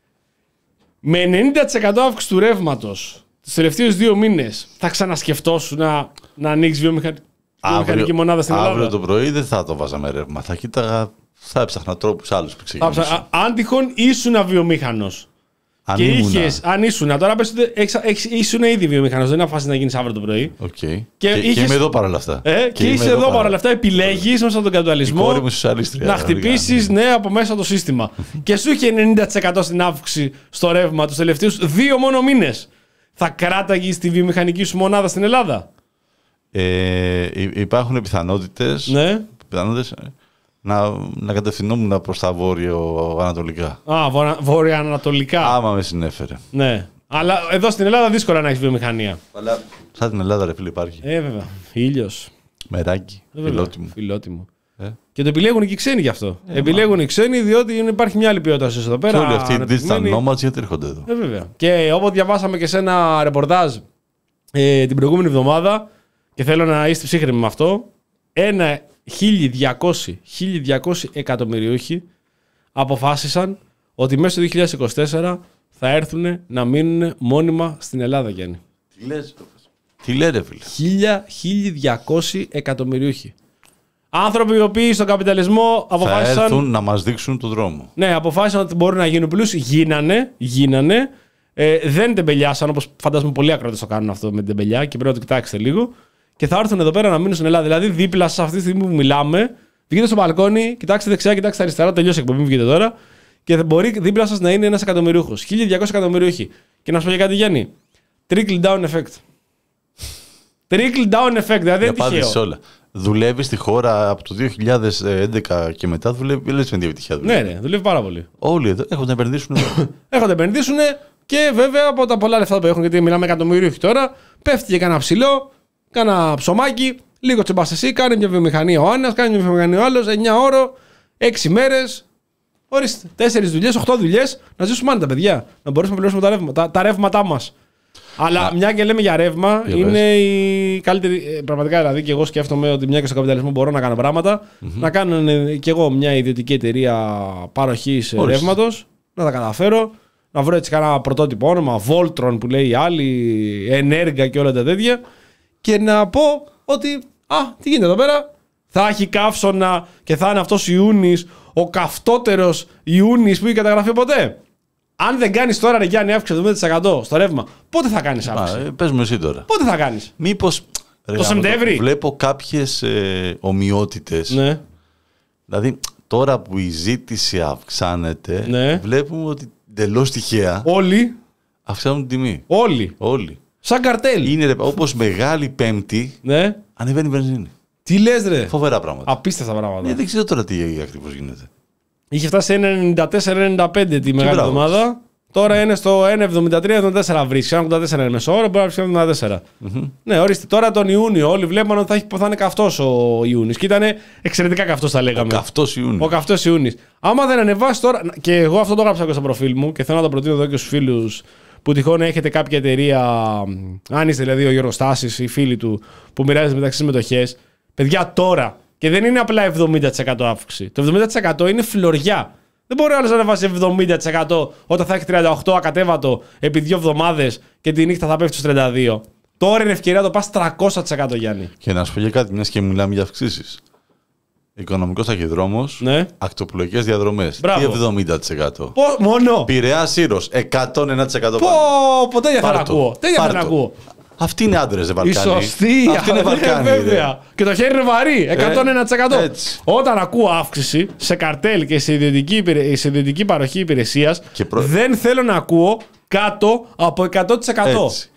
Με ενενήντα τοις εκατό αύξηση του ρεύματος τους τελευταίους δύο μήνες θα ξανασκεφτώσουν να, να ανοίξεις βιομηχανική. Βιομηχανική μονάδα στην Ελλάδα. Αύριο το πρωί δεν θα το βάζαμε ρεύμα. Θα κοίταγα, θα έψαχνα τρόπους άλλους που ξεκινήσουν. Αν τυχόν ήσουν αβιομήχανος. Αν και ήμουνα. είχες, αν ήσουν, τώρα πες ότι ήσουν ήδη βιομήχανος, δεν είναι αφάση να γίνεις αύριο το πρωί. Okay. Και, και, είχες, και είμαι εδώ παρόλα αυτά. Ε, και, και είσαι εδώ παρόλα αυτά, επιλέγεις μέσα από τον καπιταλισμό να χτυπήσεις ναι, από μέσα το σύστημα. Και σου είχε ενενήντα τοις εκατό στην αύξηση στο ρεύμα τους τελευταίους δύο μόνο μήνες. Θα κράταγες τη βιομηχανική σου μονάδα στην Ελλάδα? Ε, υπάρχουν πιθανότητες, ναι. πιθανότητες να, να κατευθυνόμουν προς τα βόρειο-ανατολικά. Α, βόρειο-ανατολικά. Άμα με συνέφερε. Ναι. Αλλά εδώ στην Ελλάδα δύσκολα να έχει βιομηχανία. Αλλά σαν την Ελλάδα, ρε φίλε, υπάρχει. Ε, βέβαια. Ήλιος. Μεράκι. Ε, φιλότιμο. Φιλότιμο. Ε. Και το επιλέγουν και οι ξένοι γι' αυτό. Ε, επιλέγουν οι ξένοι διότι υπάρχει μια άλλη ποιότητα εδώ πέρα. Και όλοι αυτοί οι digital nomads γιατί έρχονται εδώ. Ε, βέβαια. Και όπως διαβάσαμε και σε ένα ρεπορτάζ ε, την προηγούμενη εβδομάδα, και θέλω να είστε ψύχρεμοι με αυτό, ένα χίλια διακόσιοι εκατομμυριούχοι αποφάσισαν ότι μέσα στο δύο χιλιάδες είκοσι τέσσερα θα έρθουν να μείνουν μόνιμα στην Ελλάδα, Γιάννη. Τι λες, τι λέει ρε φίλε. χίλια διακόσιοι εκατομμυριούχοι. Άνθρωποι οι οποίοι στον καπιταλισμό αποφάσισαν... Θα έρθουν να μας δείξουν τον δρόμο. Ναι, αποφάσισαν ότι μπορούν να γίνουν πλούσιοι. Γίνανε, γίνανε. Ε, δεν τεμπελιάσαν, όπως φαντάζομαι πολλοί ακρότες το κάνουν αυτό με την τεμπελιά και πρέπει να το κοιτάξετε λίγο. Και θα έρθουν εδώ πέρα να μείνουν στην Ελλάδα. Δηλαδή, δίπλα σε αυτή τη στιγμή που μιλάμε, βγείτε στο μπαλκόνι, κοιτάξτε δεξιά, κοιτάξτε αριστερά, τελειώσει η εκπομπή, βγείτε τώρα. Και μπορεί δίπλα σας να είναι ένας εκατομμυριούχος. χίλια διακόσιοι εκατομμυριούχοι. Και να σου πω και κάτι, Γιάννη. Trickle down effect. Trickle down effect, δηλαδή δεν είναι τυχαίο. Όλα. Δουλεύει στη χώρα από το δύο χιλιάδες έντεκα και μετά, δουλεύει, λες με επιτυχία δουλεύει. Ναι, ναι, δουλεύει πάρα πολύ. Όλοι εδώ έχουν να επενδύσουν. Έχουν να επενδύσουν και βέβαια από τα πολλά λεφτά που έχουν, γιατί μιλάμε εκατομμυρίουχοι τώρα, πέφτει και κανένα ψηλό, κάνα ψωμάκι, λίγο τσεμπάς εσύ, κάνει μια βιομηχανία ο Άννας, κάνει μια βιομηχανία ο άλλος, εννιά ώρο, έξι μέρες. Ορίστε, τέσσερις δουλειές, οχτώ δουλειές, να ζήσουμε άνετα, παιδιά. Να μπορέσουμε να πληρώσουμε τα, ρεύμα, τα, τα ρεύματά μας. Αλλά yeah. μια και λέμε για ρεύμα, yeah, είναι best. η καλύτερη. Πραγματικά δηλαδή, και εγώ σκέφτομαι ότι μια και στο καπιταλισμό μπορώ να κάνω πράγματα. Mm-hmm. Να κάνω κι εγώ μια ιδιωτική εταιρεία παροχής ρεύματος, να τα καταφέρω. Να βρω έτσι κάνα πρωτότυπο όνομα, Voltron που λέει η άλλη, Enérga και όλα τα τέτοια. Και να πω ότι, α, τι γίνεται εδώ πέρα. Θα έχει καύσωνα και θα είναι αυτός Ιούνις, ο καυτότερος Ιούνις που έχει καταγραφεί ποτέ. Αν δεν κάνεις τώρα, ρε Γιάννη, αύξηση εβδομήντα τοις εκατό στο ρεύμα, πότε θα κάνεις αύξηση? Ε, πες μου εσύ τώρα. Πότε θα κάνεις? Μήπως. Ρε, το Σεπτέμβρη. Βλέπω κάποιες ε, ομοιότητες. Ναι. Δηλαδή, τώρα που η ζήτηση αυξάνεται, ναι. βλέπουμε ότι εντελώς τυχαία. Όλοι. Αυξάνουν την τιμή. Όλοι. Όλοι. Σαν καρτέλ. Είναι όπως Μεγάλη Πέμπτη. Ναι. Ανεβαίνει η βενζίνη. Τι λες, ρε? Φοβερά πράγματα. Απίστευτα πράγματα. Ε, δεν ξέρω τώρα τι ακριβώς γίνεται. Είχε φτάσει σε ένα ενενήντα τέσσερα ενενήντα πέντε τη μεγάλη εβδομάδα. Τώρα είναι στο ένα εβδομήντα τρία εβδομήντα τέσσερα βρίσκει. ένα ογδόντα τέσσερα είναι μεσόωρο, μπορεί να βρίσκει εβδομήντα τέσσερα. Mm-hmm. Ναι, ορίστε. Τώρα τον Ιούνιο όλοι βλέπαν ότι θα, έχει, θα είναι καυτός ο Ιούνις. Και ήταν εξαιρετικά καυτός, θα λέγαμε. Ο καυτός Ιούνις. Ο καυτός Ιούνις. Άμα δεν ανεβάσει τώρα. Και εγώ αυτό το έγραψα και στο προφίλ μου και θέλω να το προτείνω εδώ και στους φίλους που τυχόν έχετε κάποια εταιρεία. Αν είστε δηλαδή ο Γιώργος Στάσης, οι φίλοι του που μοιράζεται μεταξύ συμμετοχές. Παιδιά τώρα. Και δεν είναι απλά εβδομήντα τοις εκατό αύξηση. Το εβδομήντα τοις εκατό είναι φλωριά. Δεν μπορεί άλλο να ανεβάσει εβδομήντα τοις εκατό όταν θα έχει τριάντα οκτώ τοις εκατό ακατέβατο επί δύο εβδομάδες και τη νύχτα θα πέφτει στους τριάντα δύο. Τώρα είναι ευκαιρία να το πας τριακόσια τοις εκατό, Γιάννη. Και να σου πω και κάτι, μιας και μιλάμε για αυξήσεις. Οικονομικός ταχυδρόμος, ναι. ακτοπλοϊκές διαδρομές. Τι εβδομήντα τοις εκατό. Πω, μόνο. Πειραιάς Ήρος, εκατόν ένα τοις εκατό. Πω, πω, τέτοια θα ακούω. Τέτοια θα ακούω. Αυτοί είναι άντρες, δε Βαλκάνοι. Η σωστή, αυτή είναι Βαλκάνοι. Βέβαια. Και το χέρι είναι βαρύ, εκατόν ένα τοις εκατό. Ε, Όταν ακούω αύξηση σε καρτέλ και σε ιδιωτική, σε ιδιωτική παροχή υπηρεσίας, προ... δεν θέλω να ακούω κάτω από εκατό τοις εκατό. Έτσι.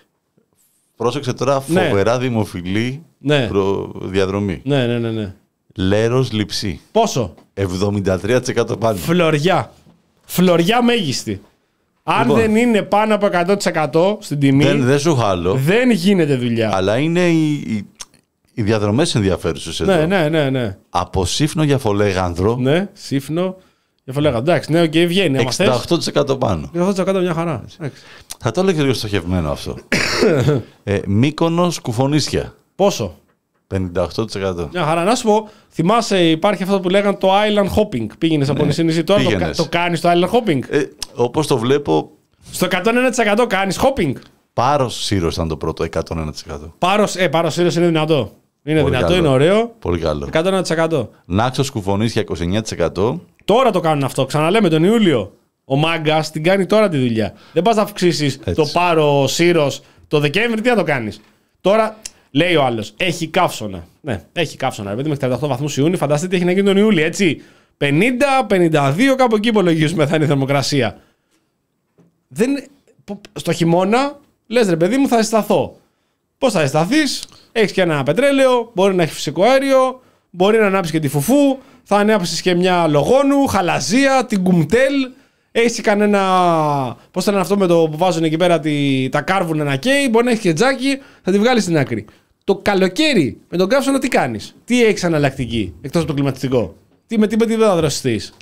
Πρόσεξε τώρα, φοβερά ναι. δημοφιλή ναι. προ... διαδρομή. Ναι, ναι, ναι, ναι. Λέρος Λειψή. Πόσο? εβδομήντα τρία τοις εκατό πάνω. Φλωριά. Φλωριά μέγιστη. Αν λοιπόν, δεν είναι πάνω από εκατό τοις εκατό στην τιμή, δεν, δεν σου χάλω. Δεν γίνεται δουλειά. Αλλά είναι οι, οι, οι διαδρομές ενδιαφέρουσες εδώ. Ναι, ναι, ναι, ναι. Από Σύφνο για Φολέγανδρο. Ναι, Σύφνο για Φολέγανδρο. Εντάξει, ναι, και βγαίνει. εξήντα οκτώ τοις εκατό πάνω. εξήντα οκτώ τοις εκατό μια χαρά. Θα το έλεγε λίγο στοχευμένο αυτό. ε, Μύκονος Κουφονίσια. Πόσο? πενήντα οκτώ τοις εκατό. Μια χαρά. Να σου πω, θυμάσαι, υπάρχει αυτό που λέγανε το island hopping. Πήγαινε ναι, από νησί νησί. Τώρα το, το κάνει το island hopping. Ε, όπως το βλέπω. Στο εκατόν ένα τοις εκατό κάνει hopping. Πάρος Σύρος ήταν το πρώτο, εκατόν ένα τοις εκατό. Πάρος, ε, Πάρος Σύρος είναι δυνατό. Είναι πολύ δυνατό, καλό. Είναι ωραίο. Πολύ καλό. εκατόν ένα τοις εκατό. Νάξος Κουφονίσια είκοσι εννέα τοις εκατό. Τώρα το κάνουν αυτό. Ξαναλέμε τον Ιούλιο. Ο Μάγκας την κάνει τώρα τη δουλειά. Δεν πας να αυξήσεις το Πάρο Σύρος το Δεκέμβρη, τι να το κάνεις. Τώρα. Λέει ο άλλος, έχει καύσωνα. Ναι, έχει καύσωνα. Επειδή μέχρι τριάντα οκτώ βαθμούς Ιούνιου, φανταστείτε τι έχει να γίνει τον Ιούλιο, έτσι. πενήντα πενήντα δύο, κάπου εκεί υπολογίζουμε θα είναι η θερμοκρασία. Δεν... Στο χειμώνα, λες ρε παιδί μου, θα ζεσταθώ. Πώς θα ζεσταθείς? Έχεις και ένα πετρέλαιο, μπορεί να έχει φυσικό αέριο, μπορεί να ανάψει και τη φουφού, θα ανάψεις και μια λογόνου, χαλαζία, την κουμτέλ. Έχεις κανένα. Πώς θα είναι αυτό με το που βάζουν εκεί πέρα τη, τα κάρβουνα να καίει, μπορεί να έχει και τζάκι, θα τη βγάλεις στην άκρη. Το καλοκαίρι με τον καύσωνα τι κάνεις, τι έχεις αναλλακτική εκτός από το κλιματιστικό, τι με τι με τι θα δροσιστείς.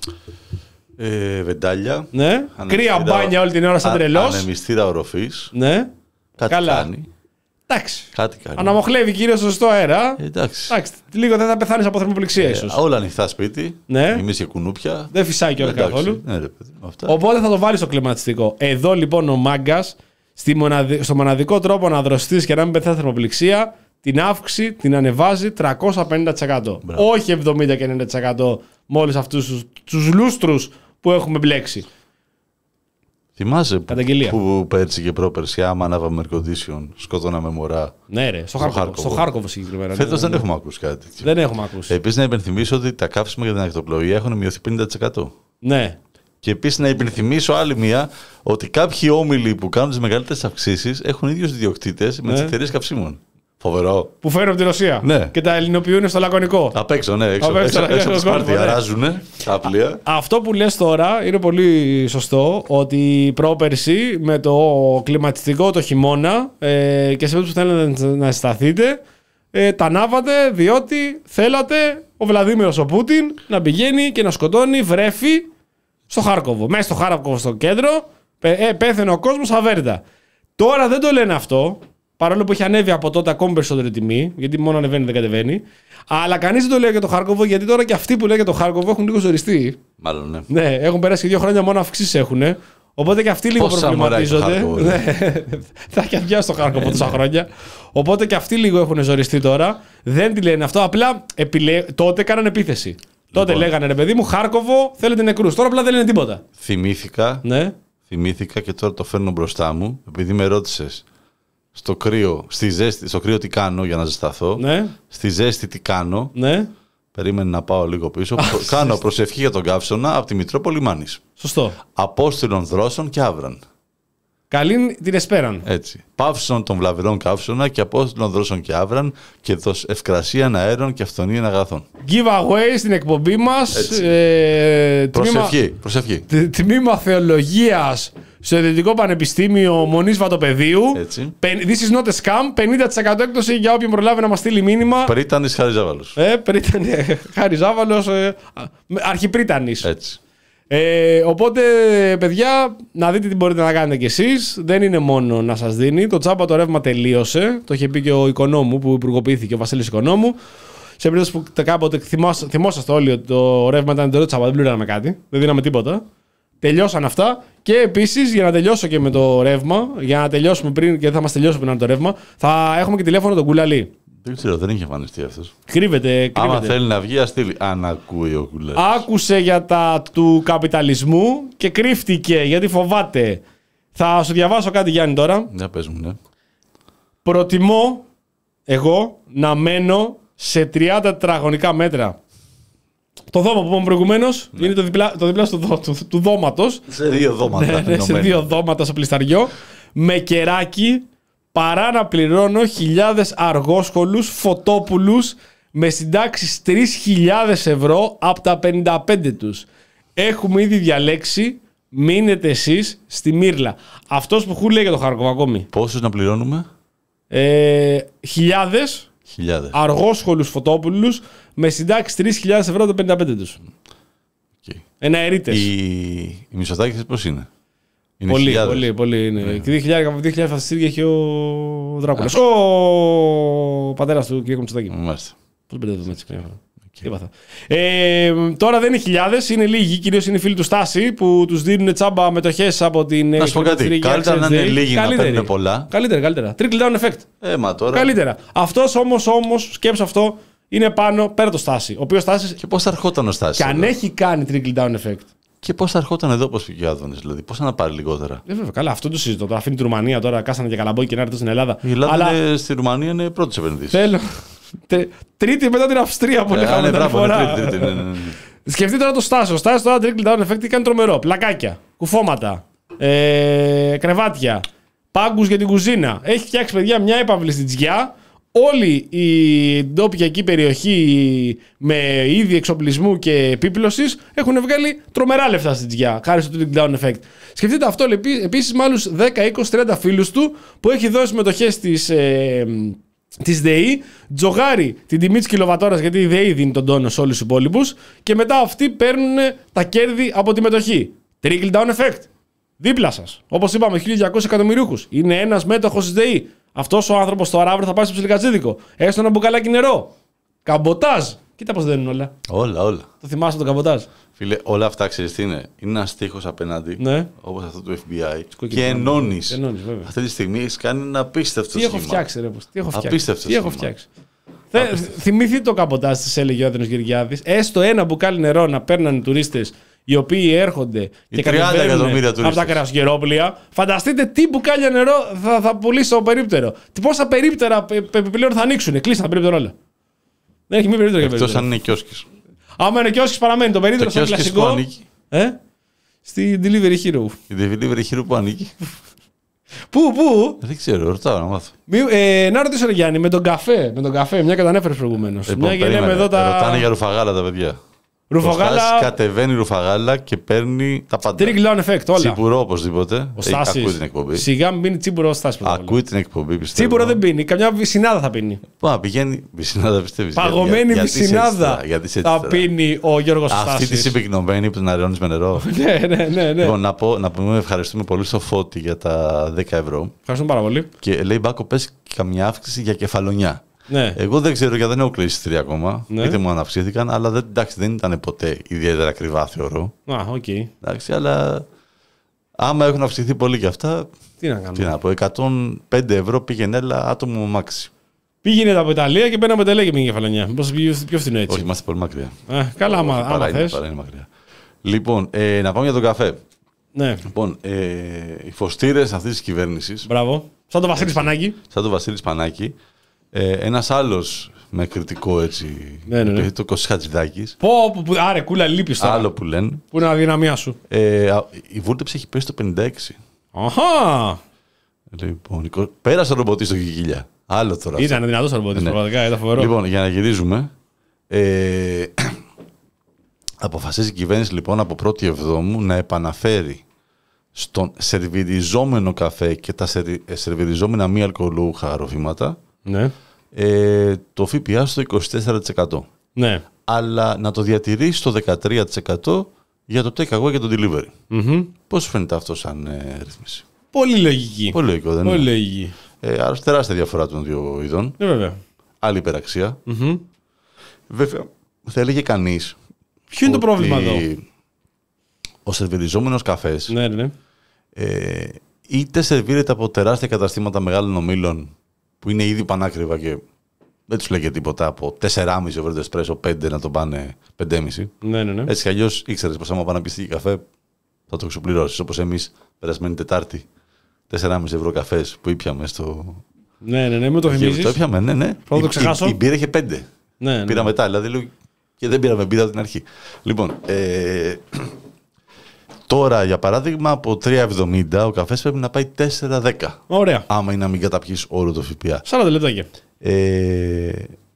Ε, βεντάλια. Ναι. Κρύα μπάνια όλη την ώρα σαν τρελός. Ανεμιστήρα οροφής. Ναι. Κάτι Καλά. κάνει. Εντάξει. Κάτι κάνει. Αναμοχλεύει κυρίως στο ζεστό αέρα. Ε, εντάξει. Εντάξει. Λίγο δεν θα πεθάνεις από θερμοπληξία Ε, ίσως. όλα ανοιχτά σπίτι. Ναι. Εμείς και κουνούπια. Δεν φυσάει και όλα Εντάξει. καθόλου. Ναι, ρε, παιδί, αυτά. Οπότε θα το βάλεις στο κλιματιστικό. Εδώ λοιπόν ο μάγκας στη μοναδι... στο μοναδικό τρόπο να δροσιστείς και να μην πεθάνει θερμοπληξία, την αύξηση την ανεβάζει τριακόσια πενήντα τοις εκατό. Μπράβο. Όχι εβδομήντα και ενενήντα τοις εκατό με όλους αυτούς τους, τους λούστρους που έχουμε μπλέξει. Θυμάσαι που, Καταγγελία. που πέρσι και πρόπερσι, άμα ανάβαμε air condition, σκοτώναμε μωρά. Ναι, ρε, στο, Στο Χάρκοβο, Χάρκοβο. στο Χάρκοβο συγκεκριμένα. Φέτος ναι, δεν ναι. έχουμε ακούσει κάτι τέτοιο. Δεν έχουμε ακούσει. Επίσης να υπενθυμίσω ότι τα καύσιμα για την ακτοπλοεία έχουν μειωθεί πενήντα τοις εκατό. Ναι. Και επίσης να υπενθυμίσω άλλη μία ότι κάποιοι όμιλοι που κάνουν τις μεγαλύτερες αυξήσεις έχουν ίδιους ιδιοκτήτες με τις Ναι. εταιρείες καυσίμων. Φοβερό. Που φέρουν από τη Ρωσία. Ναι. Και τα ελληνοποιούν στο λακωνικό. Απ' έξω, ναι, έξω, Απ' έξω, έξω, έξω, έξω, από το σπάρτι ναι. αράζουνε τα πλοία. Αυτό που λες τώρα είναι πολύ σωστό, ότι πρόπερση με το κλιματιστικό το χειμώνα ε, και σε περίπτωση που θέλετε να σταθείτε, ε, τα ανάβατε διότι θέλατε ο Βλαδίμηρος ο Πούτιν να πηγαίνει και να σκοτώνει βρέφη στο Χάρκοβο. Μέσα στο Χάρκοβο στο κέντρο πέ, ε, πέθαινε ο κόσμος αβέρτα. Τώρα δεν το λένε αυτό, παρόλο που έχει ανέβει από τότε ακόμη περισσότερη τιμή, γιατί μόνο ανεβαίνει δεν κατεβαίνει. Αλλά κανείς δεν το λέει για το Χάρκοβο, γιατί τώρα και αυτοί που λέει για το Χάρκοβο έχουν λίγο ζοριστεί. Μάλλον, ναι. Ναι, έχουν περάσει και δύο χρόνια μόνο αυξήσεις έχουν. Οπότε και αυτοί λίγο Πόσα μωρά έχει το προβληματίζονται. Χάρκοβο, Ναι, θα έχει αδειάσει το Χάρκοβο τόσα χρόνια. Οπότε και αυτοί λίγο έχουν ζοριστεί τώρα. Δεν τη λένε αυτό. Απλά επιλέ... τότε κάνανε επίθεση. Τότε Λοιπόν. λέγανε ρε παιδί μου, Χάρκοβο θέλετε νεκρούς. Τώρα απλά δεν λένε τίποτα. Θυμήθηκα, Ναι. θυμήθηκα και τώρα το φέρνω μπροστά μου, επειδή με ρώτησες στο κρύο, στη ζέστη, στο κρύο τι κάνω για να ζεσταθώ, Ναι. στη ζέστη τι κάνω, Ναι. περίμενε να πάω λίγο πίσω, κάνω προσευχή για τον καύσωνα από τη Μητρόπολη Μάνης. Σωστό. Απόστηλων δρόσων και άβραν. Καλήν την εσπέραν. Έτσι. Παύσων των βλαβερών καύσωνα και απόστηλων δρόσων και άβραν και δος ευκρασίαν αέρων και αυθονίαν αγαθών. Giveaway στην εκπομπή μας. Έτσι. Ε, Προσευχή, τμήμα, προσευχή. τε- τμήμα Θεολογίας στο Ιδιωτικό Πανεπιστήμιο Μονής Βατοπεδίου. Έτσι. Πεν- This is not a scam. πενήντα τοις εκατό έκπτωση για όποιον προλάβει να μας στείλει μήνυμα. Πρίτανης Χαριζάβαλος. Ε, περίταν, ε, Χάρη Ζάβαλος, ε, α, με- αρχιπρίτανης. Έτσι. Ε, οπότε, παιδιά, να δείτε τι μπορείτε να κάνετε κι εσείς. Δεν είναι μόνο να σας δίνει. Το τσάμπα το ρεύμα τελείωσε. Το είχε πει και ο Οικονόμου που υπουργοποιήθηκε, ο Βασίλης Οικονόμου. Σε περίπτωση που τα κάποτε θυμάσ- θυμόσαστε όλοι ότι το ρεύμα ήταν το τσάμπα, δεν πληρώναμε κάτι. Δεν δίναμε τίποτα. Τελειώσαν αυτά. Και επίσης, για να τελειώσω και με το ρεύμα, για να τελειώσουμε πριν και θα μας τελειώσουμε πριν από το ρεύμα, θα έχουμε και τηλέφωνο τον Κουλαλή. Δεν ξέρω, δεν είχε εμφανιστεί αυτός. Κρύβεται, κρύβεται. Άμα θέλει να βγει, ας στείλει. Αν ακούει ο Κουλέρης. Άκουσε για τα του καπιταλισμού και κρύφτηκε γιατί φοβάται. Θα σου διαβάσω κάτι, Γιάννη, τώρα. Για πες μου, ναι. Προτιμώ εγώ να μένω σε τριάντα τετραγωνικά μέτρα. Το δώμα που είπαμε προηγουμένως είναι το διπλά, το διπλάσιο του, δώ- του, του δώματος. Σε δύο δώματα. Ναι, ναι, σε ενωμένα. δύο δώματα στο πλησταριό. Με κεράκι, παρά να πληρώνω χιλιάδες αργόσχολους φωτόπουλους με συντάξεις τρεις χιλιάδες ευρώ από τα πενήντα πέντε τους. Έχουμε ήδη διαλέξει, μείνετε εσείς στη Μύρλα. Αυτός που χου λέει για το Χάρκοβο ακόμη. Πόσους να πληρώνουμε? Ε, χιλιάδες Χιλιάδες. αργόσχολους φωτόπουλους με συντάξεις τρεις χιλιάδες ευρώ από τα πενήντα πέντε τους. Okay. Εναερίτες. Οι, οι μισοτάκες πώς είναι? Είναι Πολύ, χιλιάδες. πολύ, πολύ είναι. Ναι. Και δύο χιλιάδες φασιστήρια έχει ο Δράκουλας. Ο πατέρας του κ. Μητσοτάκη. Μάλιστα. Πώς μπερδεύουμε έτσι καμιά φορά. Τι έπαθα. Ε, τώρα δεν είναι χιλιάδες, είναι λίγοι. Κυρίως είναι οι φίλοι του Στάση που τους δίνουν τσάμπα μετοχές από την. Να σου πω κάτι. Καλύτερα να είναι λίγοι να παίρνουν πολλά. Καλύτερα, καλύτερα. Trickle down effect. Ε, μα τώρα. Καλύτερα. Αυτός όμως, όμως, σκέψου αυτό, είναι πάνω πέρα το Στάση. Ο οποίος Στάσης. Και πώς θα ερχόταν ο Στάσης? Και αν εδώ? έχει κάνει trickle down effect. Και πώς θα ερχόταν εδώ όπως πήγε ο Άδωνης, δηλαδή. Πώς θα να πάρει λιγότερα? Ε, βέβαια, καλά, αυτό το συζητώ. Τώρα αφήνει τη Ρουμανία, τώρα κάσανε και καλαμπόκι και να έρθει στην Ελλάδα. Η Ελλάδα Αλλά είναι, στη Ρουμανία είναι πρώτης επενδύσεις. θέλω. Τε- Τρίτη μετά την Αυστρία που Ε, λέγαμε ναι, την μπράβο, φορά. ναι, τρίτη, τρίτη, ναι, ναι, ναι. Σκεφτείτε τώρα το Στάσο. Ο Στάσο τώρα trickle down effect κάνει τρομερό. Πλακάκια, κουφώματα, ε, κρεβάτια, πάγκους για την κουζίνα. Έχει φτιάξει, παιδιά, μια έπαυλη στην τζιά όλη η ντόπια εκεί περιοχή με είδη εξοπλισμού και επίπλωσης έχουν βγάλει τρομερά λεφτά στην τζιά, χάρη στο Trickle Down Effect. Σκεφτείτε αυτό επίσης με άλλους δέκα, είκοσι, τριάντα φίλους του που έχει δώσει μετοχές της, ε, της ΔΕΗ, τζογάρει την τιμή της κιλοβατόρας γιατί η ΔΕΗ δίνει τον τόνο σε όλους τους υπόλοιπους και μετά αυτοί παίρνουν τα κέρδη από τη μετοχή. Trickle Down Effect. Δίπλα σας. Όπως είπαμε, χίλια διακόσιους εκατομμυρίουχους. Είναι ένας μέτοχος της ΔΕΗ. Αυτός ο άνθρωπος τώρα αύριο θα πάει στο ψιλικατζίδικο. Έστω ένα μπουκαλάκι νερό. Καμποτάζ. Κοίτα πώς δένουν όλα. Όλα, όλα. Το θυμάσαι το καμποτάζ. Φίλε, όλα αυτά ξέρεις τι είναι. Είναι ένας τείχος απέναντι. Ναι. Όπως αυτό του Εφ Μπι Άι. Και ενώνεις. Αυτή τη στιγμή έχεις κάνει ένα απίστευτο τι σχήμα. Έχω φτιάξει, ρε, τι έχω φτιάξει. Απίστευτο τι έχω φτιάξει. Θε, θυμηθείτε το καμποτάζ της, έλεγε ο Άδενος Γεωργιάδης. Έστω ένα μπουκάλι νερό να παίρνουν οι τουρίστες οι οποίοι έρχονται και κατεβαίνουν από τα κρασγερόπλια. Φανταστείτε τι μπουκάλια νερό θα, θα πουλήσει το περίπτερο. Τι πόσα περίπτερα επιπλέον θα ανοίξουν. Κλείσαν τα περίπτερα όλα. Δεν έχει μη περίπτερο για περίπτερο. Εκτός αν είναι κιόσκης. Άμα είναι κιόσκης παραμένει. Το περίπτερο σαν κλασικό. Που ανήκει. Ε? Στη Delivery Hero. Η Delivery Hero που ανήκει. Πού, πού? Δεν ξέρω, ρωτάω να μάθω. Μη, ε, να ρωτήσω, ρε Γιάννη, με τον καφέ, με τον καφέ, μια και τον έφερες προηγουμένως. Λοιπόν, μια και λέμε εδώ τα... Ρωτάνε για ρουφαγάλα τα παιδιά. Ρουφαγάλα. Κατεβαίνει ρουφαγάλα και παίρνει τα πάντα. Trickle Down Effect, όλα. Τσίπουρο οπωσδήποτε. Ο Στάσης. Ακούει την εκπομπή. Σιγά μην πίνει τσίπουρο ο Στάσης. Ακούει την εκπομπή, πιστεύω. Τσίπουρο δεν πίνει, καμιά βυσινάδα θα πίνει. Πά, πηγαίνει. Βυσινάδα πιστεύεις. Παγωμένη για, βυσινάδα θα πίνει ο Γιώργος Στάσης. Αυτή τη συμπυκνωμένη που την αραιώνεις με νερό. ναι, ναι, ναι. ναι. Λοιπόν, να, πω, να πούμε ευχαριστούμε πολύ στο Φώτη για τα δέκα ευρώ. Ευχαριστούμε πάρα πολύ. Και λέει Μπάκο, πες καμιά αύξηση για κεφαλονιά. Ναι. Εγώ δεν ξέρω γιατί δεν έχω κλείσει τρία ακόμα. Ναι. Είτε μου αναψήθηκαν, αλλά δεν, εντάξει, δεν ήταν ποτέ ιδιαίτερα ακριβά, θεωρώ. Α, οκ. Okay. Εντάξει, αλλά άμα έχουν αυξηθεί πολύ και αυτά. Τι να κάνουμε. Τι να πω, εκατόν πέντε ευρώ πήγαινε έλα άτομο μάξι. Πήγαινε από Ιταλία και μπαίναμε τελέ και πήγαινε κεφαλονιά. Μήπως πιο φθηνό έτσι. Όχι, είμαστε πολύ μακριά. Α, καλά, άμα, άμα παρά θες. Είναι, είναι μακριά. Λοιπόν, ε, να πάμε για τον καφέ. Ναι. Λοιπόν, ε, οι φωστήρες αυτής της κυβέρνησης. Μπράβο. Σαν τον Βασίλη Σπανάκη. Σαν τον Βασίλη Σπανάκη. Ε, ένας άλλος με κριτικό έτσι. Ναι, ναι, ναι. Το Κωστής Χατζηδάκης. Πω, πω, πω, άρε, κούλα, λείπεις τώρα. Άλλο που λένε. Πού είναι η αδυναμία σου. Ε, η βούλτεψη έχει πέσει στο πενήντα έξι. Αχα. Λοιπόν, πέρασε ο ρομποτής στο Κικίλια. Άλλο τώρα. Ήταν δυνατός ο ρομποτής, ναι. Πραγματικά, ήταν φοβερό. Λοιπόν, για να γυρίζουμε. Ε, αποφασίζει η κυβέρνηση λοιπόν από πρώτη Εβδόμου να επαναφέρει στον σερβιριζόμενο καφέ και τα σερβιριζόμενα μη αλκοολούχα ροφήματα. Ναι. Ε, το ΦΠΑ στο είκοσι τέσσερα τοις εκατό. Ναι. Αλλά να το διατηρήσει στο δεκατρία τοις εκατό για το take away και το delivery. Mm-hmm. Πώς σου φαίνεται αυτό σαν ε, ρύθμιση? Πολύ λογική. Πολύ λογικό, δεν Πολύ είναι? λογική. Ε, άρα τεράστια διαφορά των δύο ειδών. Ναι, βέβαια. Άλλη υπεραξία. Mm-hmm. Βέβαια, θα έλεγε κανείς. Ποιο είναι το πρόβλημα εδώ? Ο σερβιριζόμενος καφές, ναι, ναι. Ε, είτε σερβίρεται από τεράστια καταστήματα μεγάλων ομίλων που είναι ήδη πανάκριβα και δεν τους λέγεται τίποτα, από τέσσερα κόμμα πέντε ευρώ το εσπρέσο, πέντε να το πάνε πέντε κόμμα πέντε. Ναι, ναι, ναι. Έτσι κι αλλιώς ήξερες πως άμα πάνε να πεις καφέ θα το ξεπληρώσεις. Όπως εμείς περασμένη Τετάρτη, τέσσερα κόμμα πέντε ευρώ καφές που ήπιαμε στο. Ναι, ναι, ναι, μου το θυμίζεις. Το ήπιαμε, ναι, ναι. Θα το ξεχάσω. Η, η, η μπύρα είχε πέντε. Ναι, ναι. Πήρα μετά, δηλαδή λέω, και δεν πήραμε μπύρα από την αρχή. Λοιπόν, ε, τώρα για παράδειγμα από τρία εβδομήντα ο καφές πρέπει να πάει τέσσερα δέκα. Ωραία. Άμα είναι να μην καταπιείς όλο το ΦΠΑ. σαράντα λεπτάκια. Ε,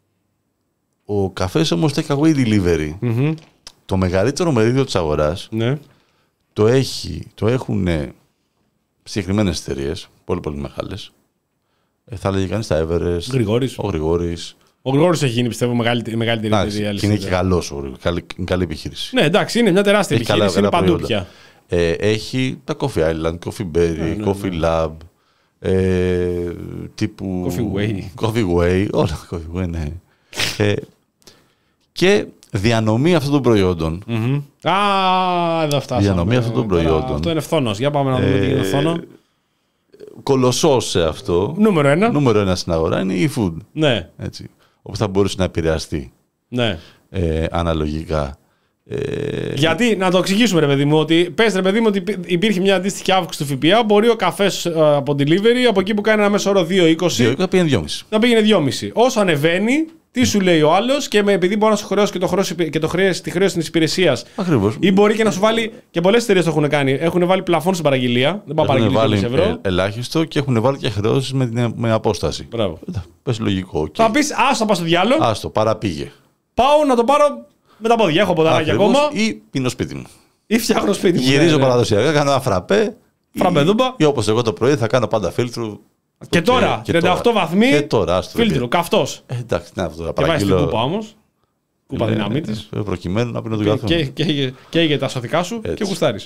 ο καφές όμως take away delivery, mm-hmm. το μεγαλύτερο μερίδιο της αγοράς, ναι. το, έχει, το έχουν συγκεκριμένες εταιρείες, πολύ πολύ μεγάλες. Ε, θα λέγει κανείς τα Everest, Γρηγόρης. ο Γρηγόρης. Ο Γρηγόρης έχει γίνει, πιστεύω, μεγαλύτερη εταιρεία. Και είναι και καλός, είναι καλή, καλή επιχείρηση. Ναι, εντάξει, είναι μια τεράστια έχει επιχείρηση, καλά, είναι παντού πια. Ε, έχει τα Coffee Island, Coffee Berry, ναι, ναι, Coffee ναι. Lab, ε, τύπου... Coffee Way. Coffee Way, όλα Coffee Way, ναι. ε, και διανομή αυτών των προϊόντων. Mm-hmm. Α, εδώ φτάσαμε. Διανομή αυτών των προϊόντων. Αυτό είναι φθόνος. Για πάμε να δούμε ε, τι είναι φθόνο. Κολοσσός σε αυτό. Νούμερο ένα. Νούμερο ένα στην αγορά είναι η food. Ναι. Έτσι. Όπως θα μπορούσε να επηρεαστεί. Ναι. Ε, αναλογικά. Ε... Γιατί, να το εξηγήσουμε ρε παιδί μου, ότι πες ρε παιδί μου ότι υπήρχε μια αντίστοιχη αύξηση του ΦΠΑ, μπορεί ο καφές από delivery, από εκεί που κάνει ένα μέσο όρο δύο είκοσι, να πήγαινε δυόμισι. Να πήγαινε δυόμισι. Όσο ανεβαίνει, τι σου λέει ο άλλος και με, επειδή μπορεί να σου χρεώσει και, το χρέος, και το χρέος, τη χρέωση της υπηρεσίας. Ακριβώς. Ή μπορεί και να σου βάλει. Και πολλές εταιρείες το έχουν κάνει. Έχουν βάλει πλαφόν στην παραγγελία. Δεν πάει παραγγελία είκοσι ευρώ. Ελάχιστο και έχουν βάλει και χρεώσεις με, με απόσταση. Μπράβο. Πες λογικό. Θα πεις, άστο, πας στο διάλογο. Άστο, παραπήγε. Πάω να το πάρω με τα πόδια. Έχω ποδαράκια ακόμα. Ή πίνω σπίτι μου. Ή φτιάχνω σπίτι μου. Γυρίζω ναι, παραδοσιακά, κάνω ένα φραπέ. Φραμπεδούμπα. Ή όπως εγώ το πρωί θα κάνω πάντα φίλτρου. Και τώρα, και, τριάντα οκτώ βαθμοί. Και τώρα, άστο. Φίλτρο, καυτός. Ε, εντάξει, να αυτό θα παραγγείλω. Και βάζεις την κούπα όμως. Κούπα δύναμή της. Προκειμένου να πίνω τον καφέ. Και, και, και, και για τα σωθικά σου έτσι. Και γουστάρεις.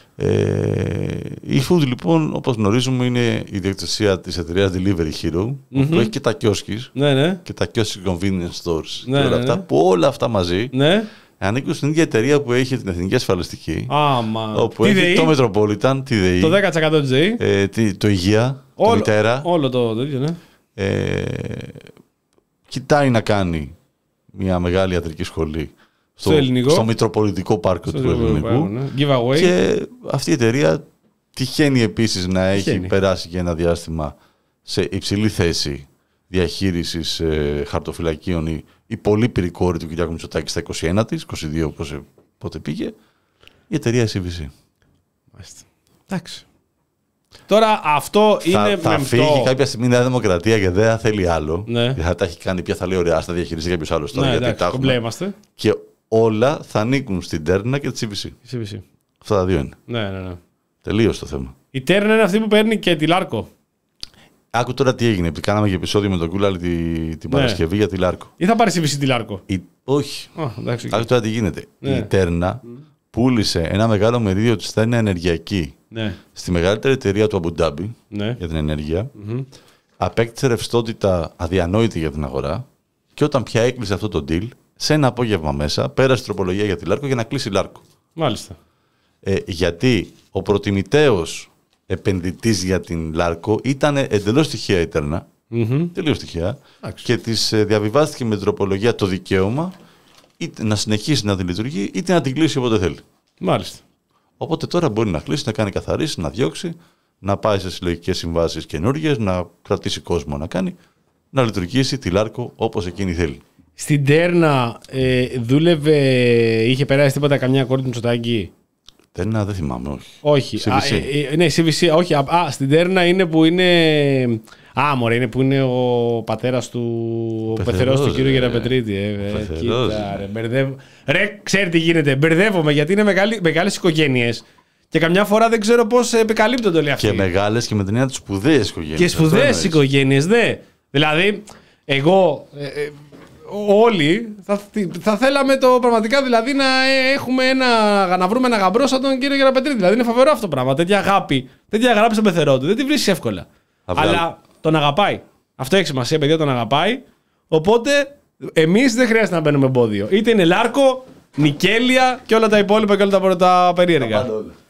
Ε, η Food λοιπόν, όπως γνωρίζουμε, είναι η ιδιοκτησία της εταιρείας Delivery Hero, mm-hmm. που έχει και τα κιόσκis ναι, ναι. και τα kiosk convenience stores ναι, και όλα ναι, αυτά, ναι. που όλα αυτά μαζί ναι. ανήκουν στην ίδια εταιρεία που έχει την Εθνική Ασφαλιστική. Άμα. Όπου έχει ΔΕΗ, το Metropolitan, τη ΔΕΗ, το δέκα τοις εκατό της ΔΕΗ, ε, το Υγεία, όλο, το Μητέρα. Όλο το τέτοιο, ναι. Ε, κοιτάει να κάνει μια μεγάλη ιατρική σχολή στο, στο, στο Μητροπολιτικό Πάρκο στο του Ελληνικού. Ναι. Giveaway. Και αυτή η εταιρεία τυχαίνει επίσης να έχει τυχαίνει. περάσει και ένα διάστημα σε υψηλή θέση διαχείρισης ε, χαρτοφυλακίων η, η πολύ πυρικόρη του Κυριάκου Μητσοτάκη στα είκοσι ένα της, είκοσι δύο πότε, πότε πήγε, η εταιρεία σι βι σι. Μάλιστα. Εντάξει. Τώρα αυτό θα, είναι θα μεμπτό. φύγει κάποια στιγμή η Νέα Δημοκρατία και δεν θα θέλει άλλο. Ναι. Θα τα έχει κάνει πια, θα λέει ωραία, θα διαχειριστεί κάποιος άλλος τώρα. Ναι, γιατί εντάξει, τα έχουμε. Είμαστε. Και όλα θα ανήκουν στην Τέρνα και τη σι βι σι. σι βι σι. Αυτά τα δύο είναι. Ναι, ναι, ναι. Τελείωσε το θέμα. Η Τέρνα είναι αυτή που παίρνει και τη Λάρκο. Άκου τώρα τι έγινε. Κάναμε και επεισόδιο με τον Κούλαλη την, την ναι. Παρασκευή για τη Λάρκο. Ή θα πάρει σι βι σι τη Λάρκο. Η... Όχι. Oh, εντάξει, Άκου τώρα τι γίνεται. Ναι. Η Τέρνα mm. πούλησε ένα μεγάλο μερίδιο της Τέρνα Ενεργειακή ναι. στη μεγαλύτερη εταιρεία του Αμπουντάμπι ναι. για την ενέργεια. Mm-hmm. Απέκτησε ρευστότητα αδιανόητη για την αγορά. Και όταν πια έκλεισε αυτό το deal, σε ένα απόγευμα μέσα πέρασε τροπολογία για τη Λάρκο για να κλείσει Λάρκο. Μάλιστα. Ε, γιατί ο προτιμητέος επενδυτής για την Λάρκο ήταν εντελώς τυχαία η Τέρνα. Mm-hmm. Τελείως τυχαία. Άξι. Και της διαβιβάστηκε με την τροπολογία το δικαίωμα είτε να συνεχίσει να την λειτουργεί είτε να την κλείσει όποτε θέλει. Μάλιστα. Οπότε τώρα μπορεί να κλείσει, να κάνει καθαρίσει, να διώξει, να πάει σε συλλογικές συμβάσεις καινούργιες, να κρατήσει κόσμο να κάνει, να λειτουργήσει τη Λάρκο όπως εκείνη θέλει. Στην Τέρνα ε, δούλευε, είχε περάσει τίποτα καμιά κόρη του Μητσοτάκη? Τέρνα δεν θυμάμαι, όχι. Όχι. σι βι σι. Α, ε, ναι, σι βι σι, όχι. Α, στην Τέρνα είναι που είναι. Α, μωρέ, είναι που είναι ο πατέρας του. Ο πεθερός του κύριου Γεραπετρίτη. Ε, ε, κοίτα, ρε, μπερδεύ... ρε, ξέρει τι γίνεται. Μπερδεύομαι γιατί είναι μεγάλες οικογένειες. Και καμιά φορά δεν ξέρω πώς επικαλύπτονται όλοι αυτοί. Και μεγάλες και με την έννοια του σπουδαίες οικογένειες. Και σπουδαίες οικογένειες, ναι. Δηλαδή, εγώ. Ε, ε, όλοι θα, θα θέλαμε το πραγματικά δηλαδή να έχουμε ένα, να βρούμε ένα γαμπρό σαν τον κύριο Γεραπετρίτη. Δηλαδή είναι φοβερό αυτό το πράγμα. Τέτοια αγάπη, τέτοια αγάπη στον πεθερό του. Δεν τη βρίσκει εύκολα. Αυγά. Αλλά τον αγαπάει. Αυτό έχει σημασία, παιδιά, τον αγαπάει. Οπότε εμείς δεν χρειάζεται να μπαίνουμε εμπόδιο. Είτε είναι Λάρκο, Νικέλια και όλα τα υπόλοιπα και όλα τα, τα περίεργα.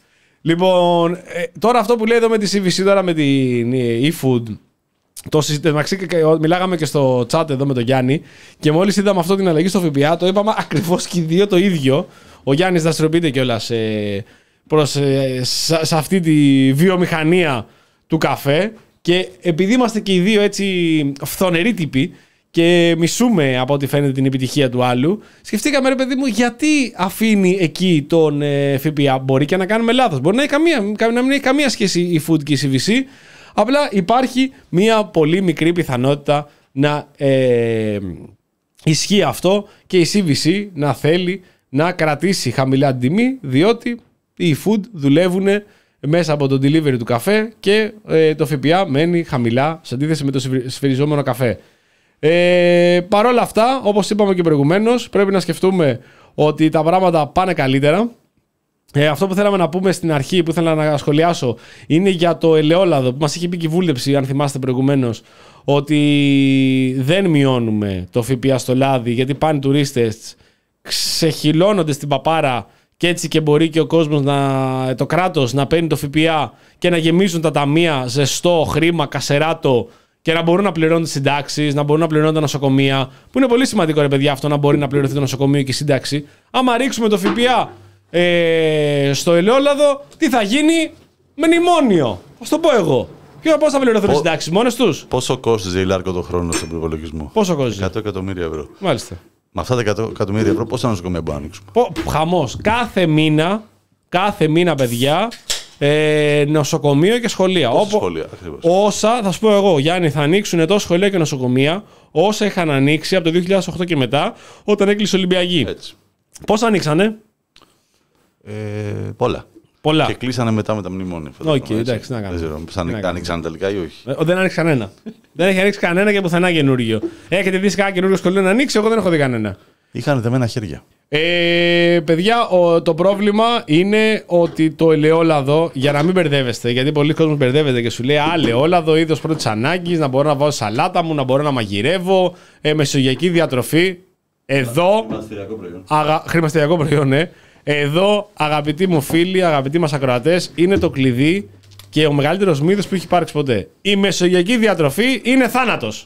Λοιπόν, ε, τώρα αυτό που λέει εδώ με τη σι βι σι, τώρα με την eFood. Το συζητήσαμε, μιλάγαμε και στο chat εδώ με τον Γιάννη και μόλις είδαμε αυτό την αλλαγή στο ΦΠΑ, το είπαμε ακριβώς και οι δύο το ίδιο. Ο Γιάννης δραστηριοποιείται κιόλας ε, προς, ε, σε, σε αυτή τη βιομηχανία του καφέ και επειδή είμαστε και οι δύο έτσι φθονεροί τύποι και μισούμε από ό,τι φαίνεται την επιτυχία του άλλου, σκεφτήκαμε ρε παιδί μου γιατί αφήνει εκεί τον ε, ΦΠΑ. Μπορεί και να κάνουμε λάθος, μπορεί να, έχει καμία, να μην έχει καμία σχέση η Food και η σι βι σι. Απλά υπάρχει μια πολύ μικρή πιθανότητα να ε, ισχύει αυτό και η σι βι σι να θέλει να κρατήσει χαμηλά την τιμή, διότι οι food δουλεύουν μέσα από το delivery του καφέ και ε, το ΦΠΑ μένει χαμηλά σε αντίθεση με το σφυριζόμενο καφέ. Ε, Παρ' όλα αυτά, όπως είπαμε και προηγουμένως, πρέπει να σκεφτούμε ότι τα πράγματα πάνε καλύτερα. Ε, αυτό που θέλαμε να πούμε στην αρχή, που ήθελα να σχολιάσω, είναι για το ελαιόλαδο που μας είχε πει και η βούλτεψη, αν θυμάστε προηγουμένως, ότι δεν μειώνουμε το ΦΠΑ στο λάδι γιατί πάνε τουρίστες, ξεχυλώνονται στην παπάρα και έτσι και μπορεί και ο κόσμος, να, το κράτος να παίρνει το ΦΠΑ και να γεμίζουν τα ταμεία ζεστό χρήμα, κασεράτο και να μπορούν να πληρώνουν τις συντάξεις, να μπορούν να πληρώνουν τα νοσοκομεία. Που είναι πολύ σημαντικό, ρε παιδιά, αυτό να μπορεί να πληρωθεί το νοσοκομείο και η σύνταξη. Άμα ρίξουμε το ΦΠΑ ε, στο ελαιόλαδο, τι θα γίνει? Μνημόνιο. Θα το πω εγώ. Και πώς θα πληρωθούν οι συντάξεις, μόνες τους? Πόσο κόστιζε η Λάρκο το χρόνο στον προϋπολογισμό? Πόσο κόστιζε? εκατό εκατομμύρια ευρώ. Μάλιστα. Με αυτά τα εκατό εκατομμύρια ευρώ, πόσα νοσοκομεία μπορούμε να ανοίξουμε? Χαμός. Κάθε μήνα, κάθε μήνα, παιδιά, ε, νοσοκομείο και σχολεία. Πόσα Όπο, σχολεία, ακριβώς. Όσα, θα σου πω εγώ, Γιάννη, θα ανοίξουν τόσο σχολεία και νοσοκομεία, όσα είχαν ανοίξει από το δύο χιλιάδες οκτώ και μετά, όταν έκλεισε η Ολυμπιακή. Έτσι. Πόσα ανοίξανε? Ε, πολλά. Πολλά. Και κλείσανε μετά με τα μνημόνια. Οκ, okay, εντάξει, να κάνουμε. Δεν ξέρω, αν άνοιξαν τελικά ή όχι. Ε, δεν άνοιξε κανένα. Δεν έχει ανοίξει κανένα και πουθενά καινούργιο. Έχετε δει κανένα καινούργιο σχολείο να ανοίξει? Εγώ δεν έχω δει κανένα. Είχαν δεμένα χέρια. Ε, παιδιά, ο, το πρόβλημα είναι ότι το ελαιόλαδο, για να μην μπερδεύεστε, γιατί πολλοί κόσμοι μπερδεύεται και σου λέει Α, ελαιόλαδο, είδος πρώτης ανάγκης, να μπορώ να βάζω σαλάτα μου, να μπορώ να μαγειρεύω, ε, μεσογειακή διατροφή. Εδώ. Χρηματιστηριακό προϊόν. Αγα, χρηματιστηριακό προϊόν, ναι. Εδώ, αγαπητοί μου φίλοι, αγαπητοί μας ακροατές, είναι το κλειδί και ο μεγαλύτερος μύθος που έχει υπάρξει ποτέ. Η μεσογειακή διατροφή είναι θάνατος.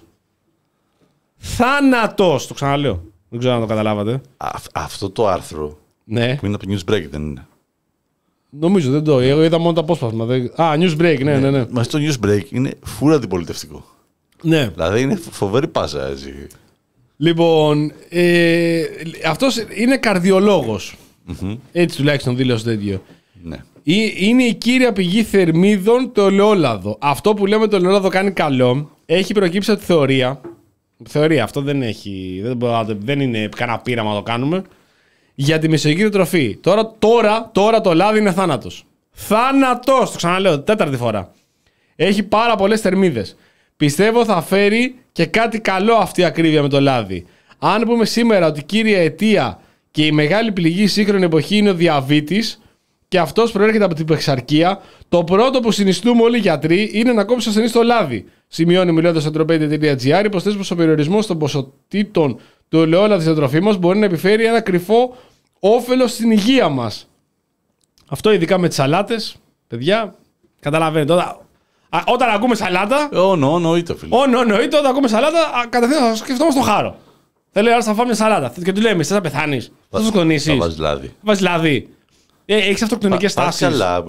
Θάνατος, το ξαναλέω. Δεν ξέρω αν το καταλάβατε. Α, αυτό το άρθρο, ναι, που είναι από το News Break, δεν είναι? Νομίζω, δεν το. Εγώ είδα μόνο το απόσπασμα. Α, News Break, ναι, ναι, ναι. Μα στο News Break είναι φούρα αντιπολιτευτικό. Ναι. Δηλαδή είναι φοβερή πάσα, έτσι. Λοιπόν, ε, αυτός είναι καρδιολόγος. Mm-hmm. Έτσι τουλάχιστον δήλωσε τέτοιο. Ναι. Είναι η κύρια πηγή θερμίδων το ελαιόλαδο. Αυτό που λέμε το ελαιόλαδο κάνει καλό έχει προκύψει από τη θεωρία. Θεωρία, αυτό δεν έχει. Δεν, δεν είναι κανένα πείραμα να το κάνουμε. Για τη μεσογειακή τροφή. Τώρα, τώρα, τώρα το λάδι είναι θάνατος. Θάνατος! Το ξαναλέω, τέταρτη φορά. Έχει πάρα πολλές θερμίδες. Πιστεύω θα φέρει και κάτι καλό αυτή η ακρίβεια με το λάδι. Αν πούμε σήμερα ότι η κύρια αιτία και η μεγάλη πληγή σύγχρονη εποχή είναι ο διαβήτης και αυτός προέρχεται από την παχυσαρκία, το πρώτο που συνιστούμε όλοι οι γιατροί είναι να κόψει ο ασθενής το λάδι. Σημειώνει μιλώντας στο τροπέιντε τελεία τζι άρ, υποθέτει πως ο περιορισμός των ποσοτήτων του ελαιόλαδου στην διατροφή μας μπορεί να επιφέρει ένα κρυφό όφελος στην υγεία μας. Αυτό ειδικά με τις σαλάτες, παιδιά, καταλαβαίνετε. Όταν, α, όταν ακούμε σαλάτα. Ω, νο, νοήτο, φίλε. Ω, νο, νοήτο, όταν ακούμε σαλάτα, κατευθείαν θα σκεφτόμαστε το χάρο. Θέλει άρα να φάμε μια σαλάτα. Και του λέμε, θες να πεθάνεις, θα σου σκοτωνήσεις. Θα βάζεις λάδι. Βάζεις λάδι. Ε, έχεις αυτοκτονικές τάσεις. Καλά,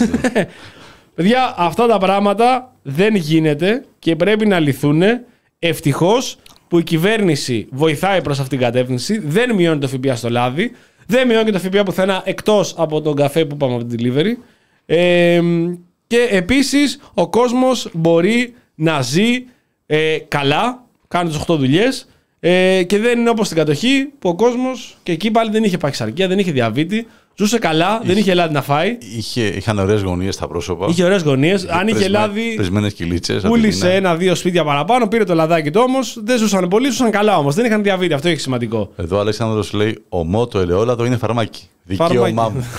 παιδιά, αυτά τα πράγματα δεν γίνεται και πρέπει να λυθούν. Ευτυχώς που η κυβέρνηση βοηθάει προς αυτήν την κατεύθυνση. Δεν μειώνει το ΦΠΑ στο λάδι. Δεν μειώνει και το ΦΠΑ πουθενά εκτός από τον καφέ που πάμε από την delivery. Ε, και επίσης ο κόσμος μπορεί να ζει ε, καλά, κάνει τις οκτώ δουλειές. Ε, και δεν είναι όπως στην κατοχή που ο κόσμος και εκεί πάλι δεν είχε παχυσαρκία, δεν είχε διαβήτη, ζούσε καλά, είχε, δεν είχε λάδι να φάει. Είχε, είχαν ωραίες γωνίες στα πρόσωπα. Είχε ωραίες γωνίες. Αν είχε πρεσμέ, λάδι. Πεσμένες κυλίτσες. Πούλησε ένα-δύο σπίτια παραπάνω, πήρε το λαδάκι του όμως. Δεν ζούσαν πολύ, ζούσαν καλά όμως. Δεν είχαν διαβήτη. Αυτό έχει σημαντικό. Εδώ ο Αλέξανδρος λέει: ομό το ελαιόλαδο είναι φαρμάκι. Δικαίωμά μου.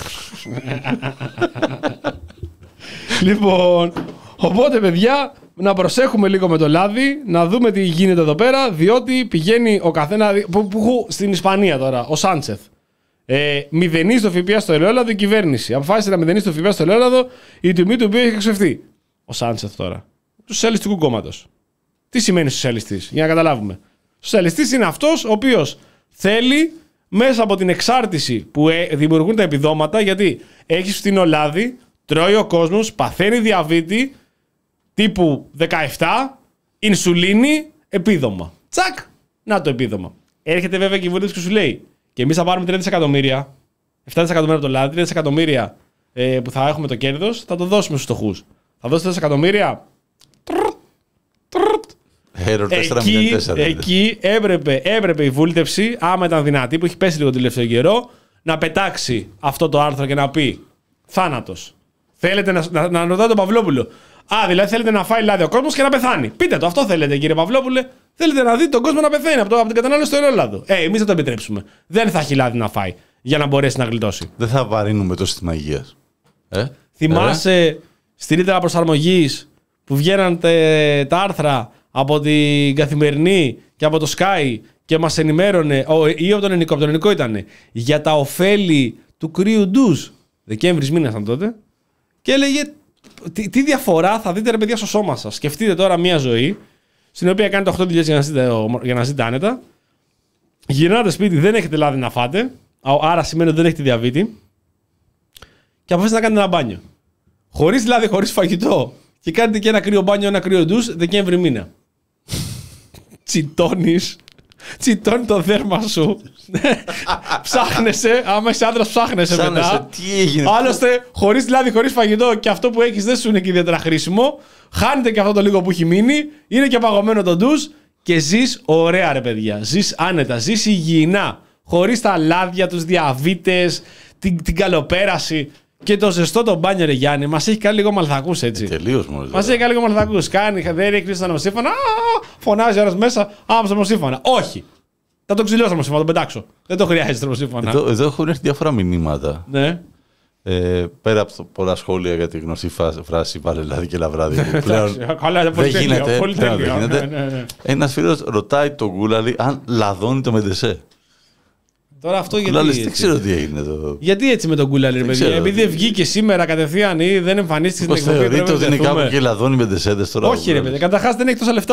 Λοιπόν, οπότε παιδιά. Να προσέχουμε λίγο με το λάδι, να δούμε τι γίνεται εδώ πέρα, διότι πηγαίνει ο καθένα. Που, που έχω στην Ισπανία τώρα, ο Σάντσεθ. Ε, μηδενίζει το ΦΠΑ στο ελαιόλαδο η κυβέρνηση. Αποφάσισε να μηδενίσει το ΦΠΑ στο ελαιόλαδο, η τιμή του οποίου έχει εξοφθεί. Ο Σάντσεθ τώρα. Του σοσιαλιστικού κόμματος. Τι σημαίνει σοσιαλιστής, για να καταλάβουμε. Σοσιαλιστής είναι αυτός ο οποίος θέλει μέσα από την εξάρτηση που ε, δημιουργούν τα επιδόματα, γιατί έχει φθηνό λάδι, τρώει ο κόσμος, παθαίνει διαβήτη. Τύπου δεκαεπτά, ινσουλίνη, επίδομα. Τσακ! Να το επίδομα. Έρχεται βέβαια η κυβέρνηση και σου λέει: και εμείς θα πάρουμε τρία δισεκατομμύρια, επτά δισεκατομμύρια από το λάδι, τρία δισεκατομμύρια ε, που θα έχουμε το κέρδος, θα το δώσουμε στους φτωχούς. Θα δώσει τρία δισεκατομμύρια. Εκεί, εκεί έπρεπε, έπρεπε η βούλτευση, άμα ήταν δυνατή, που έχει πέσει λίγο τελευταίο καιρό, να πετάξει αυτό το άρθρο και να πει: θάνατος. Θέλετε να, να, να ρωτάτε τον Παυλόπουλο. Α, δηλαδή θέλετε να φάει λάδι ο κόσμος και να πεθάνει. Πείτε το, αυτό θέλετε κύριε Παυλόπουλε. Θέλετε να δείτε τον κόσμο να πεθαίνει από, το, από την κατανάλωση του ελαιόλαδου. Ε, εμείς δεν το επιτρέψουμε. Δεν θα έχει λάδι να φάει για να μπορέσει να γλιτώσει. Δεν θα βαρύνουμε το σύστημα υγείας. Ε? Θυμάσαι ε? στη ρήτρα προσαρμογής που βγαίναν τε, τα άρθρα από την Καθημερινή και από το Sky και μας ενημέρωνε, ο, ή από τον Ελληνικό, από τον Ελληνικό ήταν, για τα ωφέλη του κρύου ντουζ. Δεκέμβρης μήνας ήταν τότε. Και έλεγε. Τι, τι διαφορά θα δείτε ρε παιδιά στο σώμα σας. Σκεφτείτε τώρα μια ζωή στην οποία κάνετε οκτώ δουλειές για να ζείτε, για να ζείτε άνετα. Γυρνάτε σπίτι, δεν έχετε λάδι να φάτε. Άρα σημαίνει ότι δεν έχετε διαβήτη. Και αποφασίσετε να κάνετε ένα μπάνιο. Χωρίς λάδι, χωρίς φαγητό και κάνετε και ένα κρύο μπάνιο, ένα κρύο ντους Δεκέμβρη μήνα. Τσιτώνεις. Τσιτώνει το δέρμα σου. Ψάχνεσαι. Άμα είσαι άντρας, ψάχνεσαι μετά. Τι έγινε. Άλλωστε, χωρίς λάδι, χωρίς φαγητό και αυτό που έχεις δεν σου είναι και ιδιαίτερα χρήσιμο. Χάνεται και αυτό το λίγο που έχει μείνει. Είναι και παγωμένο το ντους. Και ζεις ωραία, ρε παιδιά. Ζεις άνετα. Ζεις υγιεινά. Χωρίς τα λάδια, τους διαβήτες, την, την καλοπέραση. Και το ζεστό το μπάνιο, ρε Γιάννη, μας έχει κάνει λίγο μαλθακούς έτσι. Τελείως μόλις. Μας έχει κάνει λίγο μαλθακούς. Κάνει, δεν ρίχνει τα νομοσύμφωνα. Φωνάζει ένας μέσα. Άμα στο νομοσύμφωνα. Όχι. Θα το ξυλιώσω το νομοσύμφωνα, τον πετάξω. Δεν το χρειάζεται το νομοσύμφωνα. Εδώ, εδώ έχουν έρθει διάφορα μηνύματα. Ναι. Ε, πέρα από το, πολλά σχόλια για τη γνωστή φράση «Πάρε λάδι και λαβράδι». Που πλέον Καλά, δεν γίνεται. Πολύ πλέον δεν τέλειο. γίνεται. Ναι, ναι, ναι. Ένας φίλος ρωτάει τον Γκούλαλη αν λαδώνει το Μεντεσέ. Τώρα αυτό γιατί. Κουλάλης, έτσι. δεν ξέρω τι έγινε εδώ. Γιατί έτσι με τον Γκούλαλη, ρε παιδιά. Επειδή βγήκε σήμερα κατευθείαν ή δεν εμφανίστηκε στην εκπομπή. Θεωρείτε ότι είναι κάπου και λαδώνει Μεντεσέδες τώρα. Όχι, ρε παιδιά. Καταρχάς δεν έχει τόσα λεφτά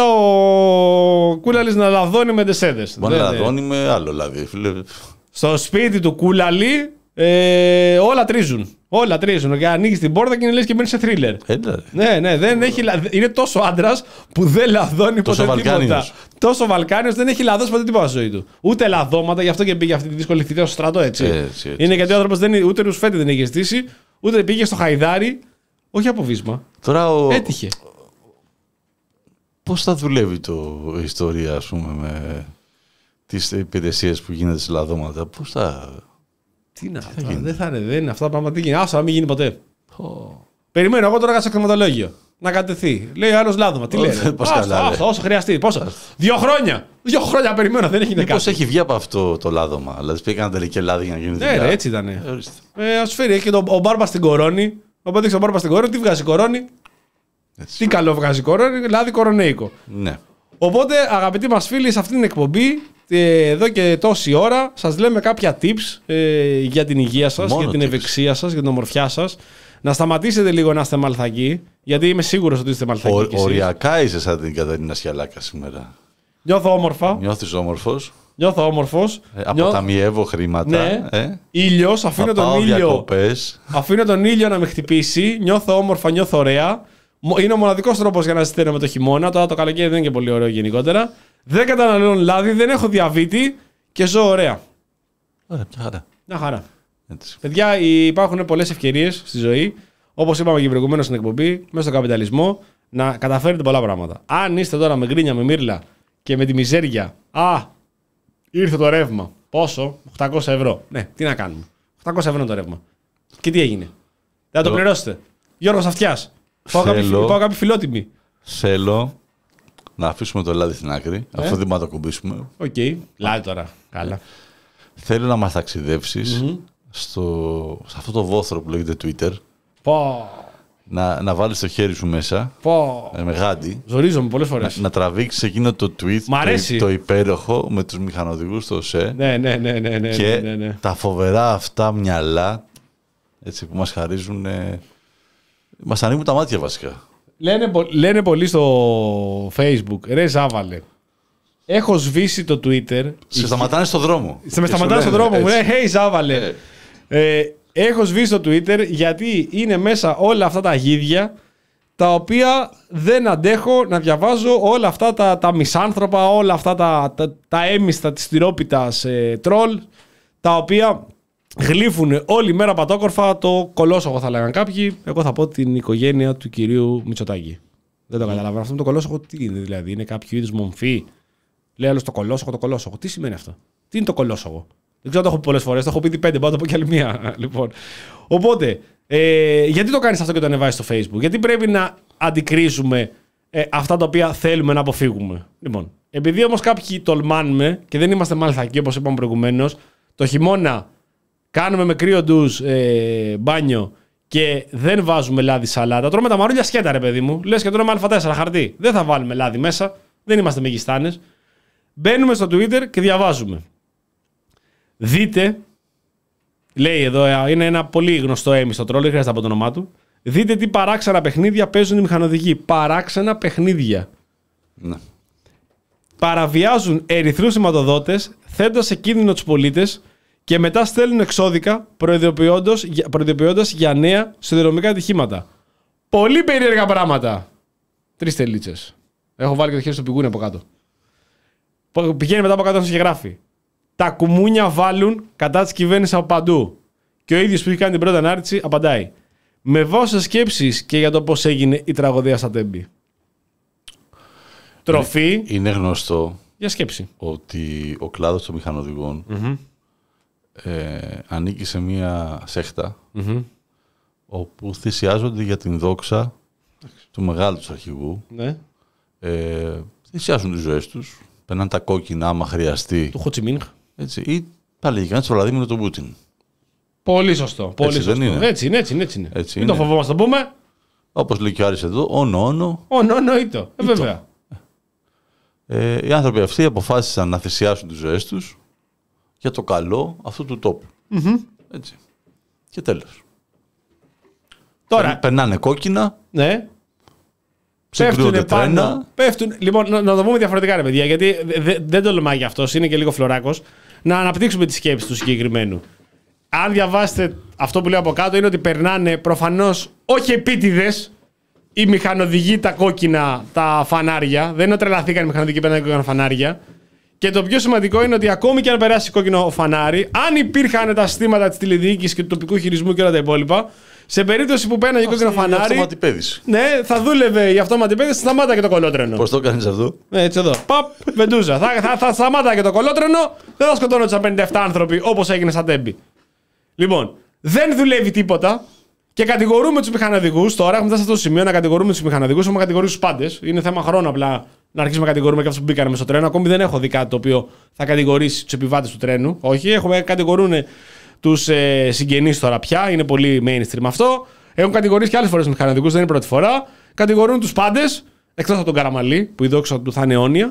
ο Κούλαλης να λαδώνει Μεντεσέδες. Μπορεί να λαδώνει με άλλο λάδι. Στο σπίτι του Κούλαλη ε, όλα τρίζουν. Όλα τρίζουν. Και ανοίγει την πόρτα και είναι λες και μπαίνει σε θρίλερ. Ναι, ναι, δεν έχει, είναι τόσο άντρας που δεν λαδώνει ποτέ τίποτα. Τόσο Βαλκάνιος δεν έχει λαδώσει ποτέ τίποτα στη ζωή του. Ούτε λαδώματα, γι' αυτό και πήγε αυτή τη δύσκολη θητεία στο στρατό, έτσι. έτσι, έτσι. Είναι γιατί ο άνθρωπος δεν, ούτε ρουσφέτη δεν έχει στήσει, ούτε πήγε στο Χαϊδάρι. Όχι από βίσμα. Τώρα ο... Έτυχε. Πώς θα δουλεύει το η ιστορία, ας πούμε, με τις υπηρεσίες που γίνεται σε λαδώματα, πώς θα. Τι να, θα τώρα, δεν θα είναι, δεν είναι αυτά τα πράγματα. Τι γίνει, άσο να μην γίνει ποτέ. Oh. Περιμένω εγώ τώρα για στο κτηματολόγιο να κατεθεί. Λέει άλλο λάδωμα. Τι λέει. Όσο χρειαστεί. Πόσο. Δύο χρόνια. Δύο χρόνια περιμένω, δεν έχει γίνει. Μήπως έχει βγει από αυτό το λάδωμα. Δηλαδή πήγαν τελικά λάδι για να γίνει. Ναι, ρε, έτσι ήταν. Ε, Α φέρει. Έχει και το, ο Μπάρμπα στην κορώνη. Οπότε έχει ο Μπάρμπα στην κορώνη. Τι βγάζει η κορώνη. Έτσι. Τι καλό βγάζει η κορώνη. Λάδι κορονέικο. Ναι. Οπότε αγαπητοί μας φίλοι, σε αυτή την εκπομπή, εδώ και τόση ώρα, σας λέμε κάποια tips ε, για την υγεία σας, Μόνο για την tips. ευεξία σας, για την ομορφιά σας. Να σταματήσετε λίγο να είστε μαλθακοί, γιατί είμαι σίγουρος ότι είστε μαλθακοί. Ο, οριακά είσαι σαν την Καταρίνα Σιαλάκα σήμερα. Νιώθω όμορφα. Νιώθεις όμορφος. Νιώθω όμορφος. Ε, αποταμιεύω χρήματα. Ναι. Ε. Ήλιος, αφήνω τον ήλιο, αφήνω τον ήλιο να με χτυπήσει. Νιώθω όμορφα, νιώθω ωραία. Είναι ο μοναδικός τρόπος για να ζηταίνουμε το χειμώνα. Τώρα το καλοκαίρι δεν είναι και πολύ ωραίο γενικότερα. Δεν καταναλώνω λάδι, δεν έχω διαβήτη και ζω ωραία. Ωραία, μια χαρά. Μια χαρά. Έτσι. Παιδιά, υπάρχουν πολλές ευκαιρίες στη ζωή. Όπως είπαμε και προηγουμένως στην εκπομπή, μέσα στον καπιταλισμό, να καταφέρετε πολλά πράγματα. Αν είστε τώρα με γκρίνια, με μύρλα και με τη μιζέρια, α, ήρθε το ρεύμα. Πόσο? οκτακόσια ευρώ. Ναι, τι να κάνουμε. οκτακόσια ευρώ είναι το ρεύμα. Και τι έγινε? Δεν θα το πληρώσετε. Γιώργος Αυτιάς. Πάω κάποιοι φιλότιμοι. Θέλω να αφήσουμε το λάδι στην άκρη. Ε? Αυτό δεν μπορούμε να το κουμπίσουμε. Οκ. Okay. Λάδι τώρα. Καλά. Θέλω να μας ταξιδεύσεις mm-hmm. στο... σε αυτό το βόθρο που λέγεται Twitter. Πω. Να, να βάλεις το χέρι σου μέσα. Πω. Με γάντι. Ζορίζομαι πολλές φορές. Να, να τραβήξεις εκείνο το tweet. Μ' αρέσει. Το, το υπέροχο με τους μηχανοδηγούς στο ΣΕ. Ναι, ναι, ναι, ναι, ναι, και ναι, ναι. τα φοβερά αυτά μυαλά έτσι, που μας χαρίζουν. Ε, μας ανοίγουν τα μάτια βασικά. Λένε, λένε πολλοί στο Facebook, ρε Ζάβαλε, έχω σβήσει το Twitter. Σε σταματάνε στο δρόμο. Σε με σταματάνε στο δρόμο μου, ρε, hey Ζάβαλε. Ε. Ε, έχω σβήσει το Twitter γιατί είναι μέσα όλα αυτά τα γίδια τα οποία δεν αντέχω να διαβάζω όλα αυτά τα, τα μισάνθρωπα, όλα αυτά τα, τα, τα έμιστα της τυρόπιτας ε, τρόλ, τα οποία γλύφουν όλη μέρα πατόκορφα το κολόσοχο, θα λέγαν κάποιοι. Εγώ θα πω την οικογένεια του κυρίου Μητσοτάκη. Δεν το καταλαβαίνω. Αυτό το κολόσοχο τι είναι, δηλαδή? Είναι κάποιο είδους μομφή? Λέει άλλο το κολόσοχο, το κολόσοχο. Τι σημαίνει αυτό? Τι είναι το κολόσοχο? Δεν ξέρω, το έχω πει πολλές φορές. Το έχω πει τι πέντε, πάω να το πω κι άλλη μία. Λοιπόν. Οπότε, ε, γιατί το κάνεις αυτό και το ανεβάζεις στο Facebook? Γιατί πρέπει να αντικρίσουμε ε, αυτά τα οποία θέλουμε να αποφύγουμε? Λοιπόν, επειδή όμως κάποιοι τολμάνουμε και δεν είμαστε μαλθακοί, όπως είπαμε προηγουμένως, το χειμώνα κάνουμε με κρύο ντους ε, μπάνιο και δεν βάζουμε λάδι σαλάτα. Τρώμε τα μαρούλια σκέτα, ρε παιδί μου. Λες και τρώμε Α τέσσερα χαρτί. Δεν θα βάλουμε λάδι μέσα. Δεν είμαστε μεγιστάνες. Μπαίνουμε στο Twitter και διαβάζουμε. Δείτε, λέει εδώ, είναι ένα πολύ γνωστό έμιστο τρόλ, δεν χρειάζεται από το όνομά του. Δείτε τι παράξενα παιχνίδια παίζουν οι μηχανοδηγοί. Παράξενα παιχνίδια. Ναι. Παραβιάζουν ερυθρούς σηματοδότες, θέτοντας σε κίνδυνο τους πολίτες και μετά στέλνουν εξώδικα προειδοποιώντας για νέα σιδηροδρομικά ατυχήματα. Πολύ περίεργα πράγματα. Τρεις τελίτσες. Έχω βάλει και το χέρι στο πηγούνι από κάτω. Πηγαίνει μετά από κάτω και γράφει. Τα κουμούνια βάλουν κατά της κυβέρνησης από παντού. Και ο ίδιος που έχει κάνει την πρώτη ανάρτηση απαντάει. Με βάση σκέψεις και για το πώς έγινε η τραγωδία στα Τέμπη. Τροφή. Είναι γνωστό για σκέψη ότι ο κλάδος των μηχανοδηγών mm-hmm. ε, ανήκει σε μία σέχτα mm-hmm. όπου θυσιάζονται για την δόξα του μεγάλου τους αρχηγού. Ναι. Ε, θυσιάζουν τις ζωές τους. Περνάνε τα κόκκινα άμα χρειαστεί. Του Χοτσιμίνγκ. Έτσι. Ή τα λογικά του Βλαδίμιρο τον Πούτιν. Πολύ σωστό. Πολύ έτσι σωστό. Δεν είναι. Έτσι είναι, έτσι είναι. Έτσι είναι. Έτσι Μην είναι. το φοβόμαστε να πούμε. Όπως λέει και ο Άρης εδώ, όνο, όνο. Όνο, όνο, ήτο. Ε, βέβαια. Ε, οι άνθρωποι αυτοί αποφάσισαν να θυσιάσουν τις ζωές τους για το καλό αυτού του τόπου. Mm-hmm. Έτσι. Και τέλος. Τώρα. Περνάνε κόκκινα. Ναι. Πέφτουνε πάνω. Πέφτουν. Λοιπόν, να, να το πούμε διαφορετικά, ρε παιδιά, γιατί δε, δεν τολμάει για αυτός, είναι και λίγο φλωράκος. Να αναπτύξουμε τη σκέψη του συγκεκριμένου. Αν διαβάσετε αυτό που λέω από κάτω, είναι ότι περνάνε προφανώς όχι επίτηδες οι μηχανοδηγοί τα κόκκινα τα φανάρια. Δεν είναι τρελαθήκαν οι μηχανοδηγοί περνάνε κόκκινα φανάρια. Και το πιο σημαντικό είναι ότι ακόμη και αν περάσει κόκκινο φανάρι, αν υπήρχαν τα συστήματα της τηλεδιοίκησης και του τοπικού χειρισμού και όλα τα υπόλοιπα, σε περίπτωση που πέρναγε κόκκινο φανάρι. Ναι, θα δούλευε η αυτόματη πέδηση, σταμάτα και το κολότρενο. Πώς το κάνεις αυτό? Ναι, έτσι εδώ. Παπ, βεντούζα. θα, θα, θα σταμάτα και το κολότρενο, δεν θα σκοτώνονταν πενήντα επτά άνθρωποι όπως έγινε στα Τέμπη. Λοιπόν, δεν δουλεύει τίποτα και κατηγορούμε τους μηχανοδηγούς. Τώρα έχουμε φτάσει σε αυτό το σημείο να κατηγορούμε τους μηχανοδηγούς. Έχουμε κατηγορήσει τους πάντες. Είναι θέμα χρόνου απλά να αρχίσουμε να κατηγορούμε και αυτούς που μπήκαν μέσα στο τρένο. Ακόμη δεν έχω δει κάτι το οποίο θα κατηγορήσει τους επιβάτες του τρένου. Όχι, έχουμε κατηγορούν τους ε, συγγενείς τώρα πια. Είναι πολύ mainstream αυτό. Έχουν κατηγορήσει και άλλες φορές τους μηχανοδηγούς, δεν είναι πρώτη φορά. Κατηγορούν τους πάντες, εκτός από τον Καραμαλή, που η δόξα του θα είναι αιώνια,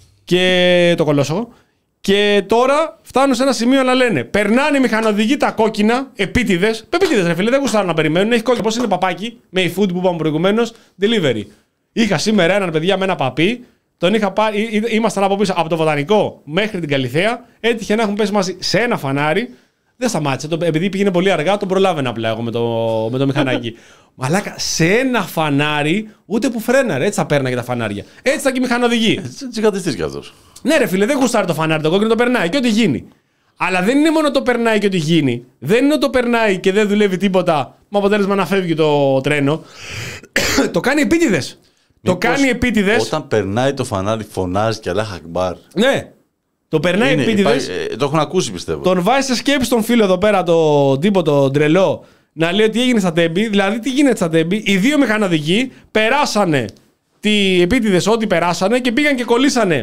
και το Κολόσογο. Και τώρα φτάνουν σε ένα σημείο να λένε: περνάνε οι μηχανοδηγοί τα κόκκινα, επίτηδες. Επίτηδες, ρε φίλε, δεν γουστάρουν να περιμένουν. Έχει κόκκινο. Πώς είναι παπάκι, με η food που είπαμε προηγουμένως, delivery. Είχα σήμερα έναν παιδιά με ένα παπί, τον είχα πάρει, ήμασταν από πίσω από το Βοτανικό μέχρι την Καλιθέα. Έτυχε να έχουν πέσει μαζί σε ένα φανάρι. Δεν σταμάτησε. Το, επειδή πήγαινε πολύ αργά, τον προλάβαινα απλά εγώ με το, με το μηχανάκι. Μαλάκα, σε ένα φανάρι, ούτε που φρέναρε. Έτσι θα πέρναγε τα φανάρια. Έτσι θα και οι μηχανοδηγοί. Τσιγατιστής κι αυτός. Ναι, ρε φίλε, δεν γουστάρει το φανάρι, το κόκκινο το περνάει και ό,τι γίνει. Αλλά δεν είναι μόνο το περνάει και ό,τι γίνει. Δεν είναι το περνάει και δεν δουλεύει τίποτα με αποτέλεσμα να φεύγει το τρένο. Το κάνει επίτηδες. Το κάνει επίτηδες. Όταν περνάει το φανάρι, φωνάζει και Αλάχ Ακμπάρ. Ναι. Το περνάει επίτηδες. Ε, το έχουν ακούσει, πιστεύω. Τον βάζει σε σκέψη τον φίλο εδώ πέρα, τον τύπο, τον τρελό, να λέει ότι έγινε στα Τέμπη. Δηλαδή, τι γίνεται στα Τέμπη. Οι δύο μηχανοδηγοί περάσανε τι επίτηδες, ό,τι περάσανε και πήγαν και κολλήσανε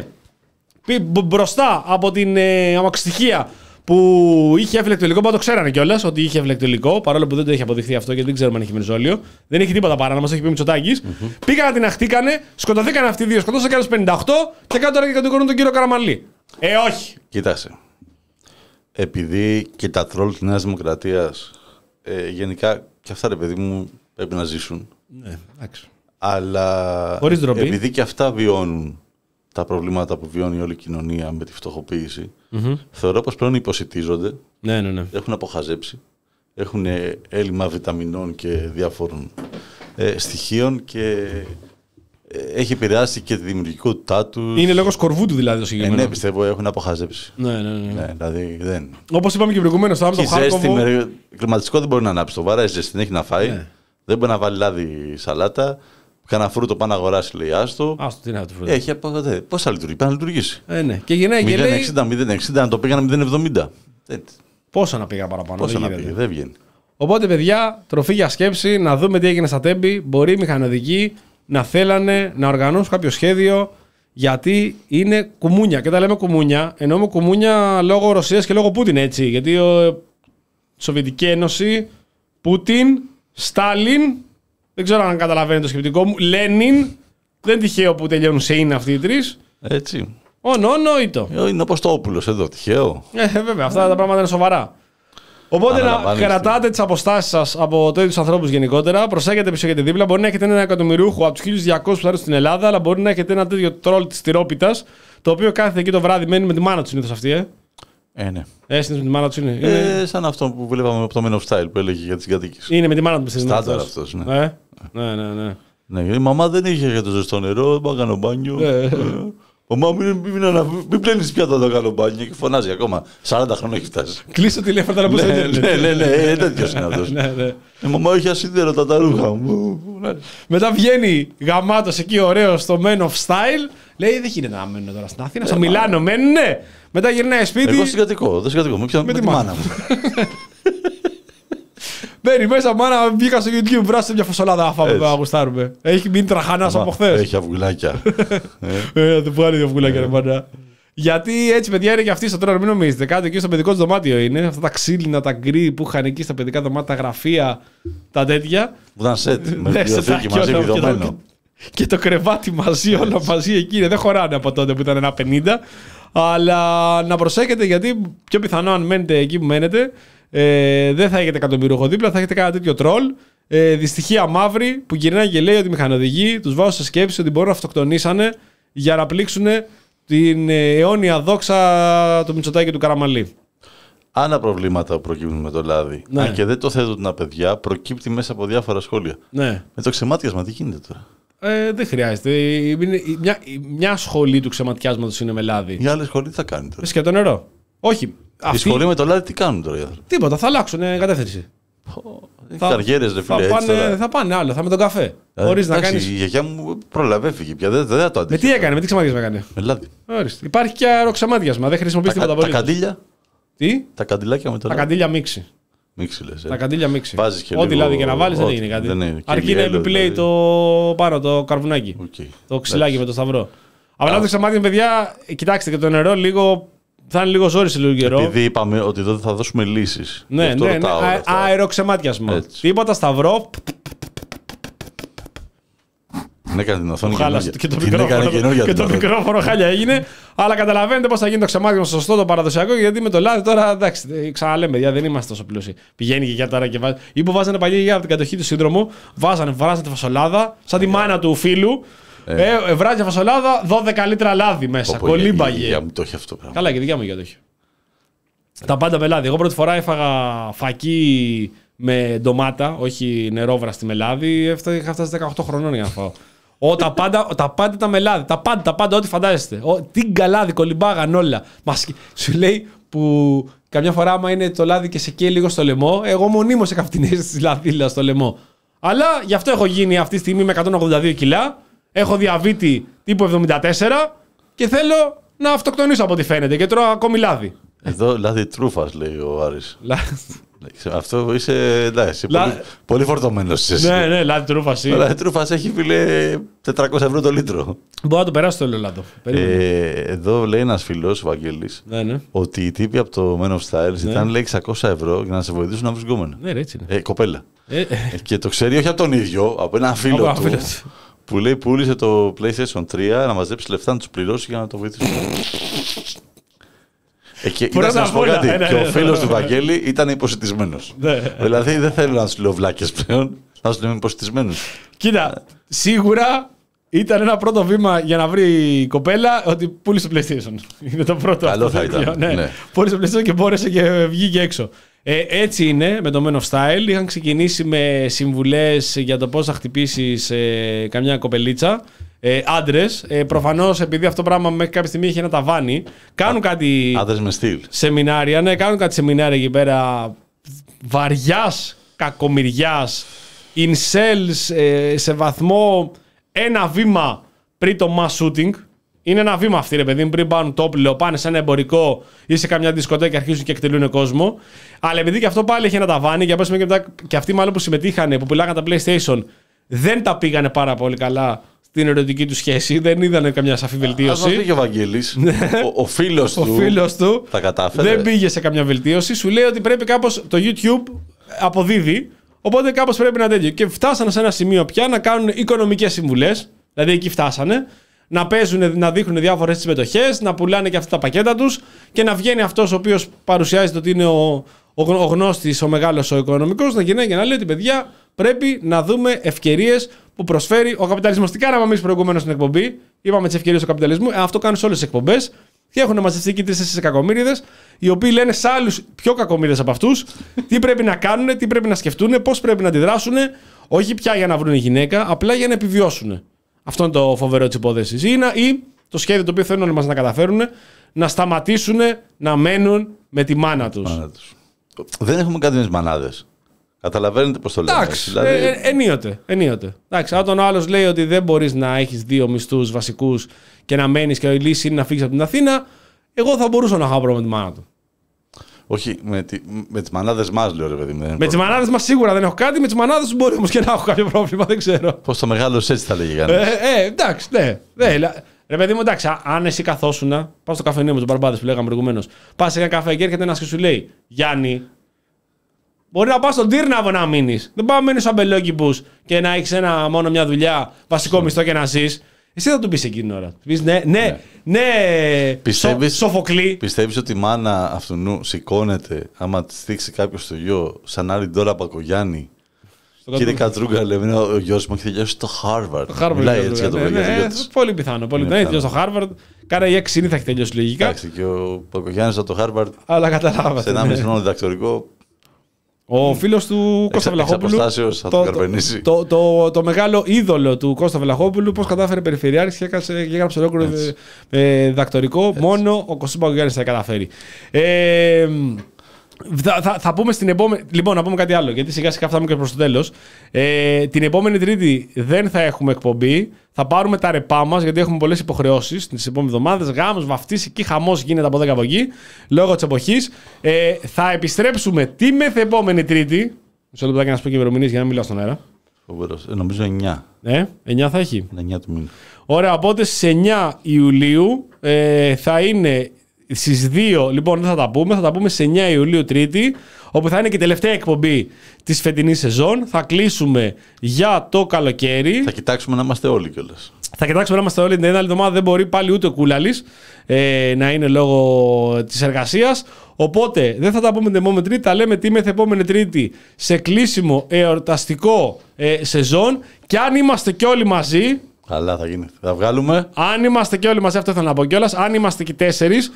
μπροστά από την ε, αμαξιστοιχεία που είχε έφλεκτο υλικό. Που το ξέρανε κιόλας ότι είχε έφλεκτο υλικό, παρόλο που δεν το έχει αποδειχθεί αυτό γιατί δεν ξέρουμε αν έχει μενζόλιο. Δεν έχει τίποτα παράνομα, μας έχει πει Μητσοτάκης. Mm-hmm. Πήγαν να την αχτήκανε, σκοτωθήκαν αυτοί οι δύο, σκοτώσαν κι άλλους πενήντα οκτώ και κάτω τώρα και κατηγορούν τον κύριο Καραμαλή. Ε, όχι. Κοίταξε. Επειδή και τα τρόλ της Νέας Δημοκρατίας ε, γενικά και αυτά, ρε παιδί μου, πρέπει να ζήσουν. Ναι, εντάξει. Αλλά επειδή και αυτά βιώνουν τα προβλήματα που βιώνει όλη η κοινωνία με τη φτωχοποίηση, mm-hmm. θεωρώ πως πλέον υποσιτίζονται, ναι, ναι, ναι. έχουν αποχαζέψει, έχουν έλλειμμα βιταμινών και διάφορων ε, στοιχείων και ε, έχει επηρεάσει και τη δημιουργικότητά τους. Είναι λόγω σκορβού του δηλαδή το συγκεκριμένο. Ε, ναι, πιστεύω έχουν αποχαζέψει. Ναι, ναι, ναι. ναι δηλαδή δεν. Όπως είπαμε και προηγουμένως, το Χάρκοβο. Με κλιματιστικό δεν μπορεί να ανάψει. Το βαράει ζέστη, την έχει να φάει. Ναι. Δεν μπορεί να βάλει λάδι σαλάτα. Κάνα φρούτο πάνω να αγοράσει, λέει άστο. Άστο, τι είναι αυτό το φρούτο. Έχει απαγορευτεί. Πώς θα λειτουργήσει, πάει να λειτουργήσει. Ε, ναι. Και γυρνάει και λέει. μηδέν εξήντα, μηδέν εξήντα, να το πήγανε μηδέν εβδομήντα. Πόσο να πήγα παραπάνω. Πόσο να πήγε, δεν βγαίνει. Οπότε, παιδιά, τροφή για σκέψη, να δούμε τι έγινε στα Τέμπη. Μπορεί οι μηχανοδηγοί να θέλανε να οργανώσουν κάποιο σχέδιο, γιατί είναι κουμούνια. Και τα λέμε κουμούνια, εννοούμε κουμούνια λόγω Ρωσίας και λόγω Πούτιν, έτσι. Γιατί η Σοβιετική Ένωση, Πούτιν, Στάλιν. Δεν ξέρω αν καταλαβαίνετε το σκεπτικό μου. Λένιν. Δεν τυχαίο που τελειώνουν σε είναι αυτοί οι τρεις. Έτσι. Όνο, νοήτο. Είναι όπως το Όπουλος εδώ, τυχαίο. Ε, βέβαια, αυτά τα πράγματα είναι σοβαρά. Οπότε να κρατάτε τις αποστάσεις σας από τέτοιους ανθρώπους γενικότερα. Προσέχετε πίσω γιατί δίπλα. Μπορεί να έχετε ένα εκατομμυριούχο από τους χίλιους διακόσιους που θα έρθουν στην Ελλάδα, αλλά μπορεί να έχετε ένα τέτοιο τρόλ της τυρόπιτας, το οποίο κάθεται εκεί το βράδυ, μένει με τη μάνα του συνήθως αυτή, ε. Ε, ναι. Ε, συνήθως με τη μάνα του είναι. Ε, είναι... Σαν αυτό που βλέπαμε από το Men of Style που έλεγε για τις κατοίκες. Είναι με τη μάνα του συνήθως. Στάνταρ αυτός, ναι. Ε, ναι, ναι, ναι. Ναι, η μαμά δεν είχε για το ζεστό νερό, δεν πάω να κάνω μπάνιο. Ε. Μαμά, μην, μην, μην, μην πλένεις πιάτα να κάνω μπάνιο και φωνάζει ακόμα. σαράντα χρόνια έχει φτάσει. Κλείσω τηλέφωνο να πω στο ίντερνετ. Ναι, ναι, ναι, τέτοιος είναι αυτός. Η μαμά έχει ασίδερο τα ρούχα μου. Μετά βγαίνει γαμάτος εκεί ωραίος στο Men of Style. Λέει δεν γίνεται να μένω τώρα στην Αθήνα. Στο Μιλάνο μένουν, ναι. Μετά γυρνάει σπίτι. Εγώ συγκατοικώ, δεν συγκατοικώ. Με τη μάνα μου. Μπαίνει μέσα, μάνα, βγήκα στο YouTube, βράστε μια φωσολάδα να φάμε, να γουστάρουμε. Έχει μείνει τραχανάς από χθες. Έχει αυγουλάκια. Ε, θα του βγάλει αυγουλάκια, ρε μάνα. Γιατί έτσι, παιδιά, είναι και αυτοί στο τρώνο, μην νομίζετε. Κάτω εκεί στο παιδικό του δωμάτιο είναι. Αυτά τα ξύλινα, τα γκρι που είχαν εκεί στα παιδικά δωμάτια, τα γραφεία, τα τέτοια. Που ήταν σετ, με βιβλιοθήκη μαζί βιδωμένο. Και το κρεβάτι μαζί, όλα μαζί εκεί είναι. Δεν χωράνε από τότε που ήταν ένα πενήντα. Αλλά να προσέχετε γιατί πιο πιθανό αν μένετε εκεί που μένετε. Ε, δεν θα έχετε εκατομμυρούχο δίπλα, θα έχετε κανένα τέτοιο τρόλ. Ε, δυστυχία μαύρη που γυρνάει και λέει ότι οι μηχανοδηγοί τους βάζουν σε σκέψη ότι μπορούν να αυτοκτονήσανε για να πλήξουν την αιώνια δόξα του Μητσοτάκη και του Καραμανλή. Άλλα προβλήματα προκύπτουν με το λάδι. Ναι. Αν και δεν το θέτουν τα παιδιά, προκύπτει μέσα από διάφορα σχόλια. Ναι. Με το ξεμάτιασμα, τι γίνεται τώρα. Ε, δεν χρειάζεται. Μια, μια σχολή του ξεματιάσματος είναι με λάδι. Η άλλη σχολή τι θα κάνει τώρα. Και το νερό. Όχι. Η αυτή... σχολή με το λάδι τι κάνουν τώρα οι άνθρωποι. Τίποτα, θα αλλάξουν κατεύθυνση. Θα... Καριέρες, ρε φίλε, θα, έτσι, πάνε, τώρα... θα πάνε άλλο, θα με τον καφέ. Ε, Χωρίς να κάνεις... Η γιαγιά μου προλαβέφυγε πια, δεν, δεν θα το αντίχει. Με τι έκανε, με τι ξεμάτιασμα έκανε. Με λάδι. Ορίστε. Υπάρχει και αεροξεμάτιασμα, δεν χρησιμοποιείς τίποτα πολύ. Τα καντήλια. Τι? Τα καντιλάκια με το λάδι. Τα καντήλια μίξη. Μίξη λες. Ε. Τα καντήλια μίξη. Βάζεις και ό,τι λίγο... λάδι και να βάλεις δεν έγινε κάτι. Δεν αρκεί να επιπλέει το πάνω, το καρβουνάκι. Okay. Το ξυλάκι με το σταυρό. Απλά το ξεμάτιασμα, παιδιά, κοιτάξτε και το νερό λίγο. Θα είναι λίγο ζόρι σε λίγο καιρό. Επειδή είπαμε ότι εδώ θα δώσουμε λύσεις. Ναι, ναι, ναι. Αεροξεμάτιασμα. Τίποτα σταυρό. Ναι, έκανε την οθόνη και το μικρόφωνο. Και το μικρόφωνο χάλια έγινε. Αλλά καταλαβαίνετε πώς θα γίνει το ξεμάτιασμα σωστό, το παραδοσιακό. Γιατί με το λάδι τώρα, εντάξει, ξαναλέμε, παιδιά, δεν είμαστε τόσο πλούσιοι. Πηγαίνει και για τώρα και βάζει. Ή που βάζανε παλιά για την κατοχή του σύνδρομου, βάζανε, βράζανε τη φασολάδα, σαν τη μάνα του φίλου. Ε, ε, βράζει φασολάδα, δώδεκα λίτρα λάδι μέσα. Κολύμπαγε. Η δικιά μου το έχει αυτό πράγμα. Καλά, και η δικιά μου για το έχει. Τα πάντα με λάδι. Εγώ πρώτη φορά έφαγα φακί με ντομάτα, όχι νερόβραστη με λάδι. Είχα φτάσει δεκαοκτώ χρονών για να φάω. Ο, τα, πάντα, τα πάντα ήταν με λάδι. Τα πάντα, τα πάντα, ό,τι φαντάζεστε. Ο, τι γκαλάδι, κολυμπάγαν όλα. Μας, σου λέει που καμιά φορά, άμα είναι το λάδι και σε καίει λίγο στο λαιμό, εγώ μονίμως είχα αυτήν την αίσθηση λαδίλα στο λαιμό. Αλλά γι' αυτό έχω γίνει αυτή τη στιγμή με εκατόν ογδόντα δύο κιλά. Έχω διαβήτη τύπου εβδομήντα τέσσερα και θέλω να αυτοκτονήσω από ό,τι φαίνεται και τρώω ακόμη λάδι. Εδώ λάδι τρούφας λέει ο Άρης. Αυτό είσαι, εντάξει, Λα... πολύ, πολύ φορτωμένος εσύ. Ναι, ναι, λάδι τρούφας. Το λάδι τρούφας έχει φίλε τετρακόσια ευρώ το λίτρο. Μπορώ να το περάσω το ελαιόλαδο. Ε, εδώ λέει ένας φίλος, ο Βαγγέλης, ναι, ναι. ότι οι τύποι από το Men of Style ζητάνε ναι. λέει εξακόσια ευρώ για να σε βοηθήσουν να βρεις γκόμενα. Ναι, έτσι είναι. Ε, κοπέλα. Ε, ε. Και το ξέρει όχι από τον ίδιο, από έναν φίλο από του. Που λέει πούλησε το PlayStation τρία να μαζέψει λεφτά να τους πληρώσει για να το βοηθήσει. Ε, και ήταν να σου πω κάτι. Και ο φίλος του Βαγγέλη ήταν υποσιτισμένος. Δηλαδή δεν θέλω να τους λέω βλάκες πλέον, να τους λέω υποσιτισμένους. Κοίτα, σίγουρα ήταν ένα πρώτο βήμα για να βρει η κοπέλα ότι πούλησε το PlayStation. Είναι το πρώτο. Καλό θα ήταν. Ναι. Πούλησε το PlayStation και μπόρεσε και βγήκε έξω. Ε, έτσι είναι με το Men of Style. Είχαν ξεκινήσει με συμβουλές για το πώς θα χτυπήσεις ε, καμιά κοπελίτσα. Ε, άντρες. Ε, προφανώς επειδή αυτό το πράγμα μέχρι κάποια στιγμή είχε ένα ταβάνι. Κάνουν Α, κάτι. Άντρες με στυλ. Σεμινάρια. Ναι, κάνουν κάτι σεμινάρια εκεί πέρα βαριάς κακομοιριάς. Incels ε, σε βαθμό ένα βήμα πριν το mass shooting. Είναι ένα βήμα αυτή, ρε παιδί μου, πριν πάνε το όπλο, πάνε σε ένα εμπορικό ή σε καμιά δισκοτέκη και αρχίζουν και εκτελούν κόσμο. Αλλά επειδή και αυτό πάλι έχει ένα ταβάνι, και, και, μετά, και αυτοί μάλλον που συμμετείχαν, που πουλάγαν τα PlayStation, δεν τα πήγανε πάρα πολύ καλά στην ερωτική του σχέση, δεν είδαν καμιά σαφή βελτίωση. Αυτό πήγε ο Βαγγέλης. ο ο φίλος του, φίλος του τα κατάφερε. Δεν πήγε σε καμιά βελτίωση. Σου λέει ότι πρέπει κάπως το YouTube αποδίδει, οπότε κάπως πρέπει να τέτοιο. Και φτάσανε σε ένα σημείο πια να κάνουν οικονομικές συμβουλές, δηλαδή εκεί φτάσανε. Να παίζουν, να δείχνουν διάφορες συμμετοχές, να πουλάνε και αυτά τα πακέτα τους και να βγαίνει αυτός ο οποίος παρουσιάζεται ότι είναι ο, ο, ο γνώστης, ο μεγάλος, ο οικονομικός, να γυρνάει και να λέει ότι παιδιά πρέπει να δούμε ευκαιρίες που προσφέρει ο καπιταλισμός. Τι κάναμε εμείς προηγουμένως στην εκπομπή, είπαμε τις ευκαιρίες του καπιταλισμού, ε, αυτό κάνουν σε όλες τις εκπομπές. Και έχουν μαζευτεί εκεί τρεις-τέσσερις κακομοίριδες, οι οποίοι λένε σε άλλους πιο κακομοίριδες από αυτούς τι πρέπει να κάνουν, τι πρέπει να σκεφτούν, πώς πρέπει να αντιδράσουν, όχι πια για να βρουν γυναίκα, απλά για να επιβιώσουν. Αυτό είναι το φοβερό της υπόθεσης. Ή, ή το σχέδιο το οποίο θέλουν όλοι μας να καταφέρουν, να σταματήσουν να μένουν με τη μάνα τους. Μάνα τους. Δεν έχουμε κάτι με τις μανάδες. Καταλαβαίνετε πώς το λέμε. Εντάξει, δηλαδή... ε, ε, ενίοτε, ενίοτε. Εντάξει, όταν ο άλλος λέει ότι δεν μπορείς να έχεις δύο μισθούς βασικούς και να μένεις και η λύση είναι να φύγεις από την Αθήνα, εγώ θα μπορούσα να έχω πρόβλημα με τη μάνα του. Όχι, με, τη, με τις μανάδες μας λέω ρε παιδί. Με, με τις μανάδες μας σίγουρα δεν έχω κάτι, με τις μανάδες μπορεί όμως και να έχω κάποιο πρόβλημα, δεν ξέρω. Πώς το μεγάλος έτσι θα λέγει κανείς. Ε, ε, εντάξει, ναι. ναι. Ρε παιδί μου, εντάξει, αν εσύ καθόσουν, πας στο καφενείο με τους μπαρμπάδες που λέγαμε προηγουμένως, πας σε ένα καφέ και έρχεται ένας και σου λέει Γιάννη, μπορεί να πας στον Τύρναβο να μείνεις. Δεν πάει να μείνεις στους αμπελόκηπους και να έχεις ένα, μόνο μια δουλειά, βασικό μισθό και να ζεις. Εσύ θα του πεις εκείνη την ώρα. Πεις ναι, ναι, ναι, ναι πιστεύεις, σο, Σοφοκλή. Πιστεύεις ότι η μάνα αυτού νου σηκώνεται άμα τη στήξει κάποιο στο γιο, σαν άλλη Ντόρα Πακογιάννη. Κύριε Κατρούγκα, λέμε, ο γιος μου έχει τελειώσει στο Harvard. Μιλάει έτσι για το ναι, ναι, πολύ πιθανό. Πολύ πιθανό. Έχει τελειώσει στο Harvard. Κάνα η έξι θα έχει τελειώσει λογικά. Εντάξει, και ο Πακογιάννης από το Harvard. Αλλά καταλάβατε. Σε ένα μισό χρόνο διδακτορικό. Ο φίλος του Κώστα Βλαχόπουλου, θα το, το, το, το, το, το μεγάλο είδωλο του Κώστα Βλαχόπουλου, πώς κατάφερε περιφερειάρχης και έγραψε ολόκληρο ε, διδακτορικό. Έτσι. Μόνο ο Κωστής Παγκογιάννης θα καταφέρει. Ε, θα, θα, θα πούμε στην επόμενη. Λοιπόν, να πούμε κάτι άλλο, γιατί σιγά σιγά φτάνουμε και προς το τέλος. Ε, την επόμενη Τρίτη δεν θα έχουμε εκπομπή. Θα πάρουμε τα ρεπά μας, γιατί έχουμε πολλές υποχρεώσεις τις επόμενες εβδομάδες. Γάμος, βαφτίσεις, εκεί χαμός γίνεται από εδώ και από εκεί, λόγω της εποχής. Ε, θα επιστρέψουμε τη μεθεπόμενη Τρίτη. Μισό λεπτάκι να σας πω και ημερομηνίες για να μιλάω στον αέρα. Φοβερός. Ε, νομίζω εννιά. Ε, εννιά θα έχει. εννιά του μήνα. Ωραία, οπότε στις εννιά Ιουλίου ε, θα είναι. Στις δύο, λοιπόν, δεν θα τα πούμε. Θα τα πούμε στις εννιά Ιουλίου Τρίτη, όπου θα είναι και η τελευταία εκπομπή της φετινής σεζόν. Θα κλείσουμε για το καλοκαίρι. Θα κοιτάξουμε να είμαστε όλοι κιόλας. Θα κοιτάξουμε να είμαστε όλοι. Την άλλη εβδομάδα δεν μπορεί πάλι ούτε ο Κούλαλης ε, να είναι λόγω της εργασίας. Οπότε δεν θα τα πούμε την επόμενη Τρίτη. Τα λέμε τη μεθεπόμενη Τρίτη σε κλείσιμο εορταστικό ε, σεζόν. Και αν είμαστε κι όλοι μαζί. Καλά θα γίνει. Θα βγάλουμε. Αν είμαστε και όλοι μαζί, αυτό ήθελα να πω κιόλας. Αν είμαστε και τέσσερις,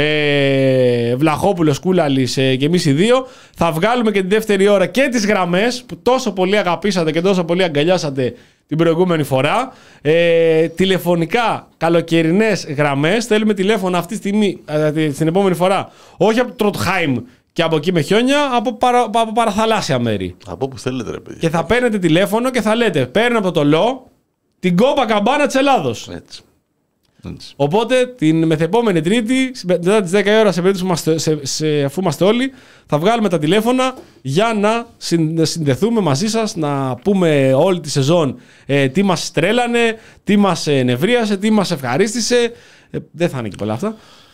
ε, Βλαχόπουλος, Κούλαλης ε, και εμείς οι δύο, θα βγάλουμε και την δεύτερη ώρα και τις γραμμές που τόσο πολύ αγαπήσατε και τόσο πολύ αγκαλιάσατε την προηγούμενη φορά. Ε, τηλεφωνικά καλοκαιρινές γραμμές. Θέλουμε τηλέφωνα αυτή τη στιγμή, ε, στην επόμενη φορά. Όχι από το Τροτχάιμ και από εκεί με χιόνια, από, παρα, από παραθαλάσσια μέρη. Από που θέλετε, ρε παιδί. Και θα παίρνετε τηλέφωνο και θα λέτε: παίρνω από το Τολό την Κόπα Καμπάνα της Ελλάδος. Έτσι. Έτσι. Οπότε την μεθεπόμενη Τρίτη, μετά τις δέκα η ώρα, σε περίπτωση που είμαστε, σε, σε, αφού είμαστε όλοι, θα βγάλουμε τα τηλέφωνα για να συνδεθούμε μαζί σας, να πούμε όλη τη σεζόν ε, τι μας τρέλανε, τι μας ε, νευρίασε, τι μας ευχαρίστησε. Ε, δεν θα είναι και πολλά αυτά.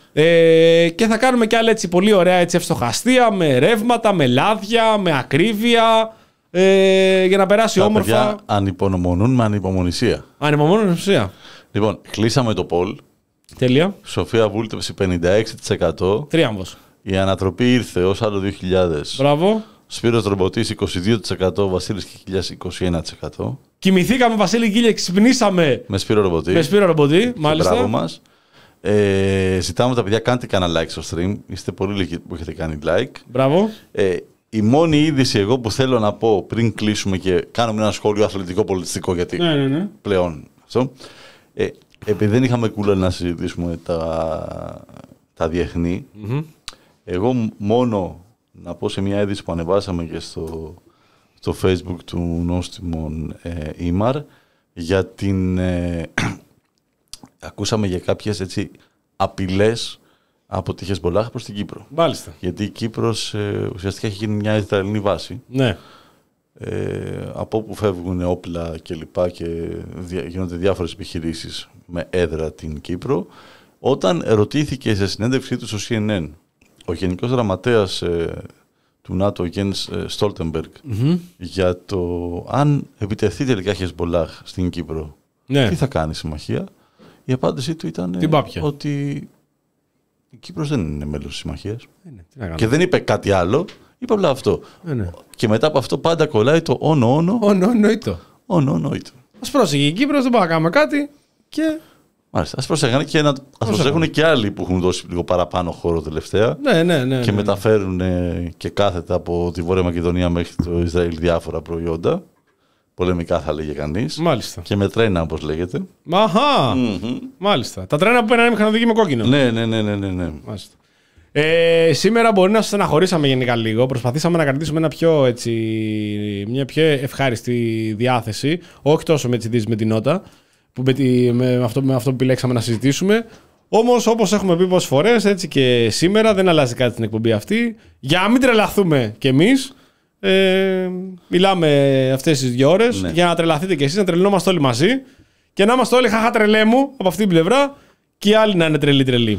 Ε, και θα κάνουμε κι άλλα έτσι πολύ ωραία έτσι ευστοχαστία, με ρεύματα, με λάδια, με ακρίβεια. Ε, για να περάσει τα όμορφα. Παιδιά ανυπομονούν με ανυπομονησία. Ανυπομονούν με ανυπομονησία. Λοιπόν, κλείσαμε το poll. Τέλεια. Σοφία βούλτευση πενήντα έξι τοις εκατό. Τρίαμβος. Η ανατροπή ήρθε ως άλλο δύο χιλιάδες. Μπράβο. Σπύρος Ρομποτής είκοσι δύο τοις εκατό. Βασίλης Κικίλιας είκοσι ένα τοις εκατό. Κοιμηθήκαμε Βασίλη Κικίλια, ξυπνήσαμε. Με Σπύρο Ρομποτή. Με Σπύρο Ρομποτή, μάλιστα. Μπράβο μας. Ε, ζητάμε τα παιδιά, κάντε κανένα like στο stream. Είστε πολύ λίγοι που έχετε κάνει like. Μπράβο. Ε, η μόνη είδηση εγώ που θέλω να πω πριν κλείσουμε και κάνουμε ένα σχόλιο αθλητικό-πολιτιστικό, γιατί ναι, ναι, ναι. πλέον αυτό. Ε, επειδή δεν είχαμε κούλα να συζητήσουμε τα, τα διεθνή, mm-hmm. εγώ μόνο να πω σε μια είδηση που ανεβάσαμε και στο, στο Facebook του νόστιμων ε, Ήμαρ, για την... Ε, ακούσαμε για κάποιες έτσι απειλές από τη Χεσμολάχ προς την Κύπρο. Μάλιστα. Γιατί η Κύπρος ε, ουσιαστικά έχει γίνει μια Ισραηλινή βάση. Ναι. Ε, από όπου φεύγουν όπλα και λοιπά και δια, γίνονται διάφορες επιχειρήσεις με έδρα την Κύπρο. Όταν ρωτήθηκε σε συνέντευξή του στο σι εν εν ο Γενικός Γραμματέας ε, του ΝΑΤΟ, Γιένς Στόλτεμπεργκ, mm-hmm. για το αν επιτεθεί τελικά Χεσμολάχ στην Κύπρο, ναι. τι θα κάνει η συμμαχία, η απάντησή του ήταν ε, ότι η Κύπρος δεν είναι μέλος της συμμαχίας. Είναι, και δεν είπε κάτι άλλο. Είπε απλά αυτό. Ε, ναι. Και μετά από αυτό πάντα κολλάει το όνο όνο. Όνο νοήτο. Όνο νοήτο. Ας πρόσεχε η Κύπρος, δεν πάμε να κάνουμε κάτι και Μάλιστα. Ας προσέχουν και, να... προσέχουν και άλλοι που έχουν δώσει λίγο παραπάνω χώρο τελευταία. Ναι, ναι, ναι. Και ναι. μεταφέρουν και κάθετα από τη Βόρεια Μακεδονία μέχρι το Ισραήλ διάφορα προϊόντα. Πολεμικά θα λέγε κανείς. Μάλιστα. Και με τρένα, όπως λέγεται. Αχά. Mm-hmm. Μάλιστα. Τα τρένα που παίρνουν μηχανοδική με κόκκινο. Ναι, ναι, ναι, ναι, ναι, ναι. Μάλιστα. Ε, σήμερα μπορεί να σας στεναχωρήσαμε γενικά λίγο. Προσπαθήσαμε να κρατήσουμε ένα πιο, έτσι, μια πιο ευχάριστη διάθεση. Όχι τόσο με τις με την νότα, που με, τη, με, αυτό, με αυτό που επιλέξαμε να συζητήσουμε. Όμως, όπως έχουμε πει πολλές φορές, έτσι και σήμερα δεν αλλάζει κάτι στην εκπομπή αυτή. Για να μην τρελαθούμε κι εμείς, ε, μιλάμε αυτές τις δύο ώρες, ναι. Για να τρελαθείτε κι εσείς, να τρελνόμαστε όλοι μαζί και να είμαστε όλοι χαχα τρελέ μου από αυτή την πλευρά και οι άλλοι να είναι τρελοί τρελοί.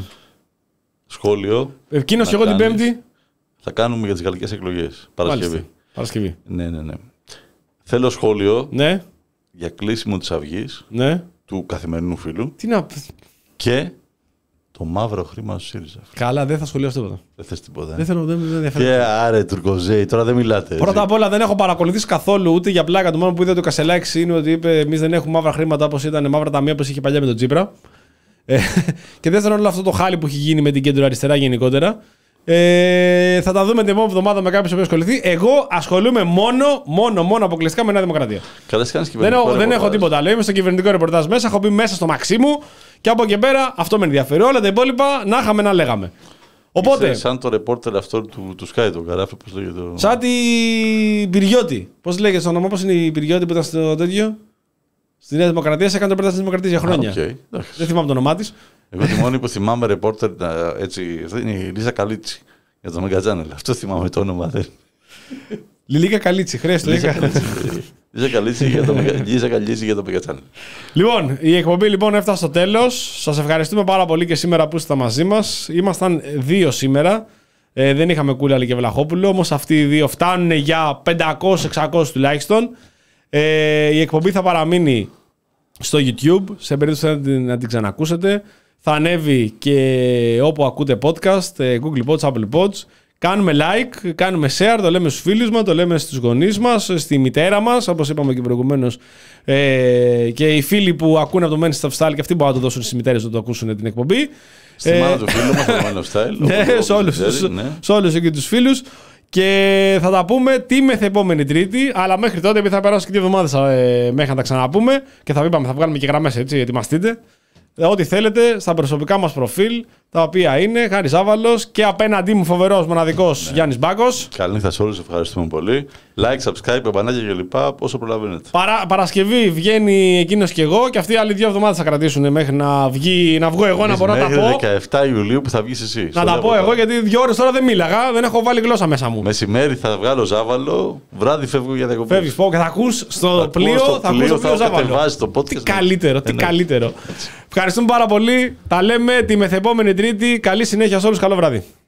Σχόλιο. Εκείνος και εγώ την Πέμπτη. Θα κάνουμε για τις γαλλικές εκλογές. Παρασκευή. Παρασκευή. Ναι, ναι, ναι. Θέλω σχόλιο, ναι. Για κλείσιμο της Αυγής, ναι. Του καθημερινού φίλου. Τι να... Και το μαύρο χρήμα του ΣΥΡΙΖΑ. Καλά, δεν θα σχολιάσω τίποτα. Δεν θες τίποτα. Δεν θέλω, δεν, δεν και άρε Τουρκοζέη, τώρα δεν μιλάτε. Πρώτα απ' όλα δεν έχω παρακολουθήσει καθόλου ούτε για πλάκα. Το μόνο που είδε το Κασελάκη είναι ότι είπε: εμείς δεν έχουμε μαύρα χρήματα όπως ήταν μαύρα ταμεία όπως είχε παλιά με τον Τσίπρα. Ε, και δεν θέλω όλο αυτό το χάλι που έχει γίνει με την κέντρο αριστερά γενικότερα. Ε, θα τα δούμε την επόμενη εβδομάδα με κάποιον που ασχοληθεί. Εγώ ασχολούμαι μόνο, μόνο, μόνο αποκλειστικά με Νέα Δημοκρατία. Καλές κάνεις δεν έχω, δεν έχω τίποτα άλλο. Είμαι στο κυβερνητικό ρεπορτάζ μέσα, έχω μπει μέσα στο μαξί μου και από εκεί πέρα αυτό με ενδιαφέρει. Όλα τα υπόλοιπα να είχαμε να λέγαμε. Οπότε. Είσαι σαν το ρεπόρτερ αυτό του, του Sky, το καράφι, πώς λέγεται. Το... Σαν την Πυριώτη. Πώς λέγεται το όνομα, πώς είναι η Πυριώτη που ήταν στο τέτοιο. Στη Νέα Δημοκρατία, σε έκανε το ρεπορτάζ τη Δημοκρατία για χρόνια. Ah, okay. Δεν θυμάμαι το όνομά τη. Εγώ τη μόνη που θυμάμαι ρεπόρτερ έτσι. Αυτό είναι η Λίζα Καλίτσι για το Mega Channel. Αυτό θυμάμαι το όνομα. Λιλίκα Καλίτσι, χρειάζεται. Λίζα Καλίτσι για το Mega Channel. Λοιπόν, η εκπομπή λοιπόν έφτασε στο τέλος. Σας ευχαριστούμε πάρα πολύ και σήμερα που ήσασταν μαζί μας. Ήμασταν δύο σήμερα. Ε, δεν είχαμε Κούλαλη και Βλαχόπουλο. Όμως αυτοί οι δύο φτάνουν για πεντακόσιους εξακόσιους τουλάχιστον. Ε, η εκπομπή θα παραμείνει στο YouTube, σε περίπτωση να την, να την ξανακούσετε. Θα ανέβει και όπου ακούτε podcast, Google Pods, Apple Pods. Κάνουμε like, κάνουμε share, το λέμε στους φίλους μας, το λέμε στους γονείς μας, στη μητέρα μας, όπως είπαμε και προηγουμένως. Ε, και οι φίλοι που ακούνε από το Men Stuff Style και αυτοί μπορούν να το δώσουν στις μητέρες να το ακούσουν την εκπομπή. Στη ε, μάνα του φίλου μας, το Men of Style. Ναι, σε όλους εκεί τους φίλους. Και θα τα πούμε τη μεθεπόμενη Τρίτη, αλλά μέχρι τότε, επειδή θα περάσουν και δύο εβδομάδες ε, μέχρι να τα ξαναπούμε και θα, είπαμε, θα βγάλουμε και γραμμές, έτσι, ετοιμαστείτε. Ό,τι θέλετε στα προσωπικά μας προφίλ, τα οποία είναι Χάρης Άβαλος και απέναντί μου φοβερός μοναδικός ναι. Γιάννης Μπάκος. Καλή νύχτα σε όλους, ευχαριστούμε πολύ. Like, subscribe, καμπανάκια κλπ. Όσο προλαβαίνετε. Παρα, Παρασκευή βγαίνει εκείνος και εγώ και αυτοί οι άλλοι δύο εβδομάδες θα κρατήσουν μέχρι να, βγει, να βγω εγώ. Εμείς να μπορώ να τα πω. Μέχρι δεκαεφτά Ιουλίου που θα βγεις εσύ. Να τα πω εγώ γιατί δύο ώρες τώρα δεν μίλαγα, δεν έχω βάλει γλώσσα μέσα μου. Μεσημέρι θα βγάλω Ζάβαλο, βράδυ φεύγω για διακοπές. Φεύγεις πω και θα ακούς στο πλοίο, θα ακούς το πλοίο Ζάβαλο. Τι καλύτερο, τι καλύτερο. Ευχαριστούμε πάρα πολύ. Τα λέμε τη μεθεπόμενη Τρίτη. Καλή συνέχεια σε όλους. Καλό βράδυ.